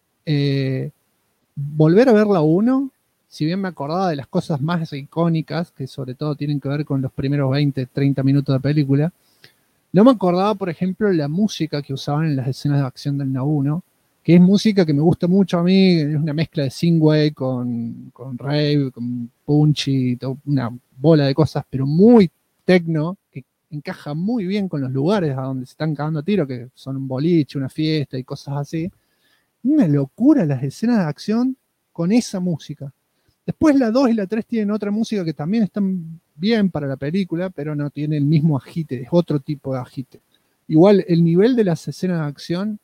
volver a ver la 1, si bien me acordaba de las cosas más icónicas, que sobre todo tienen que ver con los primeros 20, 30 minutos de película, no me acordaba, por ejemplo, la música que usaban en las escenas de acción del Na 1, que es música que me gusta mucho a mí, es una mezcla de synthwave con rave, con punchy, una bola de cosas, pero muy techno, que encaja muy bien con los lugares a donde se están cagando a tiro, que son un boliche, una fiesta y cosas así. Una locura las escenas de acción con esa música. Después la 2 y la 3 tienen otra música que también están bien para la película, pero no tiene el mismo agite, es otro tipo de agite. Igual el nivel de las escenas de acción,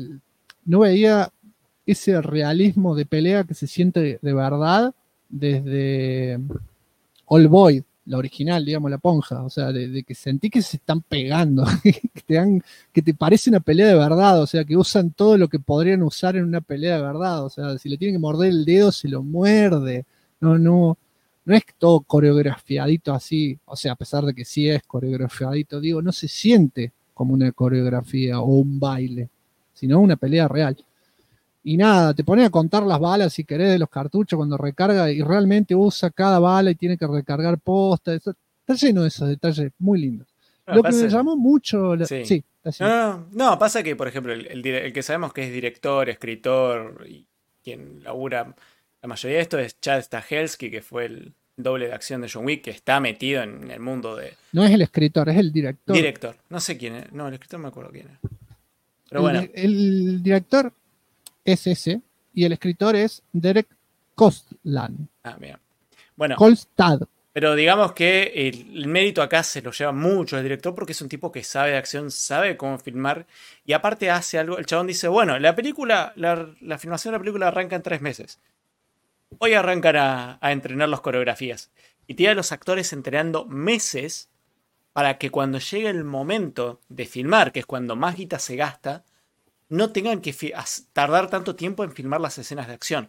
no veía ese realismo de pelea que se siente de verdad desde All Boy, la original, digamos, la Ponja. O sea, de que sentí que se están pegando, que te parece una pelea de verdad, o sea, que usan todo lo que podrían usar en una pelea de verdad. O sea, si le tienen que morder el dedo, se lo muerde. No es todo coreografiadito así, o sea, a pesar de que sí es coreografiadito, digo, no se siente como una coreografía o un baile, sino una pelea real. Y nada, te pones a contar las balas si querés de los cartuchos cuando recarga y realmente usa cada bala y tiene que recargar posta. Está lleno de esos detalles muy lindos. Lo que me llamó mucho... Sí. No, pasa que, por ejemplo, el que sabemos que es director, escritor y quien labura la mayoría de esto es Chad Stahelski, que fue el doble de acción de John Wick, que está metido en el mundo de... No es el escritor, es el director. Director. No sé quién es. No, el escritor no me acuerdo quién es. Pero bueno. El director es ese y el escritor es Derek Kostland. Ah, bien. Bueno. Kolstad. Pero digamos que el mérito acá se lo lleva mucho el director porque es un tipo que sabe de acción, sabe cómo filmar y aparte hace algo. El chabón dice, bueno, la película, la filmación de la película arranca en 3 meses. Hoy arrancan a entrenar las coreografías. Y tiene a los actores entrenando meses para que cuando llegue el momento de filmar, que es cuando más guita se gasta, no tengan que tardar tanto tiempo en filmar las escenas de acción.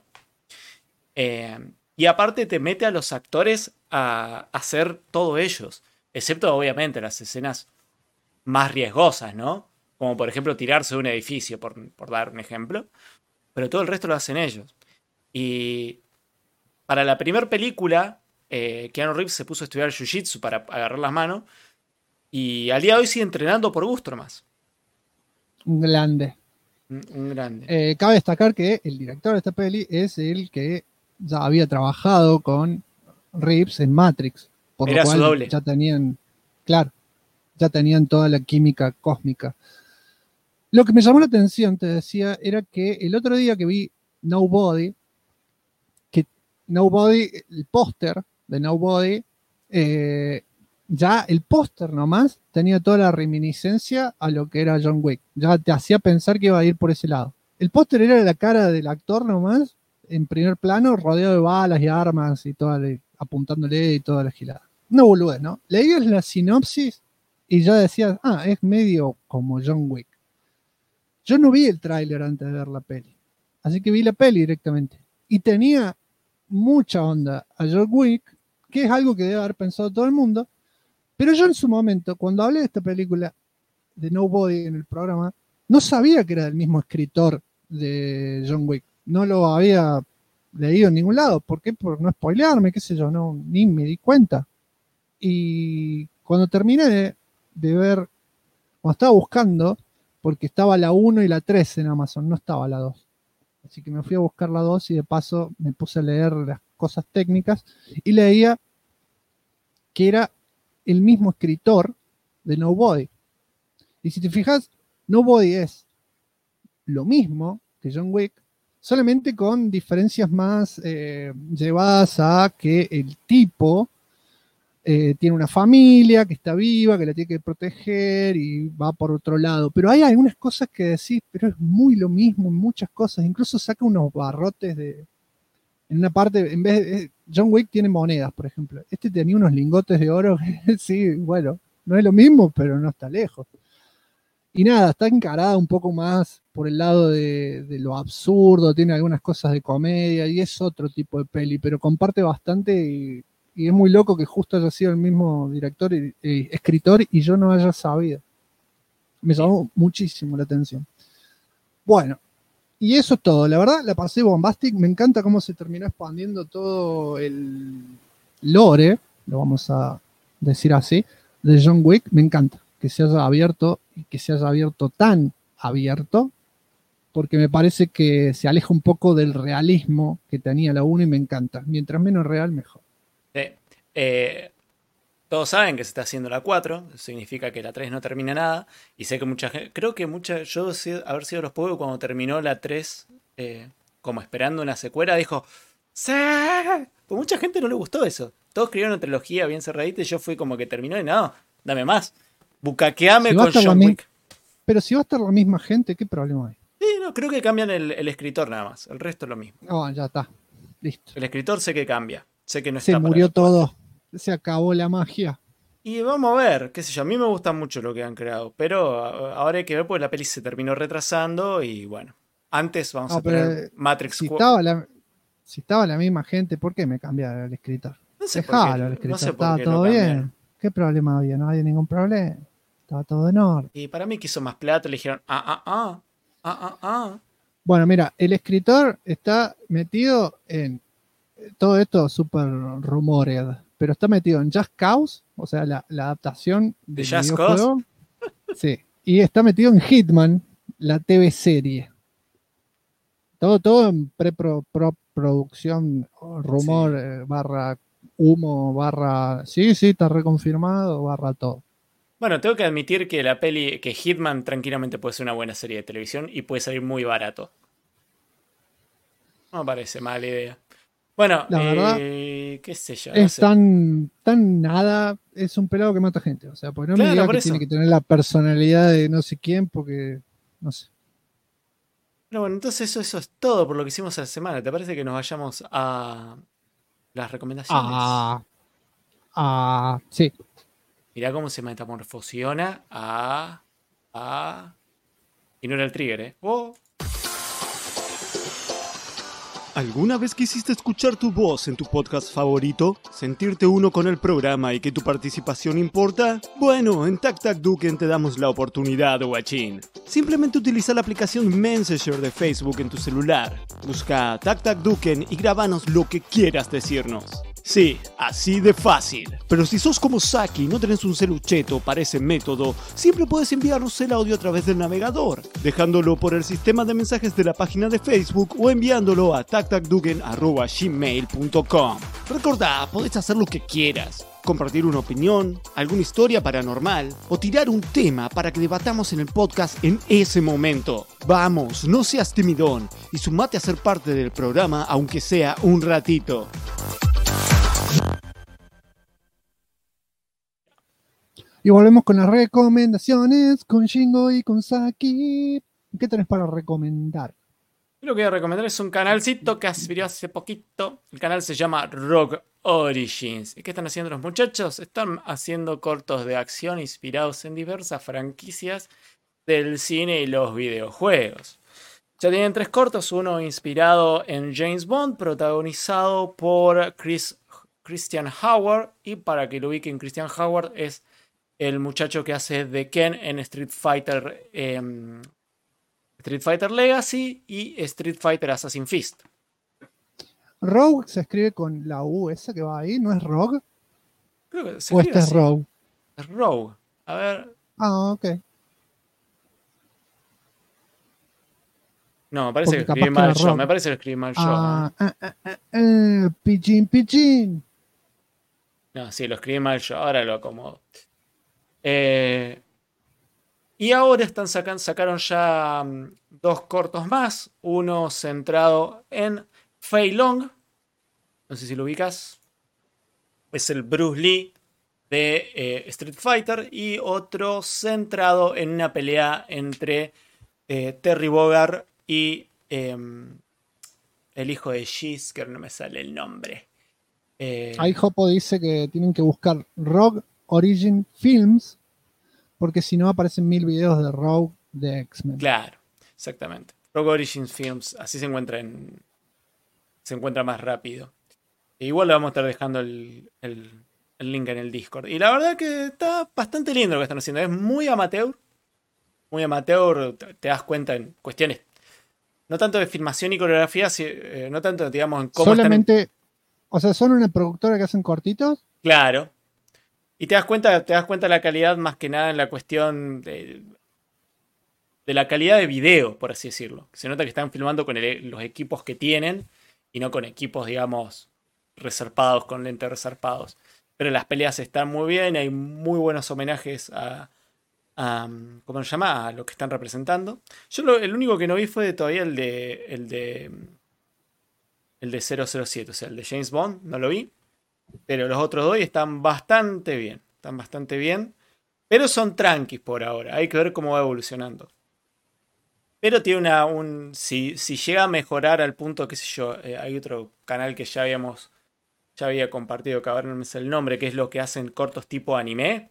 Y aparte te mete a los actores a hacer todo ellos. Excepto, obviamente, las escenas más riesgosas, ¿no? Como, por ejemplo, tirarse de un edificio, por dar un ejemplo. Pero todo el resto lo hacen ellos. Y para la primera película, Keanu Reeves se puso a estudiar Jiu-Jitsu para agarrar las manos. Y al día de hoy sigue entrenando por gusto nomás. Un grande. Un grande. Cabe destacar que el director de esta peli es el que ya había trabajado con Reeves en Matrix. Por Era lo cual su doble. ya tenían toda la química cósmica. Lo que me llamó la atención, te decía, era que el otro día que vi Nobody, el póster de Nobody, ya el póster nomás tenía toda la reminiscencia a lo que era John Wick. Ya te hacía pensar que iba a ir por ese lado. El póster era la cara del actor nomás, en primer plano, rodeado de balas y armas y apuntándole y toda la gilada. No boludez, ¿no? Leías la sinopsis y ya decías, es medio como John Wick. Yo no vi el tráiler antes de ver la peli, así que vi la peli directamente. Y tenía mucha onda a John Wick, que es algo que debe haber pensado todo el mundo, pero yo en su momento, cuando hablé de esta película de Nobody en el programa, no sabía que era del mismo escritor de John Wick. No lo había leído en ningún lado. ¿Por qué? Por no spoilearme, qué sé yo, ni me di cuenta. Y cuando terminé de ver, cuando estaba buscando, porque estaba la 1 y la 3 en Amazon, no estaba la 2. Así que me fui a buscar la 2 y de paso me puse a leer las cosas técnicas y leía que era el mismo escritor de Nobody. Y si te fijas, Nobody es lo mismo que John Wick, solamente con diferencias más llevadas a que el tipo tiene una familia que está viva, que la tiene que proteger y va por otro lado. Pero hay algunas cosas que decís, pero es muy lo mismo en muchas cosas. Incluso saca unos barrotes en una parte, en vez de... John Wick tiene monedas, por ejemplo. Este tenía unos lingotes de oro. Sí, bueno, no es lo mismo, pero no está lejos. Y nada, está encarada un poco más por el lado de lo absurdo, tiene algunas cosas de comedia y es otro tipo de peli, pero comparte bastante y es muy loco que justo haya sido el mismo director y escritor y yo no haya sabido. Me llamó muchísimo la atención. Bueno, y eso es todo. La verdad, la pasé bombastic. Me encanta cómo se terminó expandiendo todo el lore, lo vamos a decir así, de John Wick. Me encanta que se haya abierto y que se haya abierto tan abierto, porque me parece que se aleja un poco del realismo que tenía la 1 y me encanta. Mientras menos real, mejor. Todos saben que se está haciendo la 4, significa que la 3 no termina nada. Y sé que mucha gente, creo que yo haber sido los pocos cuando terminó la 3, como esperando una secuela, dijo, ¡sí! Pues mucha gente no le gustó eso. Todos creían una trilogía bien cerradita y yo fui como que terminó y no, dame más. Bucaqueame Si va a con estar John Wick. Pero si va a estar la misma gente, ¿qué problema hay? Sí, no, creo que cambian el escritor nada más. El resto es lo mismo. No, ya está. Listo. El escritor sé que cambia. Sé que no Se está para murió la 4. todo. Se acabó la magia. Y vamos a ver, qué sé yo, a mí me gusta mucho lo que han creado, pero ahora hay que ver porque la peli se terminó retrasando y bueno, antes vamos a tener Matrix si 4. estaba la misma gente, ¿por qué me cambiaron el escritor? No sé Dejalo al escritor, estaba todo bien. ¿Qué problema había? No había ningún problema. Estaba todo en orden. Y para mí quiso más plata, le dijeron, Bueno, mira, el escritor está metido en todo esto súper rumored, pero está metido en Just Cause, o sea, la adaptación del Just videojuego. Sí, y está metido en Hitman, la TV serie. Todo en preproducción, rumor, sí. Barra humo, barra... Sí, está reconfirmado, barra todo. Bueno, tengo que admitir que que Hitman tranquilamente puede ser una buena serie de televisión y puede salir muy barato. No me parece mala idea. Bueno, la verdad, qué sé yo. Es tan nada, es un pelado que mata gente. O sea, porque no me diga que tiene que tener la personalidad de no sé quién, porque no sé. Pero bueno, entonces eso es todo por lo que hicimos esta semana. ¿Te parece que nos vayamos a las recomendaciones? Sí. Mirá cómo se metamorfosiona y no era el trigger, ¿eh? ¡Oh! ¿Alguna vez quisiste escuchar tu voz en tu podcast favorito? ¿Sentirte uno con el programa y que tu participación importa? Bueno, en Tac Tac Duken te damos la oportunidad, guachín. Simplemente utiliza la aplicación Messenger de Facebook en tu celular. Busca Tac Tac Duken y grabanos lo que quieras decirnos. Sí, así de fácil. Pero si sos como Saki y no tenés un celucheto para ese método, siempre puedes enviarnos el audio a través del navegador, dejándolo por el sistema de mensajes de la página de Facebook o enviándolo a tactacduken@gmail.com. Recordá, podés hacer lo que quieras. Compartir una opinión, alguna historia paranormal o tirar un tema para que debatamos en el podcast en ese momento. Vamos, no seas timidón y sumate a ser parte del programa aunque sea un ratito. Y volvemos con las recomendaciones con Shingo y con Saki. ¿Qué tenés para recomendar? Lo que voy a recomendar es un canalcito que aspiró hace poquito. El canal se llama Rogue Origins. ¿Y qué están haciendo los muchachos? Están haciendo cortos de acción inspirados en diversas franquicias del cine y los videojuegos. Ya tienen 3 cortos, uno inspirado en James Bond, protagonizado por Christian Howard. Y para que lo ubiquen, Christian Howard es el muchacho que hace de Ken en Street Fighter Legacy y Street Fighter Assassin's Fist. Rogue se escribe con la U esa que va ahí, ¿no es Rogue? Creo que se ¿O escribe este es así. Rogue? Es Rogue. A ver. Ok. No, me parece Porque que escribí capaz que mal era yo. Rogue. Me parece que escribí mal yo. Pichín. No, sí, lo escribí mal yo. Ahora lo acomodo. Y ahora sacaron ya 2 cortos más. Uno centrado en Fei Long. No sé si lo ubicas. Es el Bruce Lee de Street Fighter. Y otro centrado en una pelea entre Terry Bogard y el hijo de Giz, que no me sale el nombre. Ahí Jopo dice que tienen que buscar Rogue Origin Films porque si no aparecen 1000 videos de Rogue de X-Men. Claro, exactamente. Rogue Origins Films, así se encuentra más rápido. E igual le vamos a estar dejando el link en el Discord. Y la verdad que está bastante lindo lo que están haciendo. Es muy amateur. Muy amateur, te das cuenta en cuestiones. No tanto de filmación y coreografía, no tanto, digamos, en cómo solamente, o sea, ¿son una productora que hacen cortitos? Claro. Y te das cuenta la calidad más que nada en la cuestión de la calidad de video, por así decirlo. Se nota que están filmando con los equipos que tienen y no con equipos, digamos, resarpados, con lentes resarpados. Pero las peleas están muy bien, hay muy buenos homenajes a ¿cómo se llama? A lo que están representando. Yo el único que no vi fue todavía el de 007, o sea, el de James Bond, no lo vi. Pero los otros dos están bastante bien. Están bastante bien. Pero son tranquis por ahora. Hay que ver cómo va evolucionando. Pero tiene si llega a mejorar al punto, qué sé yo, hay otro canal que ya había compartido, que ahora no me sé el nombre, que es lo que hacen cortos tipo anime.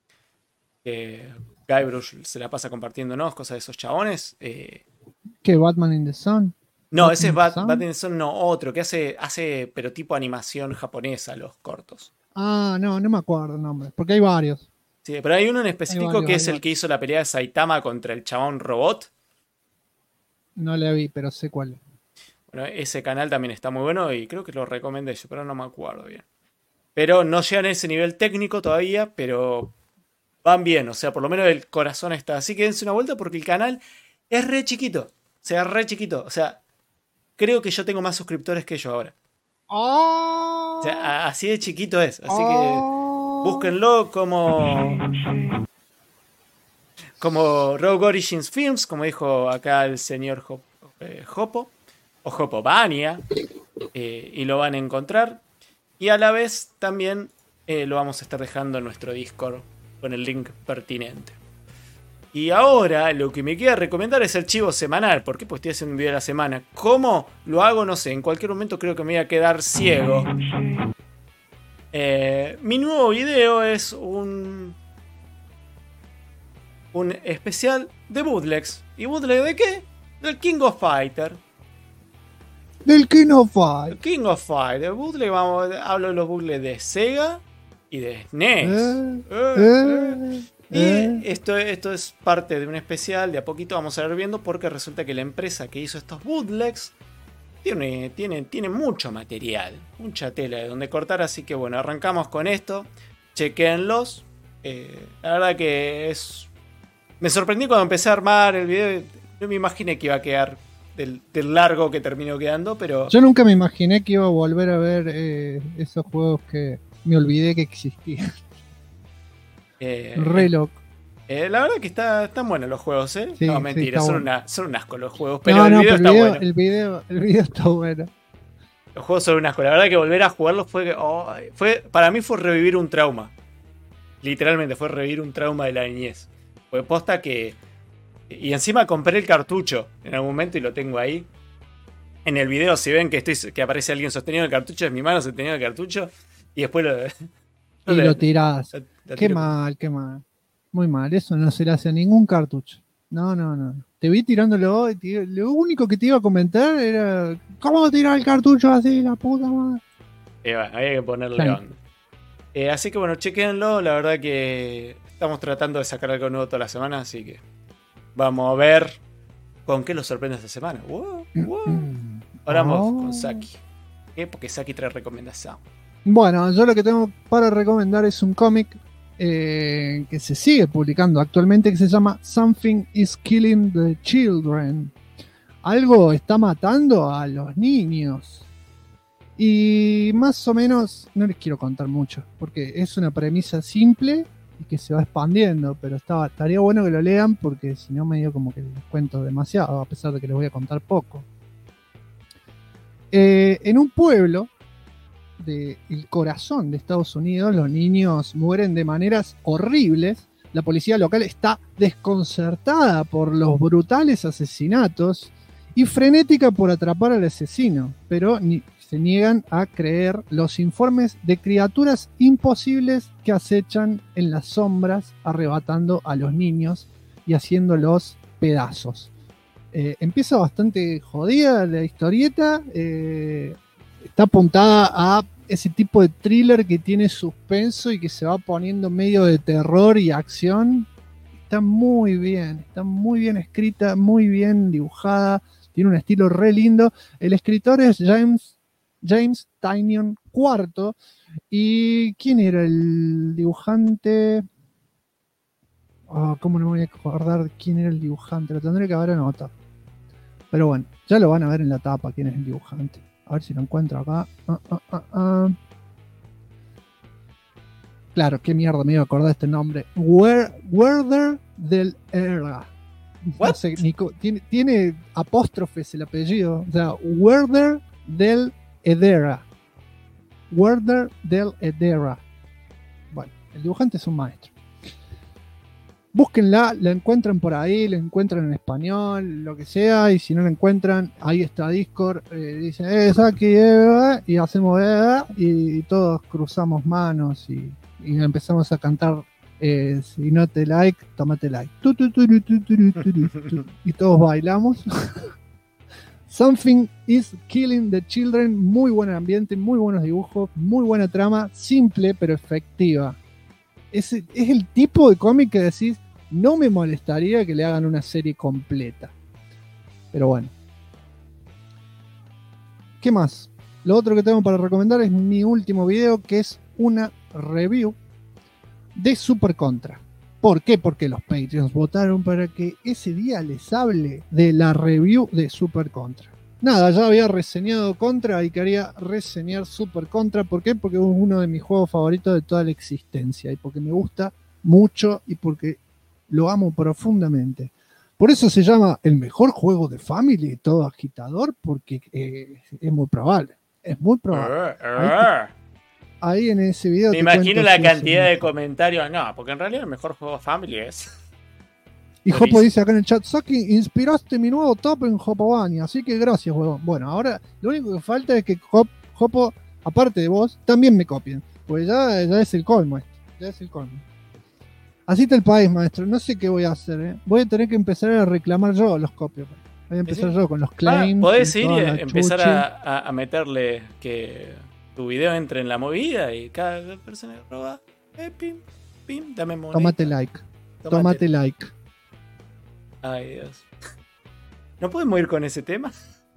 Guybrush se la pasa compartiendo, ¿no? Cosas de esos chabones. ¿Qué? ¿Batman in the Sun? No, ese es Batman in the Sun, no, otro, que hace pero tipo animación japonesa los cortos. Ah, no me acuerdo el nombre, porque hay varios. Sí, pero hay uno en específico que es el que hizo la pelea de Saitama contra el chabón robot. No le vi, pero sé cuál es. Bueno, ese canal también está muy bueno y creo que lo recomendé yo, pero no me acuerdo bien. Pero no llegan a ese nivel técnico todavía, pero van bien, o sea, por lo menos el corazón está. Así que dense una vuelta porque el canal es re chiquito. O sea, creo que yo tengo más suscriptores que ellos ahora. O sea, así de chiquito es. Así que búsquenlo como Rogue Origins Films, como dijo acá el señor Hopo, o Hopobania, y lo van a encontrar. Y a la vez también lo vamos a estar dejando en nuestro Discord con el link pertinente. Y ahora lo que me queda recomendar es el chivo semanal. ¿Por qué? Pues estoy haciendo un video a la semana. ¿Cómo lo hago? No sé. En cualquier momento creo que me voy a quedar ciego. Mi nuevo video es un especial de bootlegs. ¿Y bootleg de qué? Del King of Fighter. Del King of Fighter. El King of Fighter. Bootleg, hablo de los bootlegs de Sega y de SNES. Y esto es parte de un especial. De a poquito vamos a ir viendo, porque resulta que la empresa que hizo estos bootlegs tiene mucho material, mucha tela de donde cortar. Así que bueno, arrancamos con esto. Chequéenlos. La verdad que me sorprendí cuando empecé a armar el video. No me imaginé que iba a quedar del largo que terminó quedando, pero yo nunca me imaginé que iba a volver a ver esos juegos que me olvidé que existían. Re loco. La verdad que están buenos los juegos, ¿eh? Sí, no, mentira, sí, son un asco los juegos, pero el video está bueno. El video está bueno. Los juegos son un asco. La verdad que volver a jugarlos para mí fue revivir un trauma. Literalmente fue revivir un trauma de la niñez. Fue posta que... Y encima compré el cartucho en algún momento y lo tengo ahí. En el video, si ven que aparece alguien sosteniendo el cartucho, es mi mano sosteniendo el cartucho. Y después lo tirás. Qué mal. Muy mal. Eso no se le hace a ningún cartucho. No. Te vi tirándolo. Lo único que te iba a comentar era: ¿cómo tirar el cartucho así, la puta madre? Bueno, había que ponerle onda. Así que bueno, chequéenlo. La verdad que estamos tratando de sacar algo nuevo toda la semana. Así que vamos a ver con qué los sorprende esta semana. Ahora vamos con Saki. Porque Saki trae recomendación. Bueno, yo lo que tengo para recomendar es un cómic que se sigue publicando actualmente, que se llama Something is Killing the Children. Algo está matando a los niños. Y más o menos, no les quiero contar mucho, porque es una premisa simple y que se va expandiendo, pero estaría bueno que lo lean, porque si no medio como que les cuento demasiado, a pesar de que les voy a contar poco. En un pueblo del corazón de Estados Unidos, los niños mueren de maneras horribles. La policía local está desconcertada por los brutales asesinatos y frenética por atrapar al asesino, pero se niegan a creer los informes de criaturas imposibles que acechan en las sombras, arrebatando a los niños y haciéndolos pedazos. Empieza bastante jodida la historieta, está apuntada a ese tipo de thriller que tiene suspenso y que se va poniendo medio de terror y acción. Está muy bien escrita, muy bien dibujada, tiene un estilo re lindo. El escritor es James Tynion IV. ¿Y quién era el dibujante? ¿Cómo no me voy a acordar quién era el dibujante? Lo tendré que haber anotado. Pero bueno, ya lo van a ver en la tapa quién es el dibujante. A ver si lo encuentro acá. Claro, qué mierda me iba a acordar de este nombre. Werther del Era. No sé, tiene apóstrofes el apellido. O sea, Werther del Edera. Werther del Edera. Bueno, el dibujante es un maestro. Búsquenla, la encuentran por ahí, la encuentran en español, lo que sea, y si no la encuentran, ahí está Discord, dicen, Saki, y hacemos, y todos cruzamos manos y empezamos a cantar, si no te like, tómate like. Y todos bailamos. Something is Killing the Children, muy buen ambiente, muy buenos dibujos, muy buena trama, simple pero efectiva. Es el tipo de cómic que decís, no me molestaría que le hagan una serie completa. Pero bueno. ¿Qué más? Lo otro que tengo para recomendar es mi último video, que es una review de Super Contra. ¿Por qué? Porque los Patreons votaron para que ese día les hable de la review de Super Contra. Nada, ya había reseñado Contra y quería reseñar Super Contra. ¿Por qué? Porque es uno de mis juegos favoritos de toda la existencia y porque me gusta mucho y porque lo amo profundamente. Por eso se llama el mejor juego de Family, todo agitador, porque es muy probable. Es muy probable. Ahí en ese video me imagino la cantidad de comentarios. No, porque en realidad el mejor juego Family es... Y Jopo dice acá en el chat, Saki, inspiraste mi nuevo top en Jopobania, así que gracias, huevón. Bueno, ahora lo único que falta es que Jopo, aparte de vos, también me copien. Pues ya es el colmo esto. Ya es el colmo. Así está el país, maestro. No sé qué voy a hacer, Voy a tener que empezar a reclamar yo los copios. Voy a empezar yo con los claims. Podés ir y empezar a meterle que tu video entre en la movida y cada persona roba. Pim, pim, dame moneda. Tómate like. Tómate like. Ay, Dios. ¿No podemos ir con ese tema?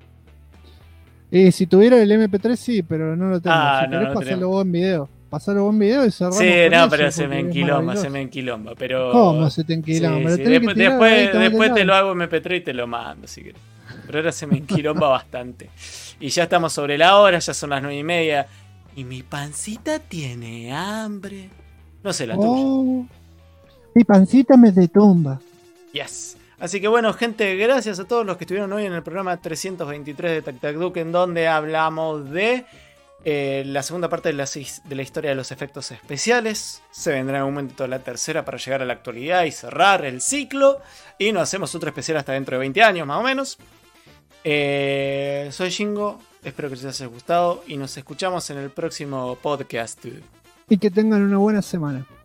Si tuviera el MP3 sí, pero no lo tengo. Si querés pasarlo vos en video. Pasarlo vos en video y cerramos. Sí, no, pero se me enquilomba, pero... ¿Cómo se te enquilomba? Sí. Después te lo hago en MP3 y te lo mando, si querés. Pero ahora se me enquilomba bastante. Y ya estamos sobre la hora, ya son las 9:30. Y mi pancita tiene hambre. No sé, la tuya. Mi pancita me detumba. Yes. Así que bueno, gente, gracias a todos los que estuvieron hoy en el programa 323 de Tac Tac Duke, en donde hablamos de la segunda parte de la historia de los efectos especiales. Se vendrá en un momento la tercera para llegar a la actualidad y cerrar el ciclo. Y nos hacemos otro especial hasta dentro de 20 años, más o menos. Soy Shingo, espero que les haya gustado y nos escuchamos en el próximo podcast. Y que tengan una buena semana.